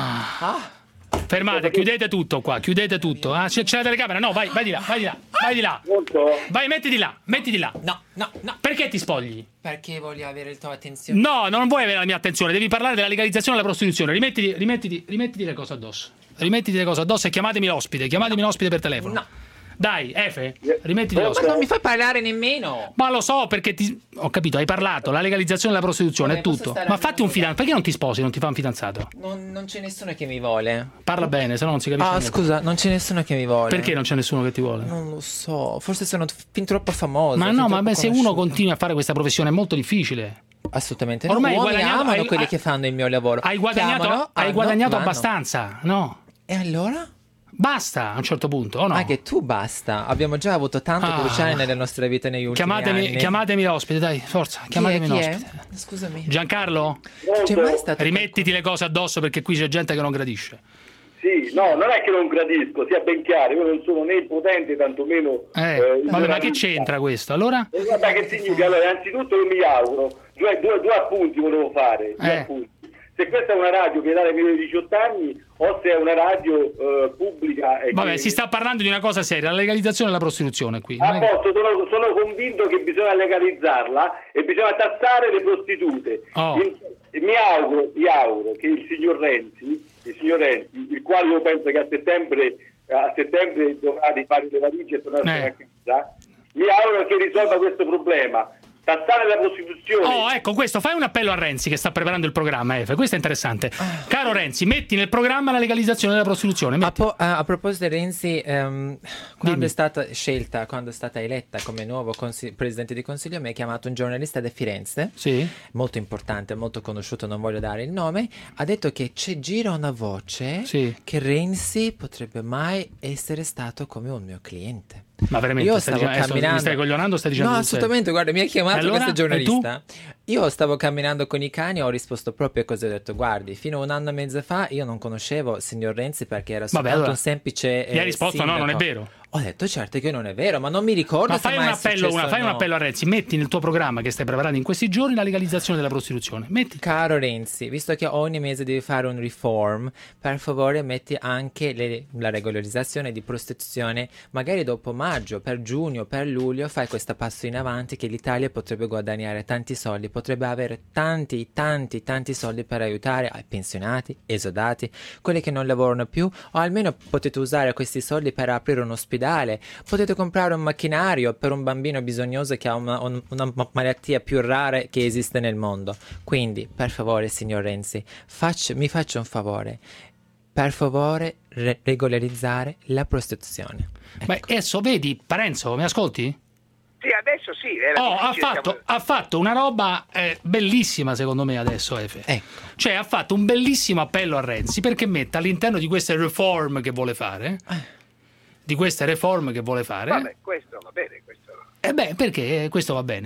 Ah. Fermate, chiudete tutto qua, chiudete tutto. Ah, c'è, c'è la telecamera? No, vai, vai di là, vai di là, vai di là. Vai, mettiti là, mettiti là. No, no, no. Perché ti spogli? Perché voglio avere il tuo attenzione? No, non vuoi avere la mia attenzione, devi parlare della legalizzazione della prostituzione. Rimettiti, rimettiti, rimettiti le cose addosso. Rimettiti le cose addosso e chiamatemi l'ospite, chiamatemi l'ospite per telefono. No. Dai, Efe, rimettiti Ma l'ospite. non mi fai parlare nemmeno. Ma lo so perché ti... Ho capito, hai parlato, la legalizzazione della prostituzione Vabbè, è posso tutto. stare Ma un fatti un fidanzato, perché non ti sposi, non ti fa un fidanzato? Non, non c'è nessuno che mi vuole. Parla bene, se no non si capisce Ah, niente. scusa, non c'è nessuno che mi vuole. Perché non c'è nessuno che ti vuole? Non lo so, forse sono fin troppo famoso. Ma fin no, ma troppo beh, se uno conosciuto. continua a fare questa professione è molto difficile. Assolutamente Ormai no. hai Uomini guadagnato- amano hai- quelli hai- che fanno il mio lavoro. Hai guadagnato, Chiamano, hai hanno, guadagnato vanno. abbastanza, no? E allora? Basta a un certo punto, o no? Anche tu basta. Abbiamo già avuto tanto Ah. cruciale nelle nostre vite negli ultimi Chiamatemi, anni. chiamatemi l'ospite, dai, forza, Chi è? chiamatemi Chi un è? ospite. Scusami. Giancarlo? C'è mai stato Rimettiti le cose addosso perché qui c'è gente che non gradisce. Sì, no, non è che non gradisco, sia ben chiaro, io non sono né potente tantomeno. Eh, eh, vabbè, ma che giornalista. c'entra questo? Allora? E guarda che significa, allora, innanzitutto io mi auguro, due, due, due appunti volevo fare, due Eh. appunti. Se questa è una radio che dà meno di diciotto anni o se è una radio eh, pubblica. E Vabbè, che... si sta parlando di una cosa seria, la legalizzazione della prostituzione qui. A Non è che- posto, sono, sono convinto che bisogna legalizzarla e bisogna tassare le prostitute. Oh. In- mi, auguro, mi auguro che il signor Renzi, il signor Renzi, il quale io penso che a settembre, a settembre dovrà rifare le valigie e tornare Eh. a casa, mi auguro che risolva questo problema. Tassare la prostituzione. Oh, ecco, questo, fai un appello a Renzi che sta preparando il programma, Efe, questo è interessante. Ah. Caro Renzi, metti nel programma la legalizzazione della prostituzione. A, metti. po- a- a proposito di Renzi, ehm, quando Dimmi. è stata scelta, quando è stata eletta come nuovo consi- presidente di consiglio, mi ha chiamato un giornalista da Firenze, Sì. molto importante, molto conosciuto, non voglio dare il nome, ha detto che c'è gira una voce Sì. che Renzi potrebbe mai essere stato come un mio cliente. Ma veramente, Io stai stavo dicendo- adesso camminando. mi stai coglionando o stai dicendo No, sul serio? assolutamente, guarda, mi ha chiamato E allora? questo E tu? giornalista. Io stavo camminando con i cani e ho risposto proprio così, ho detto guardi, fino a un anno e mezzo fa io non conoscevo il signor Renzi perché era soltanto allora, un semplice gli hai eh, risposto no, non è sindaco. vero. Ho detto certo che non è vero, ma non mi ricordo Ma se fai un, mai è appello, successo una, o fai un no. appello a Renzi, metti nel tuo programma che stai preparando in questi giorni la legalizzazione della prostituzione. Metti. Caro Renzi, visto che ogni mese devi fare un reform, per favore metti anche le- la regolarizzazione di prostituzione, magari dopo maggio, per giugno, per luglio, fai questo passo in avanti che l'Italia potrebbe guadagnare tanti soldi, potrebbe avere tanti, tanti, tanti soldi per aiutare i pensionati, esodati, quelli che non lavorano più, o almeno potete usare questi soldi per aprire un ospedale, potete comprare un macchinario per un bambino bisognoso che ha una, un- una ma- malattia più rara che esiste nel mondo. Quindi, per favore, signor Renzi, faccia- mi faccia un favore. Per favore, re- regolarizzare la prostituzione. Ma adesso vedi, Parenzo, mi ascolti? Sì, adesso sì. era Oh, ha difficile, fatto, siamo- ha fatto una roba eh, bellissima secondo me adesso Efe. Ecco. Cioè ha fatto un bellissimo appello a Renzi perché mette all'interno di queste reform che vuole fare, di queste reform che vuole fare, Vabbè, questo va bene, questo. eh beh, perché questo va bene, no?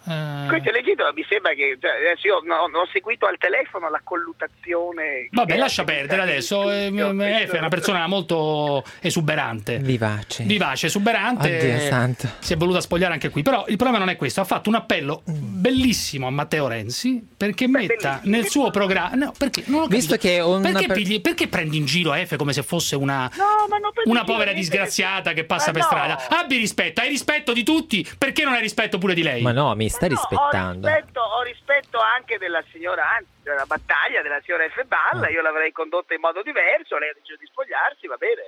Eh... Questo è legittimo, mi sembra che cioè, adesso io no, ho seguito al telefono la collutazione. Vabbè, lascia perdere adesso. F è una persona molto esuberante. Vivace. Vivace, esuberante. Oddio santo. Si è voluta spogliare anche qui. Però il problema non è questo. Ha fatto un appello bellissimo a Matteo Renzi perché Beh, metta bellissimo. nel suo programma. No, perché non ho Visto che una perché, per... pigli... perché prendi in giro F come se fosse una, no, ma non una povera disgraziata che passa ma per no. strada? Abbi rispetto, hai rispetto di tutti. Perché non hai rispetto pure di lei? Ma no, mi sta no, rispettando. Ho rispetto, ho rispetto anche della signora, anzi, della battaglia della signora F. Balla. Io l'avrei condotta in modo diverso. Lei ha deciso di spogliarsi, va bene.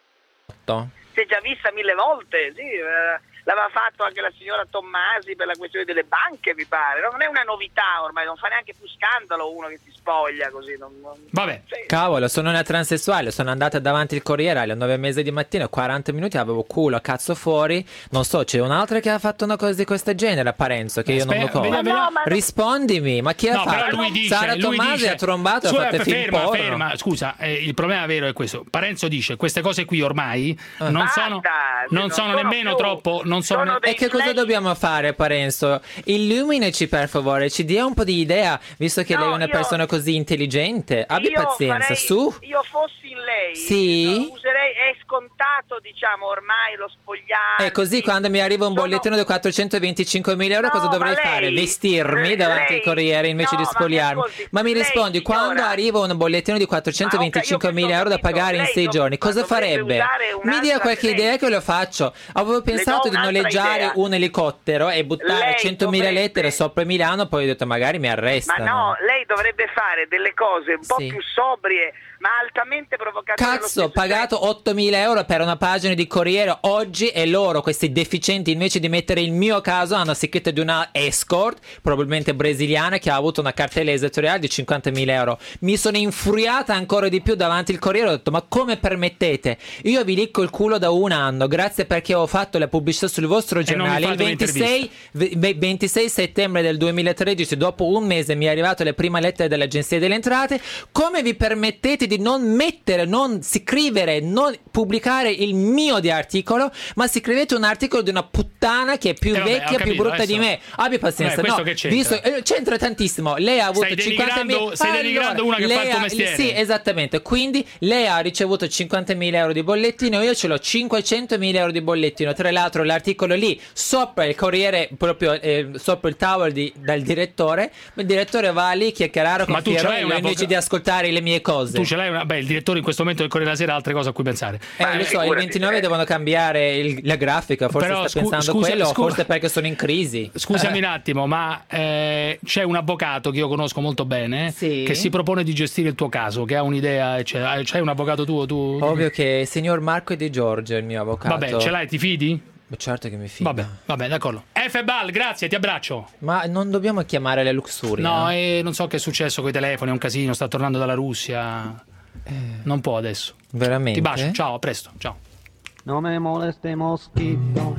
To. Si è già vista mille volte, sì. Eh, l'aveva fatto anche la signora Tommasi per la questione delle banche, mi pare. No, non è una novità ormai, non fa neanche più scandalo uno che si spoglia così. Non, non... Vabbè. Sì. Cavolo, sono una transessuale, sono andata davanti al Corriere alle nove e mezza di mattina, quaranta minuti, avevo culo a cazzo fuori. Non so, c'è un'altra che ha fatto una cosa di questo genere a Parenzo, che io non lo conosco. No, ma... Rispondimi, ma chi ha no, fatto? Però lui dice, Sara lui Tommasi dice, ha trombato, su, ha fatto ferma, film porno. ferma, scusa, eh, il problema vero è questo. Parenzo dice, queste cose qui ormai ah. non Basta, sono, non non sono, sono nemmeno più. troppo, non sono, Sono ne- E che cosa dobbiamo fare, Parenzo? Illuminaci per favore, ci dia un po' di idea, visto che No, lei è una io- persona così intelligente. Abbi Io pazienza, farei- su. Io fossi in lei, Sì? no, userei, è scontato, diciamo, ormai lo spogliarsi. E così quando mi arriva un Sono- bollettino di quattrocentoventicinquemila euro, No, cosa dovrei ma lei- fare? Vestirmi davanti lei- al Corriere invece no, di ma mi spogliarmi? ascolti, Ma mi lei, rispondi, signora- quando arriva un bollettino di quattrocentoventicinquemila euro da pagare in lei sei dov- giorni, cosa dovrebbe farebbe? usare Mi dia un'altra- qualche lei- idea che lo faccio. Avevo pensato di un'altra noleggiare idea. un elicottero e buttare Lei centomila dovrebbe- lettere sopra Milano, poi ho detto magari mi Ma arrestano. no, lei dovrebbe fare delle cose un po' Sì. più sobrie, ma altamente provocative. allo Cazzo, stesso ho pagato ottomila euro per una pagina di Corriere oggi e loro, questi deficienti, invece di mettere il mio caso, hanno scritto di una escort, probabilmente brasiliana, che ha avuto una cartella esattoriale di cinquantamila euro. Mi sono infuriata ancora di più davanti al Corriere, ho detto ma come permettete? Io vi licco il culo da un anno, grazie perché ho fatto la pubblicità sul vostro non mi giornale. Il fate ventisei, ve- ventisei settembre del duemilatredici, dopo un mese, mi è arrivato le prime lettere dell'Agenzia delle Entrate. Come vi permettete di non mettere, non scrivere, non pubblicare il mio di articolo, ma scrivete un articolo di una puttana che è più Eh vabbè, vecchia, ho capito, più brutta adesso- di me. Abbi pazienza. Beh, questo no, che c'entra? visto, eh, c'entra tantissimo. Lei ha avuto Stai cinquantamila. denigrando- stai denigrando una che lei fa il tuo ha- mestiere. Sì, esattamente. Quindi lei ha ricevuto cinquantamila euro di bollettino, io ce l'ho cinquecentomila euro di bollettino. Tra l'altro l'articolo lì sopra il Corriere, proprio eh, sopra il tavolo di, dal direttore, il direttore va lì chiacchierare con Ma tu ce l'hai Fiorello una invece voca- di ascoltare le mie cose. Tu ce l'hai una... Beh, il direttore in questo momento del Corriere della Sera ha altre cose a cui pensare. Eh, lo so, il ventinove devono cambiare il- la grafica, forse Però, sta scu- pensando scusa- quello, scu- forse perché sono in crisi. Scusami Eh. un attimo, ma eh, c'è un avvocato che io conosco molto bene Sì. che si propone di gestire il tuo caso, che ha un'idea, cioè, c'hai un avvocato tuo? Tu... Ovvio che il signor Marco Di Giorgio è il mio avvocato. Vabbè, ce l'hai, ti fidi? Beh, certo che mi fido. Vabbè, vabbè, d'accordo. F Bal, grazie, ti abbraccio. Ma non dobbiamo chiamare la Luxuria? No, e non so che è successo con i telefoni, è un casino, sta tornando dalla Russia. Non può adesso. Veramente? Ti bacio, ciao, a presto, ciao. No me moleste mosquito,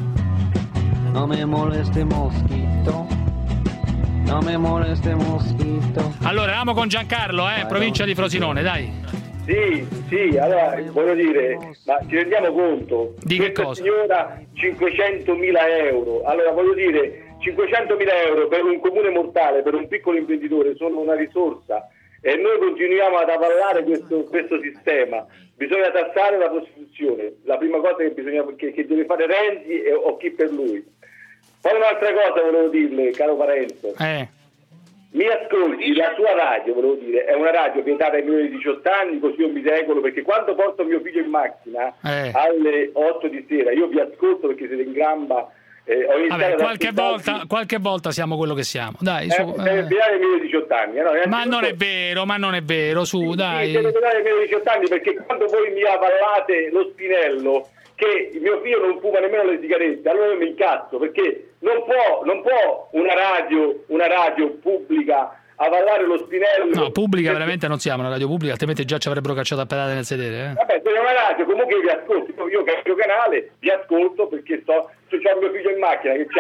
no me moleste mosquito, no me moleste mosquito. Allora, eravamo con Giancarlo, eh, provincia di Frosinone, dai. Sì, sì, allora voglio dire, ma ci rendiamo conto? Di che Questa cosa? signora cinquecentomila euro, allora voglio dire, cinquecentomila euro per un comune mortale, per un piccolo imprenditore sono una risorsa e noi continuiamo ad avallare questo, questo sistema. Bisogna tassare la prostituzione, la prima cosa che, bisogna, che, che deve fare Renzi e, o chi per lui. Poi un'altra cosa volevo dirle, caro Parenzo. Eh. Mi ascolti, la tua radio, volevo dire, è una radio vietata ai minori di diciotto anni, così io mi regolo, perché quando porto mio figlio in macchina Eh. alle otto di sera, io vi ascolto perché siete in gamba. Eh, ho iniziato Vabbè, ad qualche ascoltarvi- volta, qualche volta siamo quello che siamo. Dai, Eh, su. siete eh. vietati ai minori di diciotto anni. eh, no? Ma Innanzitutto- non è vero, ma non è vero, su, Sì, dai. siete vietati ai minori di diciotto anni perché quando voi mi avallate lo spinello che mio figlio non fuma nemmeno le sigarette, allora io mi incazzo, perché non può, non può una radio, una radio pubblica avallare lo spinello. No, pubblica veramente non siamo una radio pubblica, altrimenti già ci avrebbero cacciato a pedate nel sedere. Eh. Vabbè, se è una radio, comunque io vi ascolto, io, io cambio canale, vi ascolto perché sto, se c'ho mio figlio in macchina che ha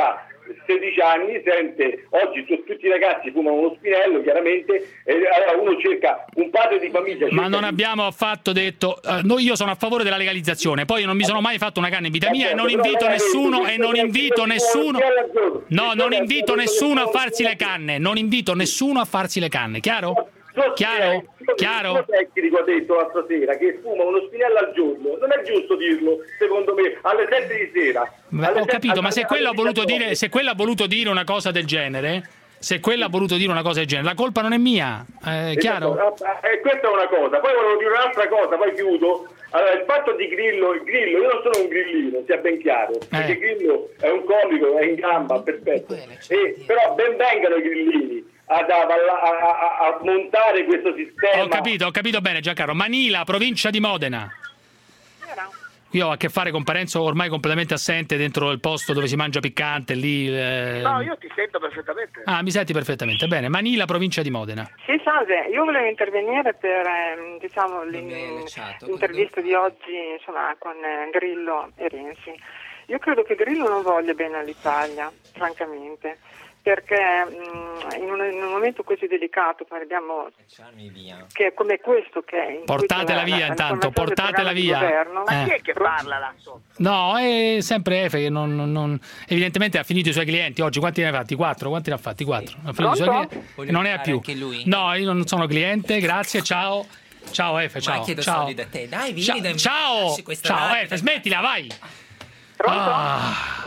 sedici anni, sente, oggi tu- tutti i ragazzi fumano uno spinello, chiaramente, e allora uno cerca un padre di famiglia. Ma non abbiamo affatto detto, eh, no, io sono a favore della legalizzazione, poi non mi sono mai fatto una canna in vita mia e non invito nessuno e non invito nessuno no, non invito nessuno a farsi le canne, non invito nessuno a farsi le canne, chiaro? Chiaro? Chiaro? Il tecnico ha detto l'altra sera che fuma uno spinello al giorno, non è giusto dirlo, secondo me, alle sette di sera. Ma ho capito, ma se quello ha voluto dire, se quello ha voluto dire una cosa del genere, se quello ha voluto dire una cosa del genere, la colpa non è mia, è chiaro? E questa è una cosa, poi volevo dire un'altra cosa, poi chiudo. Allora, il fatto di Grillo, il Grillo, io non sono un grillino, sia ben chiaro, perché Eh. Grillo è un comico, è in gamba, perfetto. E, però ben vengano i grillini ad avalla- a, a, a montare questo sistema. Ho capito, ho capito bene Giancarlo. Manila, provincia di Modena. Io ho a che fare con Parenzo ormai completamente assente dentro il posto dove si mangia piccante, lì... eh, No, io ti sento perfettamente. Ah, mi senti perfettamente. Bene, Manila, provincia di Modena. Sì, salve, io volevo intervenire per ehm, diciamo, l'in- l'intervista di oggi insomma, con eh, Grillo e Renzi. Io credo che Grillo non voglia bene all'Italia, francamente, perché mh, in, un, in un momento così delicato parliamo che è come questo che è in Portatela cui c'è via la- intanto, l'informazione del portatela programma di via. governo. Ma chi Eh. è che parla là sotto? No, è sempre Efe che non, non- non- evidentemente ha finito i suoi clienti. Oggi quanti ne ha fatti? Quattro? Quanti ne ha fatti? Quattro. Ha finito i suoi Pronto? clienti Vuole e non ne ha fare più. anche lui? No, io non sono cliente, grazie, ciao. Ciao Efe, ciao. Ma chiedo ciao. soldi da te, dai, vieni Ciao, da me. ciao, Lasci questa ciao radio. Efe, smettila, vai. Ah.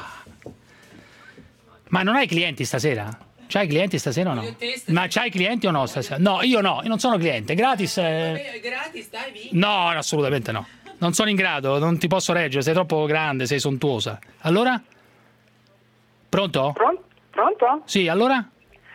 Ma non hai clienti stasera? C'hai clienti stasera o no? Ma c'hai clienti o no stasera? No, io no, io non sono cliente, gratis. eh. Gratis, dai, vieni. No, assolutamente no. Non sono in grado, non ti posso reggere, sei troppo grande, sei sontuosa. Allora? Pronto? Pronto? Sì, allora?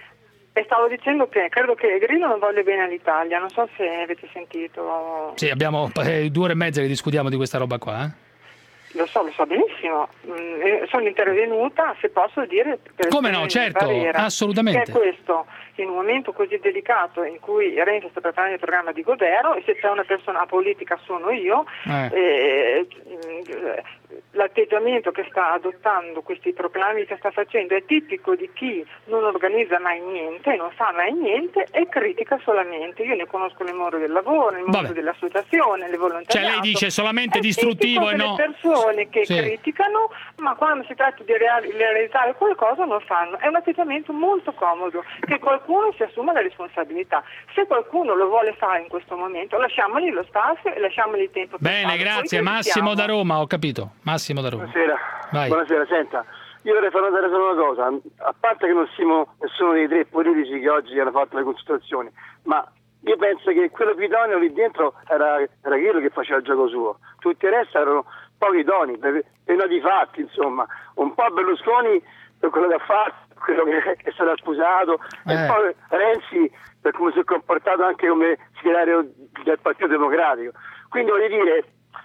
E stavo dicendo che credo che Grillo non voglia bene all'Italia, non so se avete sentito. Sì, abbiamo eh, due ore e mezza che discutiamo di questa roba qua, eh? Lo so, lo so benissimo. Mm, eh, sono intervenuta, se posso dire, per Come no, esprimere certo, il parere, assolutamente. Che è questo, in un momento così delicato in cui Renzi sta preparando il programma di governo e se c'è una persona apolitica sono io, Eh. eh, mm, l'atteggiamento che sta adottando, questi proclami che sta facendo è tipico di chi non organizza mai niente, non fa mai niente e critica solamente. Io ne conosco il mondo del lavoro, il mondo Vabbè. dell'associazione, le volontariato. Cioè lei dice solamente È distruttivo tipico e no... delle persone che Sì. criticano, ma quando si tratta di real- realizzare qualcosa non fanno. È un atteggiamento molto comodo, che qualcuno si assuma la responsabilità. Se qualcuno lo vuole fare in questo momento, lasciamogli lo spazio e lasciamogli il tempo per Bene, farlo. grazie. Poi Massimo critichiamo. da Roma, ho capito. Massimo da Roma. Buonasera. Vai. Buonasera, senta, io vorrei far notare solo una cosa, a parte che non siamo nessuno dei tre politici che oggi hanno fatto le consultazioni, ma io penso che quello più idoneo lì dentro era, era quello che faceva il gioco suo, tutti i resti erano pochi idonei, per, per noti fatti, insomma, un po' Berlusconi per quello che ha fatto, quello che è stato accusato, Eh. e poi Renzi per come si è comportato anche come segretario del Partito Democratico. Quindi voglio dire,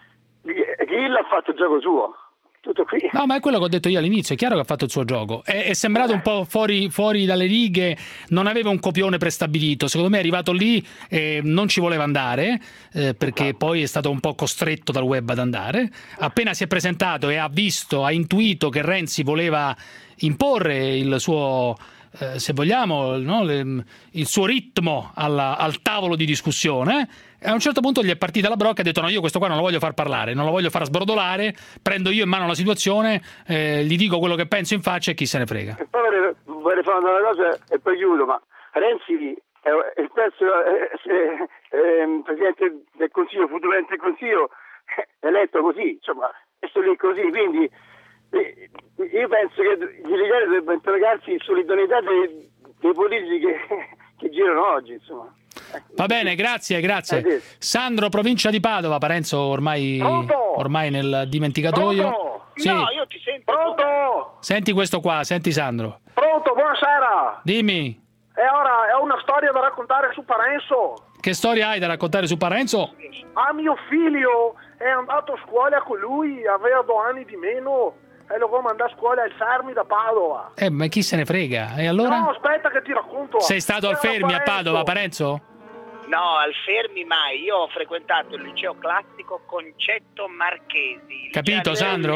Grillo ha fatto il gioco suo, tutto qui. No, ma è quello che ho detto io all'inizio, è chiaro che ha fatto il suo gioco. È, è sembrato un po' fuori, fuori dalle righe, non aveva un copione prestabilito. Secondo me è arrivato lì e non ci voleva andare, eh, perché poi è stato un po' costretto dal web ad andare. Appena si è presentato e ha visto, ha intuito che Renzi voleva imporre il suo... Eh, se vogliamo, no, le- il suo ritmo alla- al tavolo di discussione, e a un certo punto gli è partita la brocca e ha detto no, io questo qua non lo voglio far parlare, non lo voglio far sbrodolare, prendo io in mano la situazione, eh, gli dico quello che penso in faccia e chi se ne frega. E poi vorrei, vorrei fare una cosa e poi chiudo, ma Renzi è, è il terzo eh, se- eh, Presidente del Consiglio, futuro Presidente del Consiglio, eh, eletto così, insomma, è lì così, quindi eh, io penso che gli italiani dovrebbero interrogarsi sull'idoneità dei, dei politici che, che girano oggi, insomma. Va bene, grazie, grazie. Sandro, provincia di Padova, Parenzo ormai, ormai nel dimenticatoio. Pronto? Sì. No, io ti sento. Pronto? Senti questo qua, senti Sandro. Pronto, buonasera. Dimmi, E ora ho una storia da raccontare su Parenzo. che storia hai da raccontare su Parenzo? Ah, mio figlio è andato a scuola con lui, aveva due anni di meno e lo vuoi mandare a scuola al Fermi da Padova. Eh, ma chi se ne frega? E allora? No, aspetta che ti racconto. Sei stato al Era Fermi a Parenzo. Padova, Parenzo? No, al Fermi mai. Io ho frequentato il liceo classico Concetto Marchesi. Capito, Liceo- Sandro?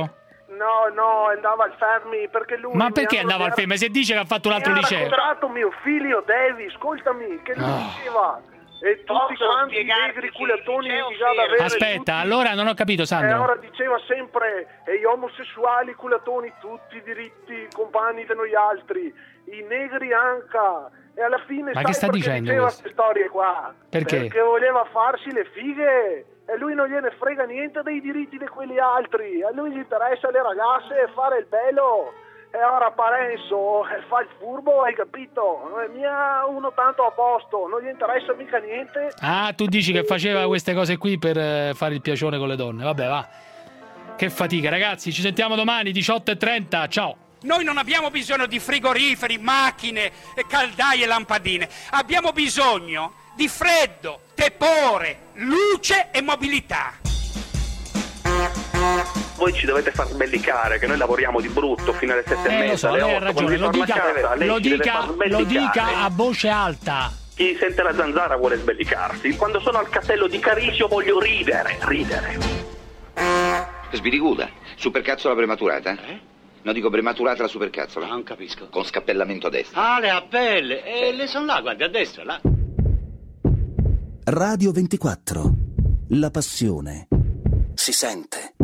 No, no, andava al Fermi perché lui... Ma perché andava al Fermi? Se dice che ha fatto un altro mi liceo. Mi ha incontrato mio figlio Devi, ascoltami, che lui Oh. diceva... E tutti Posso quanti i negri culatoni da avere Aspetta, tutti. allora non ho capito, E Sandro. ora diceva sempre, e gli omosessuali culatoni tutti diritti, compagni di noi altri, i negri anche. E alla fine Ma sai che sta perché dicendo diceva questo? queste storie qua? Perché? Perché voleva farsi le fighe. E lui non gliene frega niente dei diritti di quelli altri. A lui gli interessa le ragazze e fare il bello. E ora Parenzo eh, fa il furbo, hai capito? Non è mia uno tanto a posto, non gli interessa mica niente. Ah, tu dici che faceva queste cose qui per eh, fare il piacione con le donne. Vabbè, va. Che fatica, ragazzi. Ci sentiamo domani, diciotto e trenta. Ciao. Noi non abbiamo bisogno di frigoriferi, macchine, caldaie e lampadine. Abbiamo bisogno di freddo, tepore, luce e mobilità. Voi ci dovete far sbellicare che noi lavoriamo di brutto fino alle sette Eh, e lo mezza, so, alle lei ha otto, ragione. quando Lo si torna a dica, casa, lei lo, ci deve dica, far lo sbellicare. dica a voce alta. Chi sente la zanzara vuole sbellicarsi. Quando sono al castello di Carisio voglio ridere, ridere. Sbiriguda, supercazzola prematurata? Eh? No, dico prematurata la supercazzola. Non capisco. Con scappellamento a destra. Ah, le appelle. E le sono là, guardi, a destra, là. Radio ventiquattro. La passione si sente.